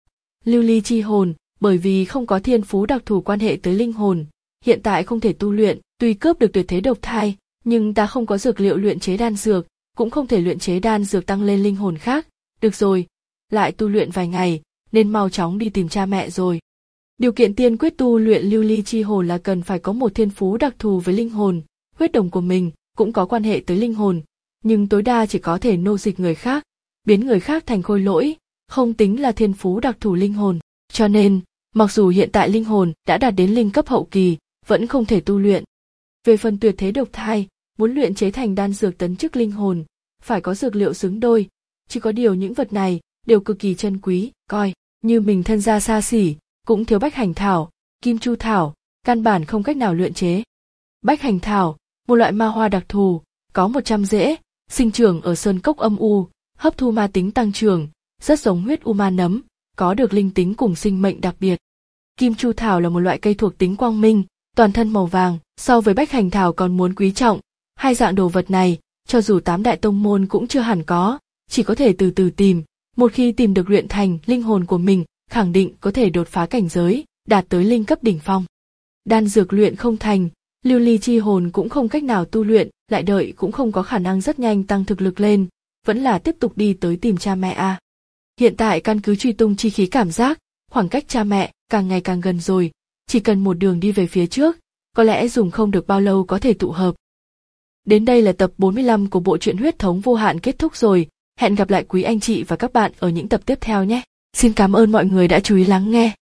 [SPEAKER 1] Lưu ly chi hồn, bởi vì không có thiên phú đặc thù quan hệ tới linh hồn, hiện tại không thể tu luyện, tuy cướp được tuyệt thế độc thai, nhưng ta không có dược liệu luyện chế đan dược, cũng không thể luyện chế đan dược tăng lên linh hồn khác. Được rồi, lại tu luyện vài ngày, nên mau chóng đi tìm cha mẹ rồi. Điều kiện tiên quyết tu luyện lưu ly chi hồn là cần phải có một thiên phú đặc thù với linh hồn, huyết đồng của mình cũng có quan hệ tới linh hồn, nhưng tối đa chỉ có thể nô dịch người khác, biến người khác thành khôi lỗi, không tính là thiên phú đặc thù linh hồn. Cho nên, mặc dù hiện tại linh hồn đã đạt đến linh cấp hậu kỳ, vẫn không thể tu luyện. Về phần tuyệt thế độc thai, muốn luyện chế thành đan dược tấn chức linh hồn, phải có dược liệu xứng đôi, chỉ có điều những vật này đều cực kỳ chân quý, coi như mình thân gia xa xỉ, cũng thiếu bách hành thảo, kim chu thảo, căn bản không cách nào luyện chế. Bách hành thảo, một loại ma hoa đặc thù, có một trăm rễ, sinh trưởng ở sơn cốc âm u, hấp thu ma tính tăng trưởng, rất giống huyết u ma nấm, có được linh tính cùng sinh mệnh đặc biệt. Kim chu thảo là một loại cây thuộc tính quang minh, toàn thân màu vàng, so với bách hành thảo còn muốn quý trọng. Hai dạng đồ vật này, cho dù tám đại tông môn cũng chưa hẳn có, chỉ có thể từ từ tìm, một khi tìm được luyện thành linh hồn của mình, khẳng định có thể đột phá cảnh giới, đạt tới linh cấp đỉnh phong. đan dược luyện không thành, lưu ly chi hồn cũng không cách nào tu luyện, lại đợi cũng không có khả năng rất nhanh tăng thực lực lên, vẫn là tiếp tục đi tới tìm cha mẹ à. Hiện tại căn cứ truy tung chi khí cảm giác, khoảng cách cha mẹ càng ngày càng gần rồi, chỉ cần một đường đi về phía trước, có lẽ dùng không được bao lâu có thể tụ hợp. Đến đây là tập bốn mươi lăm của bộ truyện Huyết thống vô hạn kết thúc rồi, hẹn gặp lại quý anh chị và các bạn ở những tập tiếp theo nhé. Xin cảm ơn mọi người đã chú ý lắng nghe.